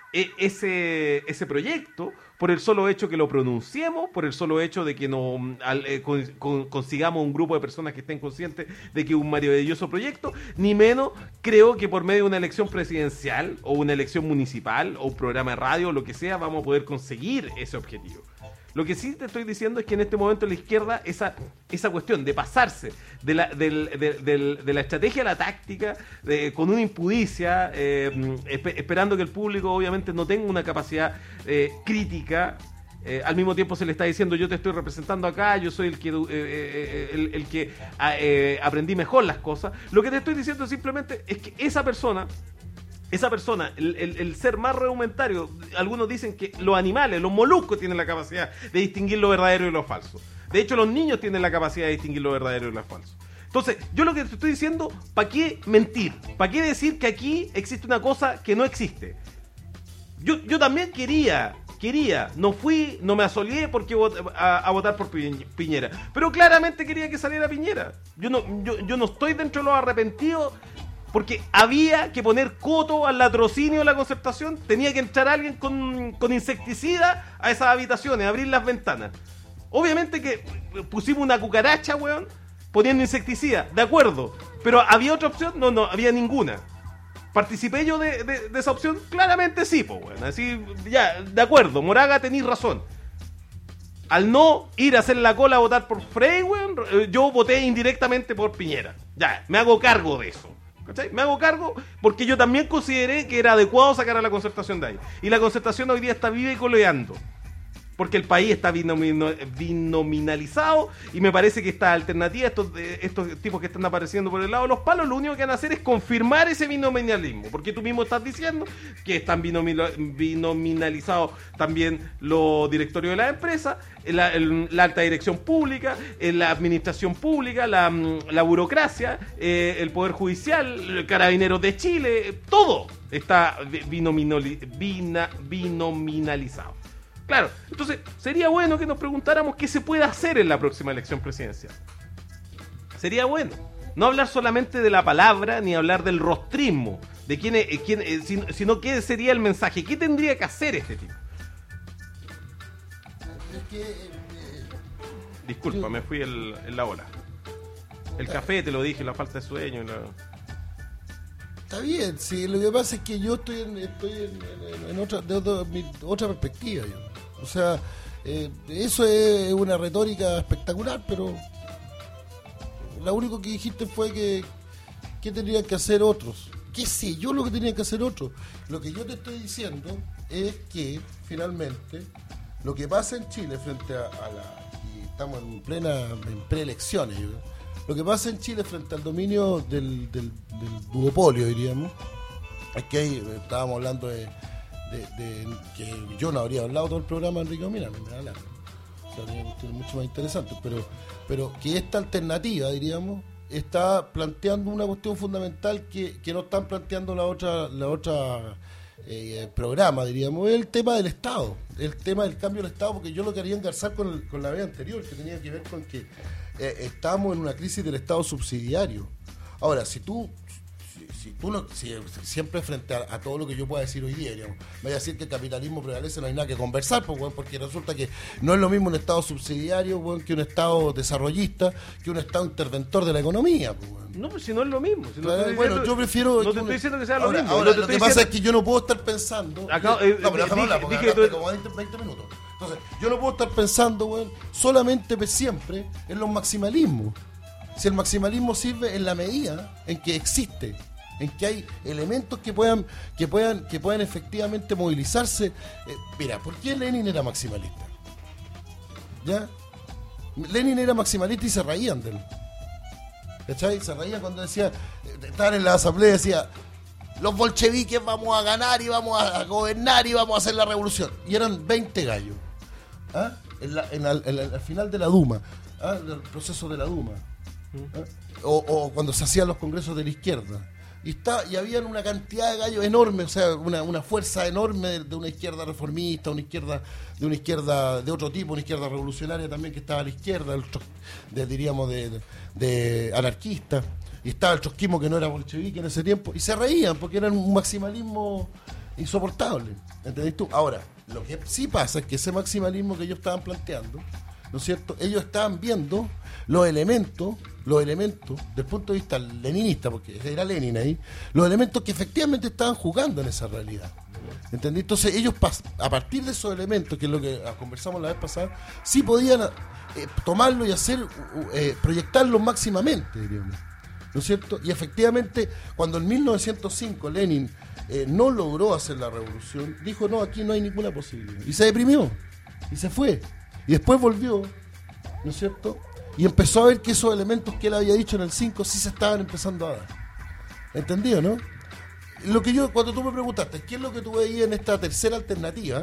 ese, ese proyecto por el solo hecho que lo pronunciemos, por el solo hecho de que no al, eh, con, con, consigamos un grupo de personas que estén conscientes de que es un maravilloso proyecto, ni menos creo que por medio de una elección presidencial o una elección municipal o un programa de radio o lo que sea vamos a poder conseguir ese objetivo. Lo que sí te estoy diciendo es que en este momento la izquierda, esa, esa cuestión de pasarse de la, del, de, de, de la estrategia a la táctica, de, con una impudicia, eh, esp- esperando que el público obviamente no tenga una capacidad eh, crítica, eh, al mismo tiempo se le está diciendo yo te estoy representando acá, yo soy el que, eh, eh, el, el que eh, aprendí mejor las cosas. Lo que te estoy diciendo simplemente es que esa persona... Esa persona, el, el, el ser más rudimentario, algunos dicen que los animales, los moluscos tienen la capacidad de distinguir lo verdadero y lo falso. De hecho, los niños tienen la capacidad de distinguir lo verdadero y lo falso. Entonces, yo lo que te estoy diciendo, ¿para qué mentir? ¿Para qué decir que aquí existe una cosa que no existe? Yo, yo también quería, quería, no fui, no me asoleé porque a, a votar por Piñera, pero claramente quería que saliera Piñera. Yo no, yo, yo no estoy dentro de los arrepentidos. Porque había que poner coto al latrocinio de la concertación, tenía que entrar alguien con, con insecticida a esas habitaciones, abrir las ventanas. Obviamente que pusimos una cucaracha, weón, poniendo insecticida, de acuerdo, pero ¿había otra opción? No, no, había ninguna. ¿Participé yo de, de, de esa opción? Claramente sí, pues, weón, así, ya, de acuerdo, Moraga tenís razón. Al no ir a hacer la cola a votar por Frey, weón, yo voté indirectamente por Piñera. Ya, me hago cargo de eso. ¿Cachai? Me hago cargo porque yo también consideré que era adecuado sacar a la concertación de ahí. Y la concertación hoy día está viva y coleando. Porque el país está binomino, binominalizado y me parece que esta alternativa, estos, estos tipos que están apareciendo por el lado de los palos, lo único que van a hacer es confirmar ese binominalismo. Porque tú mismo estás diciendo que están binominalizados también los directorios de las empresas, la, el, la alta dirección pública, la administración pública, la, la burocracia, eh, el Poder Judicial, el Carabineros de Chile, todo está bina, binominalizado. Claro, entonces sería bueno que nos preguntáramos qué se puede hacer en la próxima elección presidencial. Sería bueno no hablar solamente de la palabra ni hablar del rostrismo, de quién, es, quién es, sino, sino qué sería el mensaje, qué tendría que hacer este tipo. Es que, eh, Disculpa, yo... me fui el, en la ola. El café, te lo dije, la falta de sueño. La... Está bien, sí, lo que pasa es que yo estoy en, estoy en, en, en otra, de otra, mi, otra perspectiva. Yo. O sea, eh, eso es una retórica espectacular, pero lo único que dijiste fue que ¿qué tendrían que hacer otros? ¿Qué sé yo lo que tenían que hacer otros? Lo que yo te estoy diciendo es que finalmente lo que pasa en Chile frente a, a la... y estamos en plena en preelecciones, yo creo. Lo que pasa en Chile frente al dominio del, del, del duopolio, diríamos, es que ahí estábamos hablando de, de, de que yo no habría hablado todo el programa, Enrique, mira, me hablar. claro, hay cuestiones mucho más interesantes, pero, pero que esta alternativa, diríamos, está planteando una cuestión fundamental que, que no están planteando la otra, la otra eh, programa, diríamos, es el tema del Estado, el tema del cambio del Estado, porque yo lo quería engarzar con, el, con la vez anterior, que tenía que ver con que eh, estamos en una crisis del Estado subsidiario. Ahora, si tú si, si tú no, si, siempre frente a, a todo lo que yo pueda decir hoy día, digamos, me voy a decir que el capitalismo prevalece, no hay nada que conversar, pues, bueno, porque resulta que no es lo mismo un Estado subsidiario, bueno, que un Estado desarrollista, que un Estado interventor de la economía, pues, bueno. No, pues si no es lo mismo. Si no Claro, diciendo, bueno, yo prefiero... No te estoy diciendo que sea lo ahora, mismo. Ahora, no te lo que estoy pasa diciendo... es que yo no puedo estar pensando... Acá, yo, eh, no, pero déjame dije- hablar, porque dije hablaste tú- como veinte, veinte minutos. Entonces, yo no puedo estar pensando, bueno, solamente pues, siempre en los maximalismos. Si el maximalismo sirve en la medida en que existe, en que hay elementos que puedan que puedan que puedan efectivamente movilizarse. Eh, mira, ¿por qué Lenin era maximalista? ¿Ya? Lenin era maximalista y se reían de él. ¿Cachai? Se reían cuando decía, estaban en la asamblea y decía, los bolcheviques vamos a ganar y vamos a gobernar y vamos a hacer la revolución. Y eran veinte gallos. ¿Ah? En la- en la- en la- al final de la Duma, ¿ah? El proceso de la Duma. ¿Ah? O, o cuando se hacían los congresos de la izquierda. Y está y habían una cantidad de gallos enorme, o sea, una, una fuerza enorme de, de una izquierda reformista, una izquierda de una izquierda de otro tipo, una izquierda revolucionaria también que estaba a la izquierda, el tro- de, diríamos de, de, de anarquista, y estaba el trotskismo que no era bolchevique en ese tiempo, y se reían porque era un maximalismo insoportable, ¿entendés tú? Ahora, lo que sí pasa es que ese maximalismo que ellos estaban planteando, ¿no es cierto? Ellos estaban viendo los elementos, los elementos, del punto de vista leninista, porque era Lenin ahí, los elementos que efectivamente estaban jugando en esa realidad. ¿Entendí? Entonces ellos, pas- a partir de esos elementos, que es lo que ah, conversamos la vez pasada, sí podían eh, tomarlo y hacer, uh, eh, proyectarlo máximamente, diríamos. ¿No es cierto? Y efectivamente, cuando en mil novecientos cinco Lenin eh, no logró hacer la revolución, dijo, no, aquí no hay ninguna posibilidad. Y se deprimió, y se fue. Y después volvió, ¿no es cierto? Y empezó a ver que esos elementos que él había dicho en el cinco sí se estaban empezando a dar. ¿Entendido, no? Lo que yo, cuando tú me preguntaste, ¿qué es lo que tú veías en esta tercera alternativa?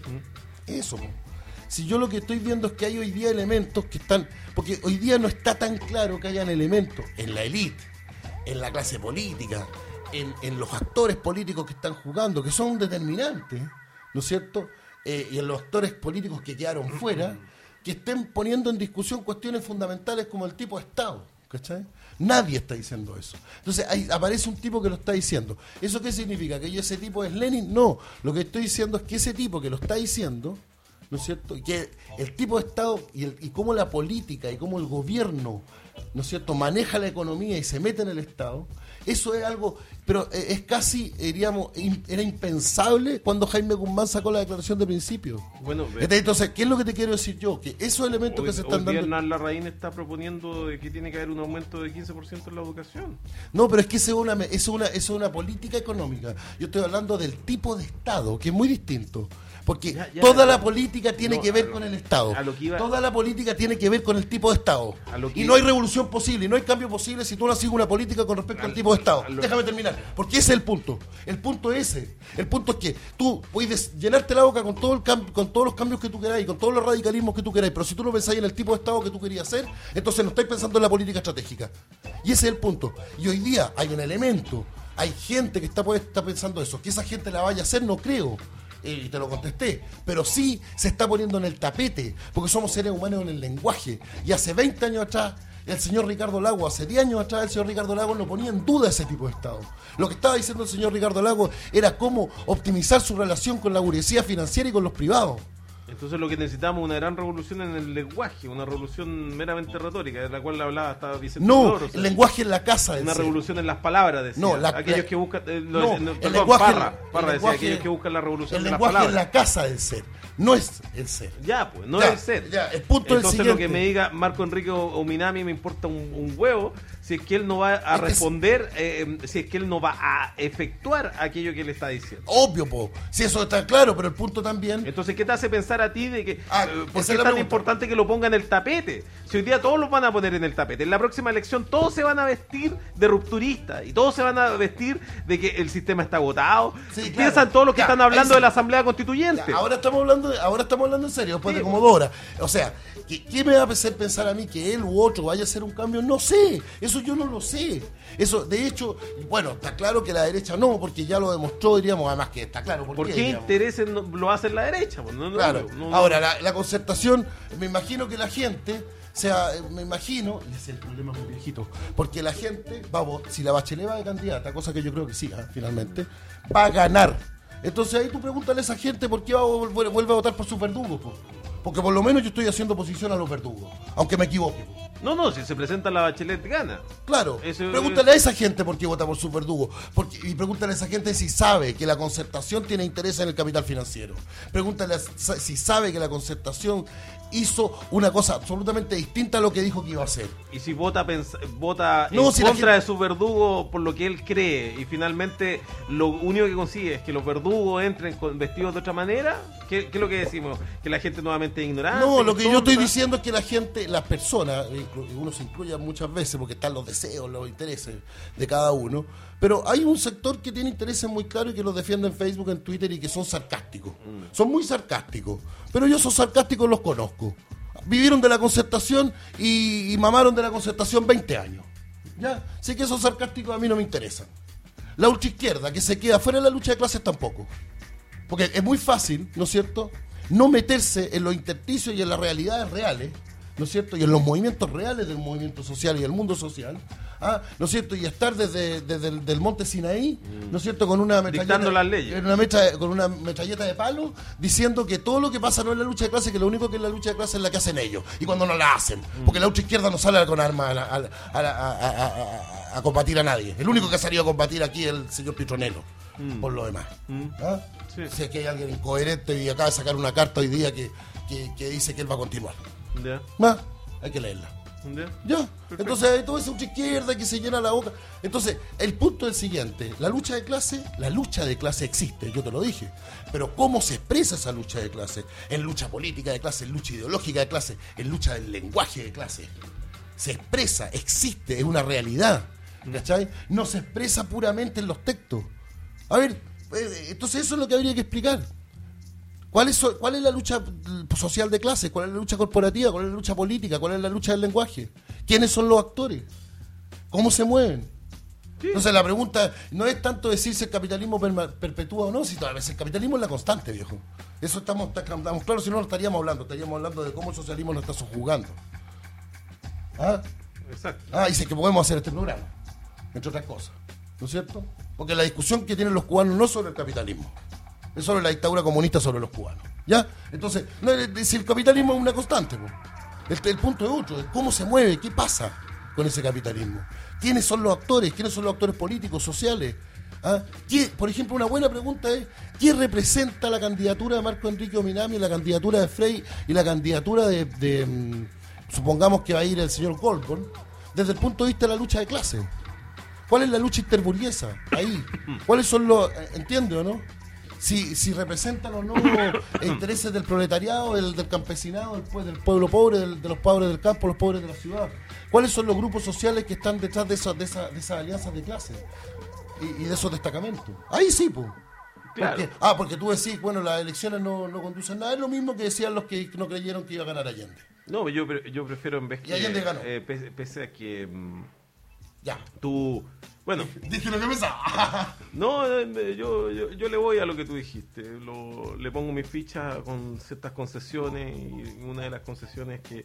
Eso, po. Si yo lo que estoy viendo es que hay hoy día elementos que están... Porque hoy día no está tan claro que hayan elementos en la élite, en la clase política, en, en los actores políticos que están jugando, que son determinantes, ¿no es cierto? Eh, y en los actores políticos que quedaron fuera, que estén poniendo en discusión cuestiones fundamentales como el tipo de Estado, ¿cachai? Nadie está diciendo eso. Entonces ahí aparece un tipo que lo está diciendo. ¿Eso qué significa? ¿Que yo ese tipo es Lenin? No, lo que estoy diciendo es que ese tipo que lo está diciendo, ¿no es cierto? Y que el tipo de Estado y, el, y cómo la política y cómo el gobierno, ¿no es cierto?, maneja la economía y se mete en el Estado, eso es algo, pero eh, es casi, eh, diríamos, in, era impensable cuando Jaime Guzmán sacó la declaración de principio. Bueno, ve- Entonces, ¿qué es lo que te quiero decir yo? Que esos elementos hoy, que se están hoy día dando... Hernán Larraín está proponiendo de que tiene que haber un aumento de quince por ciento en la educación. No, pero es que eso es una, eso es una, eso es una política económica. Yo estoy hablando del tipo de Estado, que es muy distinto. Porque Ya, ya, toda ya. la política tiene No, que ver a lo- con el Estado. a lo que iba- Toda la política tiene que ver con el tipo de Estado. A lo que- Y no hay revolución posible, y no hay cambio posible si tú no sigues una política con respecto al, Al- tipo de Estado. a lo- Déjame terminar, porque ese es el punto. El punto es ese. El punto es que tú puedes llenarte la boca con todo el cam- con todos los cambios que tú queráis, con todos los radicalismos que tú queráis, pero si tú no pensáis en el tipo de Estado que tú querías hacer, entonces no estáis pensando en la política estratégica. Y ese es el punto. Y hoy día hay un elemento, hay gente que está, puede estar pensando eso. Que esa gente la vaya a hacer, no creo. Eh, y te lo contesté, pero sí se está poniendo en el tapete, porque somos seres humanos en el lenguaje. Y hace veinte años atrás, el señor Ricardo Lagos, hace diez años atrás, el señor Ricardo Lagos no ponía en duda ese tipo de Estado. Lo que estaba diciendo el señor Ricardo Lagos era cómo optimizar su relación con la burguesía financiera y con los privados. Entonces lo que necesitamos es una gran revolución en el lenguaje, una revolución meramente retórica, de la cual hablaba hasta Vicente No, Tudor, o sea, el lenguaje en la casa del una ser. revolución en las palabras, decía. No, la- aquellos la- que buscan, eh, lo- No, no, el perdón, lenguaje, Parra, el Parra decía, lenguaje- aquellos que buscan la revolución el de las lenguaje palabras. en la casa del ser, no es el ser. Ya, pues, no Ya, es el ser. ya, el punto es el Entonces lo que siguiente. me diga Marco Enrique o, o Minami me importa un, un huevo si es que él no va a Es que responder, eh, si es que él no va a efectuar aquello que le está diciendo. Obvio, po. Si eso está claro, pero el punto también... Entonces, ¿qué te hace pensar a ti de que Ah, eh, esa por es qué la es tan pregunta. importante que lo pongan en el tapete? Si hoy día todos los van a poner en el tapete, en la próxima elección todos se van a vestir de rupturistas y todos se van a vestir de que el sistema está agotado. Sí, claro. Piensan todos los que Ya, están ahí hablando sí. de la Asamblea Constituyente. Ya, ahora estamos hablando de- ahora estamos hablando en serio, después Sí, de po. como dos horas. O sea, ¿qué, qué me va a hacer pensar a mí que él u otro vaya a hacer un cambio? No sé, eso yo no lo sé. Eso, de hecho, bueno, está claro que la derecha no, porque ya lo demostró, diríamos, además que está claro. ¿Por, ¿Por qué, qué digamos? intereses no- lo hace la derecha? Pues no, no, Claro. no, no. Ahora, la, la concertación, me imagino que la gente, o sea, me imagino, y ese es el problema muy viejito, porque la gente, va a vo- si la Bachelet va de candidata, cosa que yo creo que sí, ¿ah? Finalmente, va a ganar. Entonces ahí tú pregúntale a esa gente por qué va a vol- vuelve a votar por sus verdugos, po. Porque por lo menos yo estoy haciendo oposición a los verdugos, aunque me equivoque, po. No, no, si se presenta la Bachelet gana. Claro, Eso- pregúntale a esa gente por qué vota por sus verdugos. Porque, y pregúntale a esa gente si sabe que la concertación tiene interés en el capital financiero. Pregúntale a- sa- si sabe que la concertación hizo una cosa absolutamente distinta a lo que dijo que iba a hacer. Y si vota pens- vota No, en si la contra gente- de su verdugo por lo que él cree y finalmente lo único que consigue es que los verdugos entren con vestidos de otra manera, ¿qué, qué es lo que decimos? Que la gente nuevamente es ignorante. No, lo que yo tonta. estoy diciendo es que la gente, las personas, inclu- uno se incluye muchas veces porque están los deseos, los intereses de cada uno, pero hay un sector que tiene intereses muy claros y que los defiende en Facebook, en Twitter y que son sarcásticos. Son muy sarcásticos, pero yo esos sarcásticos los conozco. Vivieron de la concertación y, y mamaron de la concertación veinte años. ¿Ya? Sé que esos sarcásticos a mí no me interesan. La ultraizquierda, que se queda fuera de la lucha de clases, tampoco. Porque es muy fácil, ¿no es cierto?, no meterse en los intersticios y en las realidades reales, ¿no es cierto?, y en los movimientos reales del movimiento social y del mundo social, ¿ah? ¿no es cierto?, y estar desde, desde el del monte Sinaí, ¿no es cierto?, con una metralleta, Dictando las leyes. en una metra- con una metralleta de palo, diciendo que todo lo que pasa no es la lucha de clase, que lo único que es la lucha de clase es la que hacen ellos, y cuando no la hacen, porque la ultraizquierda no sale con armas a, la- a, la- a, la- a- a- a- a combatir a nadie. El único que ha salido a combatir aquí es el señor Pitronelo, por lo demás. ¿Ah? Sí. Sé que hay alguien incoherente y acaba de sacar una carta hoy día que, que, que dice que él va a continuar. ¿Ya? ¿Ah? Hay que leerla. ¿Ya? Ya. Entonces hay toda esa lucha izquierda que se llena la boca. Entonces, el punto es el siguiente. La lucha de clase, la lucha de clase existe, yo te lo dije. Pero ¿cómo se expresa esa lucha de clase? En lucha política de clase, en lucha ideológica de clase, en lucha del lenguaje de clase. Se expresa, existe, es una realidad. ¿Cachai? No se expresa puramente en los textos. A ver, eh, entonces eso es lo que habría que explicar. ¿Cuál es, ¿Cuál es la lucha social de clase? ¿Cuál es la lucha corporativa? ¿Cuál es la lucha política? ¿Cuál es la lucha del lenguaje? ¿Quiénes son los actores? ¿Cómo se mueven? Sí. Entonces la pregunta no es tanto decir si el capitalismo perma- perpetúa o no, si todavía el capitalismo es la constante, viejo. Eso estamos, estamos claros, si no, no estaríamos hablando, estaríamos hablando de cómo el socialismo nos está subjugando. ¿Ah? Exacto. Ah, dice que podemos hacer este programa, entre otras cosas, ¿no es cierto? Porque la discusión que tienen los cubanos no es sobre el capitalismo, es sobre la dictadura comunista sobre los cubanos, ¿ya? Entonces, no, es- si el capitalismo es una constante, po. el, el punto es otro, es cómo se mueve, qué pasa con ese capitalismo, quiénes son los actores, quiénes son los actores políticos, sociales. ¿Ah? ¿Qué- por ejemplo, una buena pregunta es ¿qué representa la candidatura de Marco Enrique Ominami, la candidatura de Frey y la candidatura de, de, mm, supongamos que va a ir el señor Goldborn, desde el punto de vista de la lucha de clase? ¿Cuál es la lucha interburguesa ahí? ¿Cuáles son los... ¿Entiende o no? Si, si representan o no intereses del proletariado, del, del campesinado, del, pue- del pueblo pobre, del- de los pobres del campo, los pobres de la ciudad. ¿Cuáles son los grupos sociales que están detrás de, esas de, esa- de esas alianzas de clase y, y de esos destacamentos? Ahí sí, pues. Claro. Porque, ah, porque tú decís, bueno, las elecciones no, no conducen nada. Es lo mismo que decían los que no creyeron que iba a ganar Allende. No, yo, pre- yo prefiero en vez que... Y Allende ganó. eh, pese, pese a que mm, Ya. tú... Bueno, Dije lo que pensaba. no, eh, yo, yo, yo le voy a lo que tú dijiste. Lo, le pongo mis fichas con ciertas concesiones y una de las concesiones que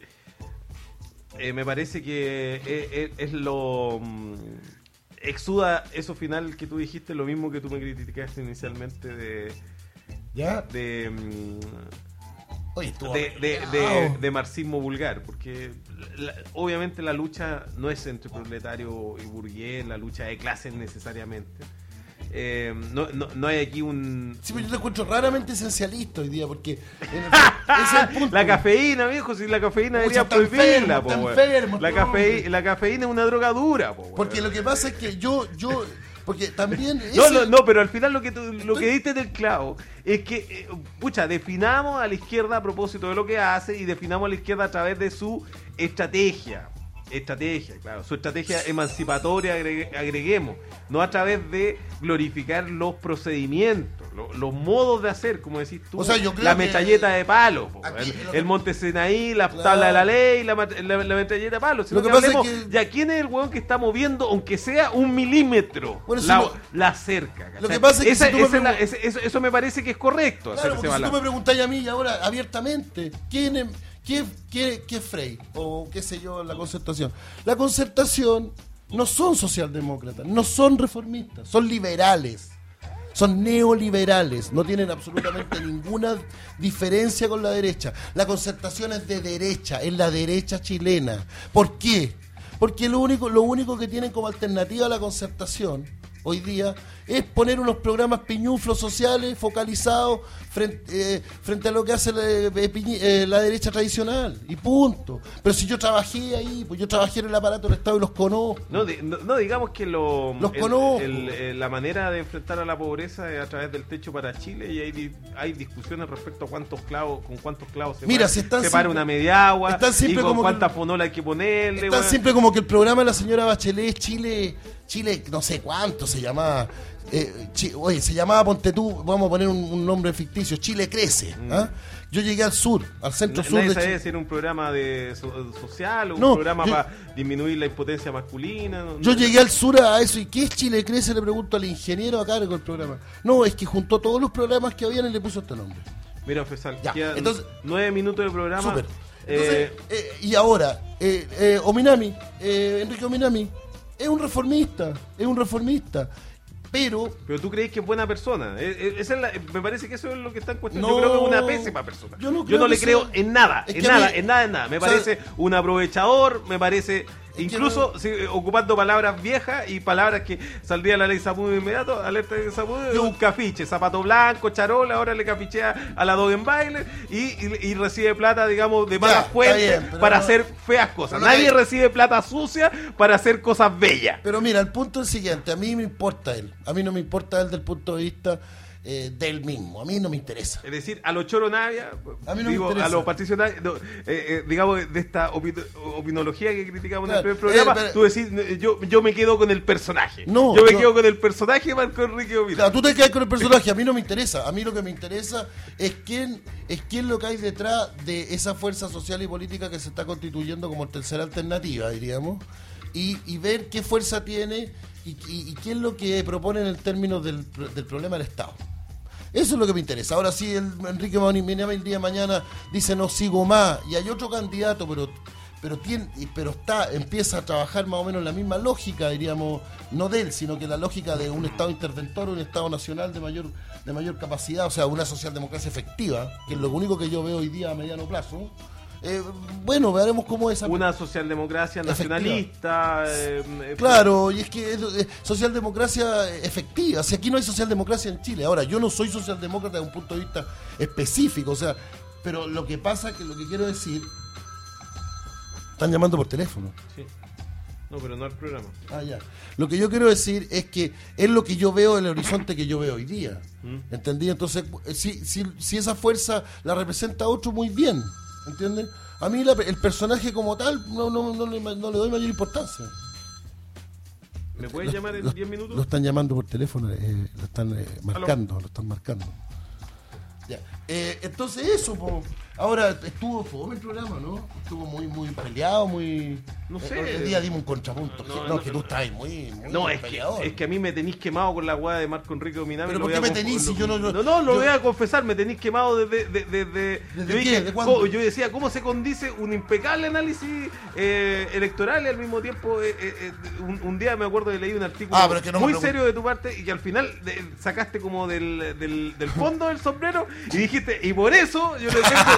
eh, me parece que es, es- es lo... mm, exuda eso final que tú dijiste, lo mismo que tú me criticaste inicialmente de... ¿Ya? de mm, Oye, estuvo de, de, de, arreglado. de marxismo vulgar, porque la- obviamente la lucha no es entre proletario y burgués, la lucha de clases necesariamente. eh, no, no, no hay aquí un... Sí, pero yo te encuentro raramente esencialista hoy día, porque en el, ese es el punto. La cafeína, viejo, si la cafeína debería Pucha, está prohibirla, enfermo, po, está weón. enfermo, la, este cafeí- hombre. la cafeína es una droga dura, po, weón. Porque lo que pasa es que yo, yo, porque también... No, ese- no, no, pero al final lo que tú- lo que diste del clavo es que, eh, pucha, definamos a la izquierda a propósito de lo que hace y definamos a la izquierda a través de su estrategia. Estrategia, claro, su estrategia emancipatoria, agregue- agreguemos, no a través de glorificar los procedimientos, lo- los modos de hacer, como decís tú, O sea, yo creo la que- metralleta de palo, po, Aquí, el, lo que- el Monte Sinaí, la Claro. tabla de la ley, la, mat- la- la metralleta de palo. Sino Lo que que pasa es hablemos, que- ya quién es el hueón que está moviendo, aunque sea un milímetro, Bueno, si la, no- la cerca. ¿cachai? Lo que pasa es que Esa- si tú me esa es la- pregun- ese- eso, eso me parece que es correcto. hacer Claro, ese porque si tú balance. me preguntáis a mí ahora abiertamente, ¿quién es, qué, qué, qué es Frey? O qué sé yo, la concertación. La concertación no son socialdemócratas, no son reformistas, son liberales. Son neoliberales, no tienen absolutamente ninguna diferencia con la derecha. La concertación es de derecha, es la derecha chilena. ¿Por qué? Porque lo único, lo único que tienen como alternativa a la concertación hoy día es poner unos programas piñuflos sociales focalizados frente, eh, frente a lo que hace la, eh, piñi- eh, la derecha tradicional, y punto. Pero si yo trabajé ahí, pues yo trabajé en el aparato del Estado y los conozco. No, di- no, no, digamos que lo, Los el- conozco. el- el- la manera de enfrentar a la pobreza es a través del techo para Chile y hay, di- hay discusiones respecto a cuántos clavos, con cuántos clavos se Mira, para, si están se para simple- una media agua están simple y con como que- cuántas fonolas hay que ponerle. Es tan weón. simple como que el programa de la señora Bachelet, Chile, Chile, no sé cuánto se llamaba. Eh, Chi- oye, se llamaba, ponte tú, vamos a poner un, un nombre ficticio, Chile Crece. ¿ah? Yo llegué al sur, al centro Na- sur Nadie de sabe Chile. si era un programa de so- social o un No, programa yo- para disminuir la impotencia masculina. no- Yo no- llegué al sur a eso. ¿Y qué es Chile Crece? Le pregunto al ingeniero a cargo del programa. No, es que juntó todos los programas que habían y le puso este nombre. Mira, Fesal, Ya, quedan entonces- nueve minutos de programa. Súper. Entonces, Eh, eh, y ahora, eh, eh, Ominami, eh, Enrique Ominami, es un reformista, es un reformista. Pero Pero tú crees que es buena persona. Eh, eh, esa es la- me parece que eso es lo que está en cuestión. No, yo creo que es una pésima persona. yo no Yo creo no que le sea- creo en nada, Es en que a nada, mí- en nada, en nada. Me o sea, parece un aprovechador, me parece que incluso no- sí, eh, ocupando palabras viejas y palabras que saldría la ley Zamudio inmediato, alerta de Zamudio, Yo- un cafiche, zapato blanco, charola, ahora le cafichea a la Dogenbailer y, y, y recibe plata, digamos, de malas está fuentes bien, pero para no- hacer feas cosas. pero no Nadie hay- recibe plata sucia para hacer cosas bellas. Pero mira, el punto es el siguiente, a mí me importa él, a mí no me importa él del punto de vista eh, del mismo, a mí no me interesa. Es decir, a los Choro Navia, A mí no me digo, interesa. a los Patricio Navia, no, eh, eh, digamos, de esta opi- opinología que criticamos Claro, en el primer programa, eh, pero- tú decís, eh, yo, yo me quedo con el personaje. No, yo me yo- quedo con el personaje Marco Enrique Oviedo. Claro, tú te quedas con el personaje, a mí no me interesa, a mí lo que me interesa es quién es quién lo que hay detrás de esa fuerza social y política que se está constituyendo como tercera alternativa, diríamos, y, y ver qué fuerza tiene y, y, y qué es lo que propone en el término del, del problema del Estado. Eso es lo que me interesa. Ahora sí, el Enrique Ominami el día de mañana dice no sigo más y hay otro candidato, pero pero tiene, pero está empieza a trabajar más o menos en la misma lógica, diríamos, no de él, sino que la lógica de un Estado interventor, un Estado nacional de mayor de mayor capacidad, o sea, una socialdemocracia efectiva, que es lo único que yo veo hoy día a mediano plazo. Eh, bueno, veremos cómo es esa... Una socialdemocracia Efectiva. nacionalista. eh, eh, Claro, y es que es, es socialdemocracia efectiva. Si aquí no hay socialdemocracia en Chile. Ahora, yo no soy socialdemócrata desde un punto de vista específico, o sea, pero lo que pasa, que lo que quiero decir, están llamando por teléfono. Sí. No, pero no el programa. Ah, ya. Lo que yo quiero decir es que es lo que yo veo en el horizonte que yo veo hoy día. ¿Mm? ¿Entendí? Entonces, si, si, si esa fuerza la representa otro, muy bien. ¿Entienden? A mí la- el personaje como tal no, no, no, le, no le doy mayor importancia. ¿Me puedes Lo- llamar en lo- diez minutos? Lo están llamando por teléfono, eh, lo están eh, marcando, lo están marcando. Ya. Eh, entonces eso, po. Ahora estuvo fome el programa, ¿no? Estuvo muy, muy peleado, muy... No sé. Eh, El día dimos un contrapunto. No, No, no, que no. tú estás muy, muy No, es que, peleador. es que a mí me tenéis quemado con la weá de Marco Enrique Ominami. ¿Pero lo por voy qué a me conf- tenís si lo- yo no- No, no, lo yo- voy a confesar, me tenéis quemado desde... De, de, de- ¿Desde yo, qué? dije, ¿De cuándo? co- yo decía, ¿cómo se condice un impecable análisis eh, electoral y al mismo tiempo... eh, eh, eh, un, un día me acuerdo de leí un artículo Ah, pero es que no me muy pregun- serio de tu parte y que al final de- sacaste como del, del, del fondo del sombrero y dijiste, y por eso yo le tengo,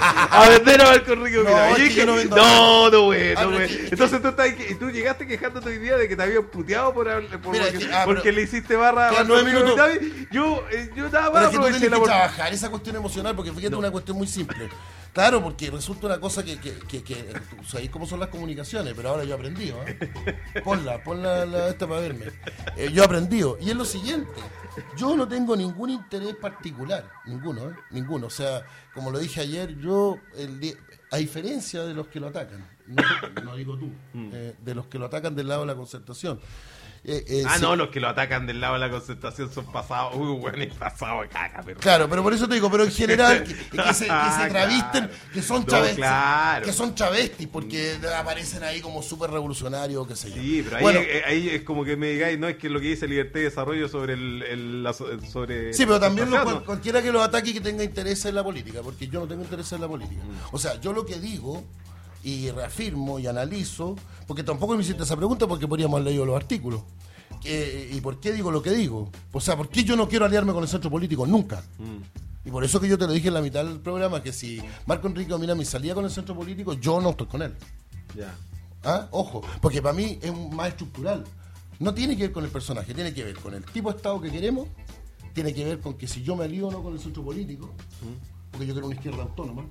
a vender a Marco Enrique No, Minami. es Y que dije, yo no vendo no, no, güey, Ah, no, pero güey. es que- Entonces tú, estás, y tú llegaste quejándote hoy día de que te habían puteado por, hablar- por Mira, porque, es que- ah, porque pero- le hiciste barra a Quedan Marco nueve Enrique minutos. Minami. Yo, eh, yo nada más Pero es que tú aproveché tenés la que oportunidad. trabajar esa cuestión emocional, porque fíjate una cuestión muy simple. Claro, porque resulta una cosa que, que, que, que tú sabes cómo son las comunicaciones, pero ahora yo he aprendido, ¿eh? Ponla, ponla la, esta para verme. Eh, yo he aprendido. Y es lo siguiente, yo no tengo ningún interés particular, ninguno, ¿eh? Ninguno. O sea, como lo dije ayer, yo, el di- a diferencia de los que lo atacan, no, no digo tú, eh, de los que lo atacan del lado de la concertación. Eh, eh, Ah, sí. no, los que lo atacan del lado de la concentración son pasados. Uy, bueno, y pasado de caca, pero. Claro, pero por eso te digo, pero en general, que, que se, que Ah, se travisten, claro. que son No, travestis, claro. que son travestis, porque aparecen ahí como súper revolucionarios, qué sé yo. Sí, pero ahí, Bueno, es, ahí es como que me digáis, no es que lo que dice Libertad y Desarrollo sobre el, el- la so- sobre sí, pero también lo- ¿no? cual- cualquiera que los ataque y que tenga interés en la política, porque yo no tengo interés en la política. O sea, yo lo que digo y reafirmo y analizo, porque tampoco me hiciste esa pregunta porque podríamos haber leído los artículos. Eh, ¿Y por qué digo lo que digo? O sea, ¿por qué yo no quiero aliarme con el centro político? Nunca. Y por eso que yo te lo dije en la mitad del programa, que si Marco Enrique Minami salía con el centro político, yo no estoy con él. Ya. ¿Ah? Ojo, porque para mí es un- más estructural. No tiene que ver con el personaje, tiene que ver con el tipo de Estado que queremos, tiene que ver con que si yo me alío o no con el centro político, porque yo quiero una izquierda autónoma,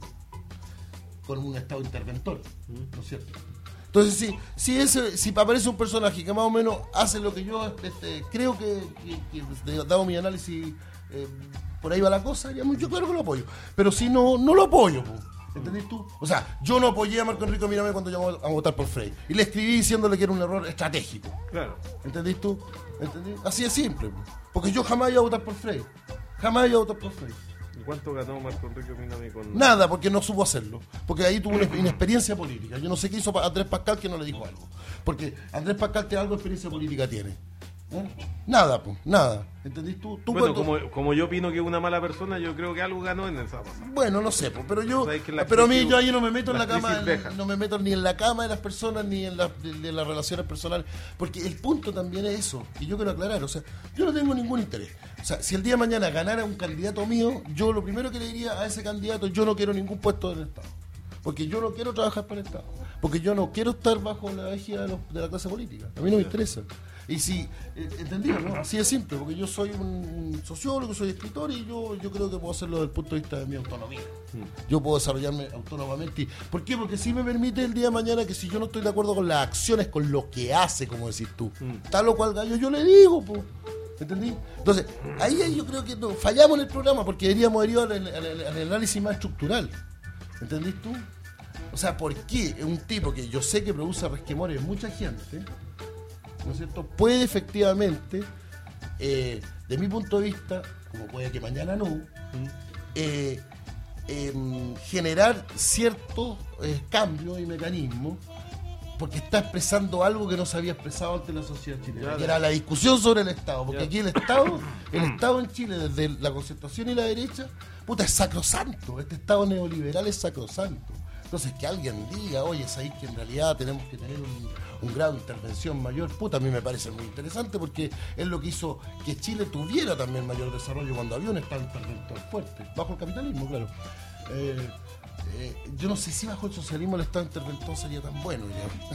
con un Estado interventor, ¿no es cierto? Entonces, si, si, ese, si aparece un personaje que más o menos hace lo que yo este, creo que, que, que, dado mi análisis, eh, por ahí va la cosa, digamos, yo claro que lo apoyo. Pero si no, no lo apoyo, po. ¿Entendés tú? O sea, yo no apoyé a Marco Enrique Minami cuando llamó a votar por Frey. Y le escribí diciéndole que era un error estratégico. Claro. ¿Entendés tú? ¿Entendés? Así es simple, po. Porque yo jamás iba a votar por Frey. Jamás iba a votar por Frey. ¿Y cuánto ganó Marco Enrique Minami con.? Nada, porque no supo hacerlo. Porque ahí tuvo una inexperiencia política. Yo no sé qué hizo Andrés Pascal que no le dijo algo. Porque Andrés Pascal tiene algo de experiencia política tiene. ¿Eh? Nada, pues, nada. ¿Entendís tú? ¿Tú Bueno, cuánto- como, como yo opino que es una mala persona, yo creo que algo ganó en esa pasada. Bueno, no sé, pues, pero yo, Sabes que la pero a mí crisis- yo ahí no me meto en la la cama, crisis deja. no me meto ni en la cama de las personas ni en, la- de, de las relaciones personales, porque el punto también es eso, y yo quiero aclarar, o sea, yo no tengo ningún interés. O sea, si el día de mañana ganara un candidato mío, yo lo primero que le diría a ese candidato, yo no quiero ningún puesto del Estado, porque yo no quiero trabajar para el Estado, porque yo no quiero estar bajo la égida de, los- de la clase política, a mí no me interesa. Y si, eh, entendido, ¿no? Así de simple, porque yo soy un sociólogo, soy escritor y yo, yo creo que puedo hacerlo desde el punto de vista de mi autonomía. Yo puedo desarrollarme autónomamente. Y- ¿Por qué? Porque sí me permite el día de mañana que si yo no estoy de acuerdo con las acciones, con lo que hace, como decís tú, tal o cual gallo, yo le digo, pues. ¿Entendí? Entonces, ahí, ahí yo creo que no, fallamos en el programa porque deberíamos haber ido al, al- al- al análisis más estructural. ¿Entendís tú? O sea, ¿por qué un tipo que yo sé que produce resquemores en mucha gente, ¿no es cierto?, puede efectivamente, eh, de mi punto de vista, como puede que mañana no, eh, em, generar ciertos eh, cambios y mecanismos porque está expresando algo que no se había expresado ante la sociedad chilena, Ya, que ya. era la discusión sobre el Estado, porque Ya. aquí el Estado, el Estado en Chile, desde la concertación y la derecha, puta, es sacrosanto, este Estado neoliberal es sacrosanto. Entonces, que alguien diga, oye, sabéis que en realidad tenemos que tener un, un grado de intervención mayor, puta, a mí me parece muy interesante porque es lo que hizo que Chile tuviera también mayor desarrollo cuando había un Estado interventor fuerte, bajo el capitalismo, claro. Eh, eh, yo no sé si bajo el socialismo el Estado interventor sería tan bueno.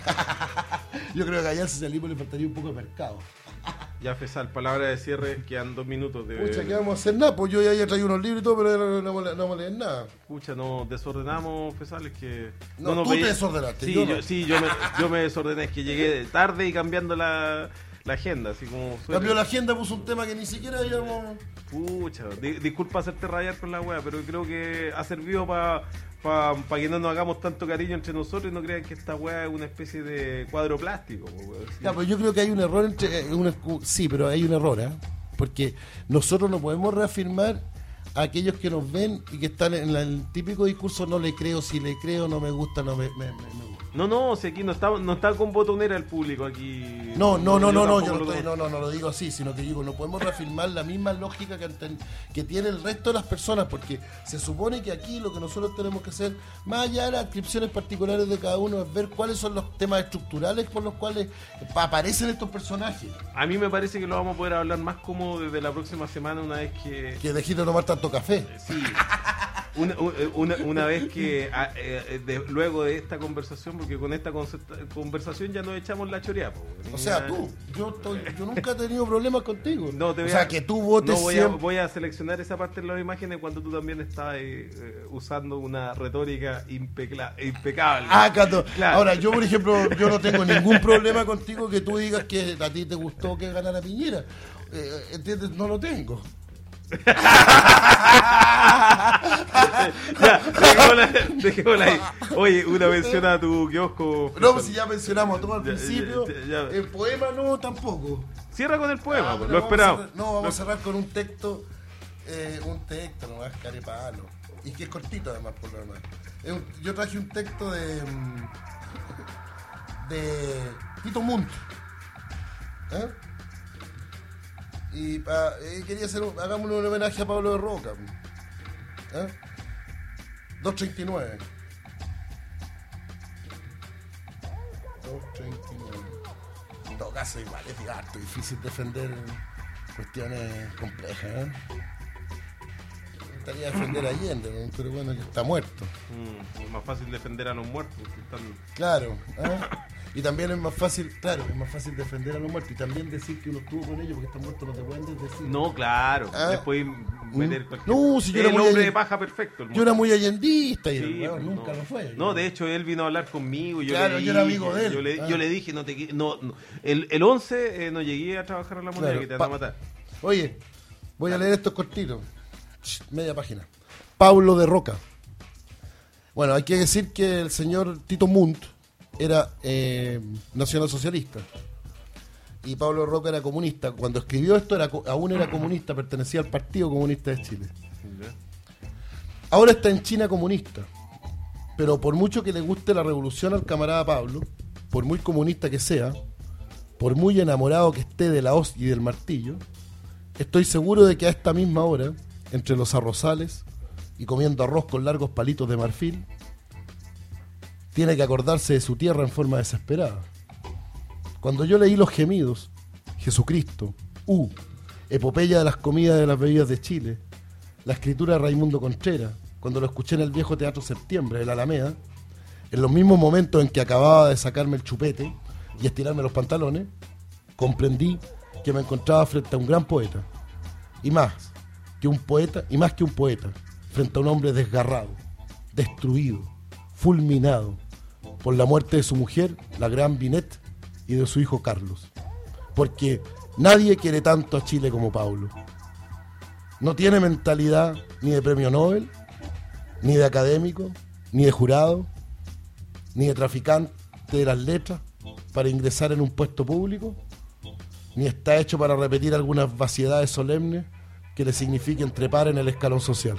Ya. Yo creo que allá al socialismo le faltaría un poco de mercado. Ya, Fesal, palabra de cierre, quedan dos minutos de. Pucha, ¿qué vamos a hacer? Nada, pues yo ya he traído unos libros y todo, pero no, no, no vamos a leer nada. Pucha, nos desordenamos, Fesal, es que. No, nos tú te desordenaste, Sí, yo yo, no. sí yo, me, yo me desordené, es que llegué tarde y cambiando la, la agenda, así como. suele. Cambió la agenda, puso un tema que ni siquiera habíamos... Pucha, di- disculpa hacerte rayar con la wea, pero creo que ha servido para pa, pa que no nos hagamos tanto cariño entre nosotros y no crean que esta wea es una especie de cuadro plástico. po, wea, ¿sí? Ya, pues yo creo que hay un error entre... eh, una- sí, pero hay un error, ¿eh? Porque nosotros no podemos reafirmar a aquellos que nos ven y que están en la- el típico discurso no le creo, si le creo, no me gusta, no me, me- me- me gusta. No, no, si aquí no está, no está con botonera el público aquí. No, no, no, no, no, yo tampoco no, lo estoy- tomo. no, no, no lo digo así, sino que digo, no podemos reafirmar la misma lógica que, anten- que tiene el resto de las personas, porque se supone que aquí lo que nosotros tenemos que hacer, más allá de las descripciones particulares de cada uno, es ver cuáles son los temas estructurales por los cuales aparecen estos personajes. A mí me parece que lo vamos a poder hablar más como desde la próxima semana, una vez que. Que dejes de tomar tanto café. Sí. una, una, una vez que, a, eh, de, luego de esta conversación, porque con esta conversación ya nos echamos la choreada. O sea, tú, yo, estoy, yo nunca he tenido problemas contigo. No, te voy o sea, a, que tú votes no, voy, siempre... a, voy a seleccionar esa parte de las imágenes cuando tú también estabas eh, usando una retórica impecla, impecable. Ah, Cato. Claro. Ahora, yo, por ejemplo, yo no tengo ningún problema contigo que tú digas que a ti te gustó que ganara Piñera. Eh, ¿Entiendes? No lo tengo. Ya, dejémosla, dejémosla ahí. Oye, una mención a tu kiosco. No, pues si ya mencionamos todo al Ya, principio. ya, ya, ya. El poema no, tampoco. Cierra con el poema, Ah, pues, pero lo vamos a esperamos. cerrar- no, vamos a cerrar con un texto. Eh, un texto nomás, carepalo. Y que es cortito además, por lo demás. Es un- yo traje un texto de. mm, de Tito Munt. ¿Eh? Y pa- eh, quería hacer un, hagámosle un homenaje a Pablo de Roca. ¿Eh? doscientos treinta y nueve. doscientos treinta y nueve. En todo caso, igual es harto difícil defender cuestiones complejas. ¿Eh? Me gustaría defender a Allende, ¿no? Pero bueno, que está muerto. Mm, es más fácil defender a los muertos. Que están... Claro. ¿Eh? Y también es más fácil, claro, es más fácil defender a los muertos y también decir que uno estuvo con ellos porque están muertos no te pueden decir. No, claro. Ah. Después meter cualquier... No, si yo era el muy hombre allen- de paja perfecto. el Yo era muy allendista y Sí, bueno, pues, nunca no. lo fue. No, de hecho, él vino a hablar conmigo. Yo Claro, le yo era dije, amigo de él. Yo le, Ah. yo le dije, no te qui- no, no. El, el once eh, no llegué a trabajar a la moneda, Claro, que te van pa- a matar. Oye, voy a leer estos cortitos. Ch, media página. Pablo de Roca. Bueno, hay que decir que el señor Tito Munt era eh, nacionalsocialista. Y Pablo de Roca era comunista. Cuando escribió esto era, co- aún era comunista, pertenecía al Partido Comunista de Chile. Ahora está en China comunista. Pero por mucho que le guste la revolución al camarada Pablo, por muy comunista que sea, por muy enamorado que esté de la hoz y del martillo, estoy seguro de que a esta misma hora, entre los arrozales y comiendo arroz con largos palitos de marfil, tiene que acordarse de su tierra en forma desesperada. Cuando yo leí Los Gemidos, Jesucristo, U, Epopeya de las comidas y de las bebidas de Chile, la escritura de Raimundo Contreras, cuando lo escuché en el viejo Teatro Septiembre de la Alameda, en los mismos momentos en que acababa de sacarme el chupete y estirarme los pantalones, comprendí que me encontraba frente a un gran poeta. Y más que un poeta, y más que un poeta, frente a un hombre desgarrado, destruido, fulminado por la muerte de su mujer, la gran Binet, y de su hijo Carlos. Porque nadie quiere tanto a Chile como Pablo. No tiene mentalidad ni de premio Nobel, ni de académico, ni de jurado, ni de traficante de las letras para ingresar en un puesto público, ni está hecho para repetir algunas vaciedades solemnes que le signifiquen trepar en el escalón social.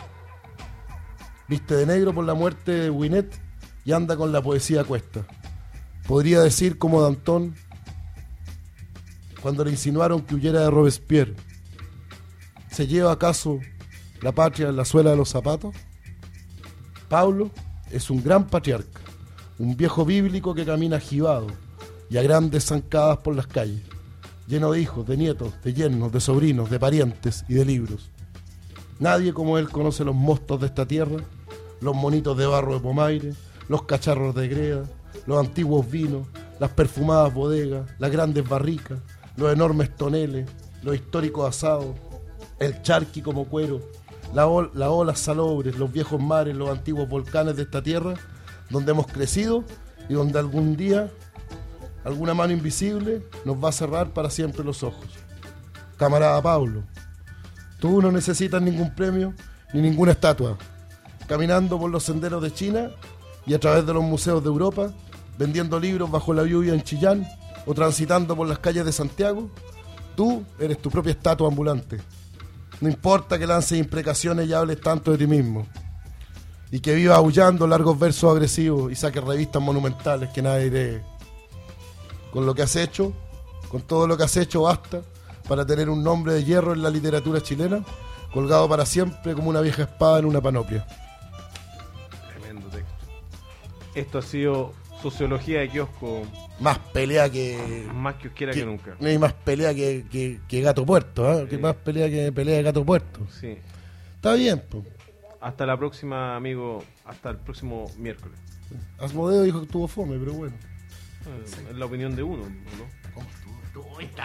Viste de negro por la muerte de Winnet y anda con la poesía a cuesta. Podría decir como Danton cuando le insinuaron que huyera de Robespierre. ¿Se lleva acaso la patria en la suela de los zapatos? Pablo es un gran patriarca, un viejo bíblico que camina jibado y a grandes zancadas por las calles, lleno de hijos, de nietos, de yernos, de sobrinos, de parientes y de libros. Nadie como él conoce los mostos de esta tierra, los monitos de barro de Pomaire, los cacharros de greda, los antiguos vinos, las perfumadas bodegas, las grandes barricas, los enormes toneles, los históricos asados, el charqui como cuero, la ol- las olas salobres, los viejos mares, los antiguos volcanes de esta tierra, donde hemos crecido y donde algún día alguna mano invisible nos va a cerrar para siempre los ojos. Camarada Pablo, tú no necesitas ningún premio ni ninguna estatua. Caminando por los senderos de China y a través de los museos de Europa, vendiendo libros bajo la lluvia en Chillán o transitando por las calles de Santiago, tú eres tu propia estatua ambulante. No importa que lances imprecaciones y hables tanto de ti mismo, y que vivas aullando largos versos agresivos y saques revistas monumentales que nadie lee. Con lo que has hecho, con todo lo que has hecho, basta para tener un nombre de hierro en la literatura chilena, colgado para siempre como una vieja espada en una panoplia. Tremendo texto. Esto ha sido Sociología de Kiosco, Más pelea que... más kiosquera que, que nunca. No hay más pelea que, que, que Gato Puerto, ¿eh? Sí. Que más pelea que pelea de Gato Puerto. Sí. Está bien, pues. Hasta la próxima, amigo. Hasta el próximo miércoles. Asmodeo dijo que tuvo fome, pero bueno. Eh, Es la opinión de uno, ¿no? ¿Cómo estuvo? Estuvo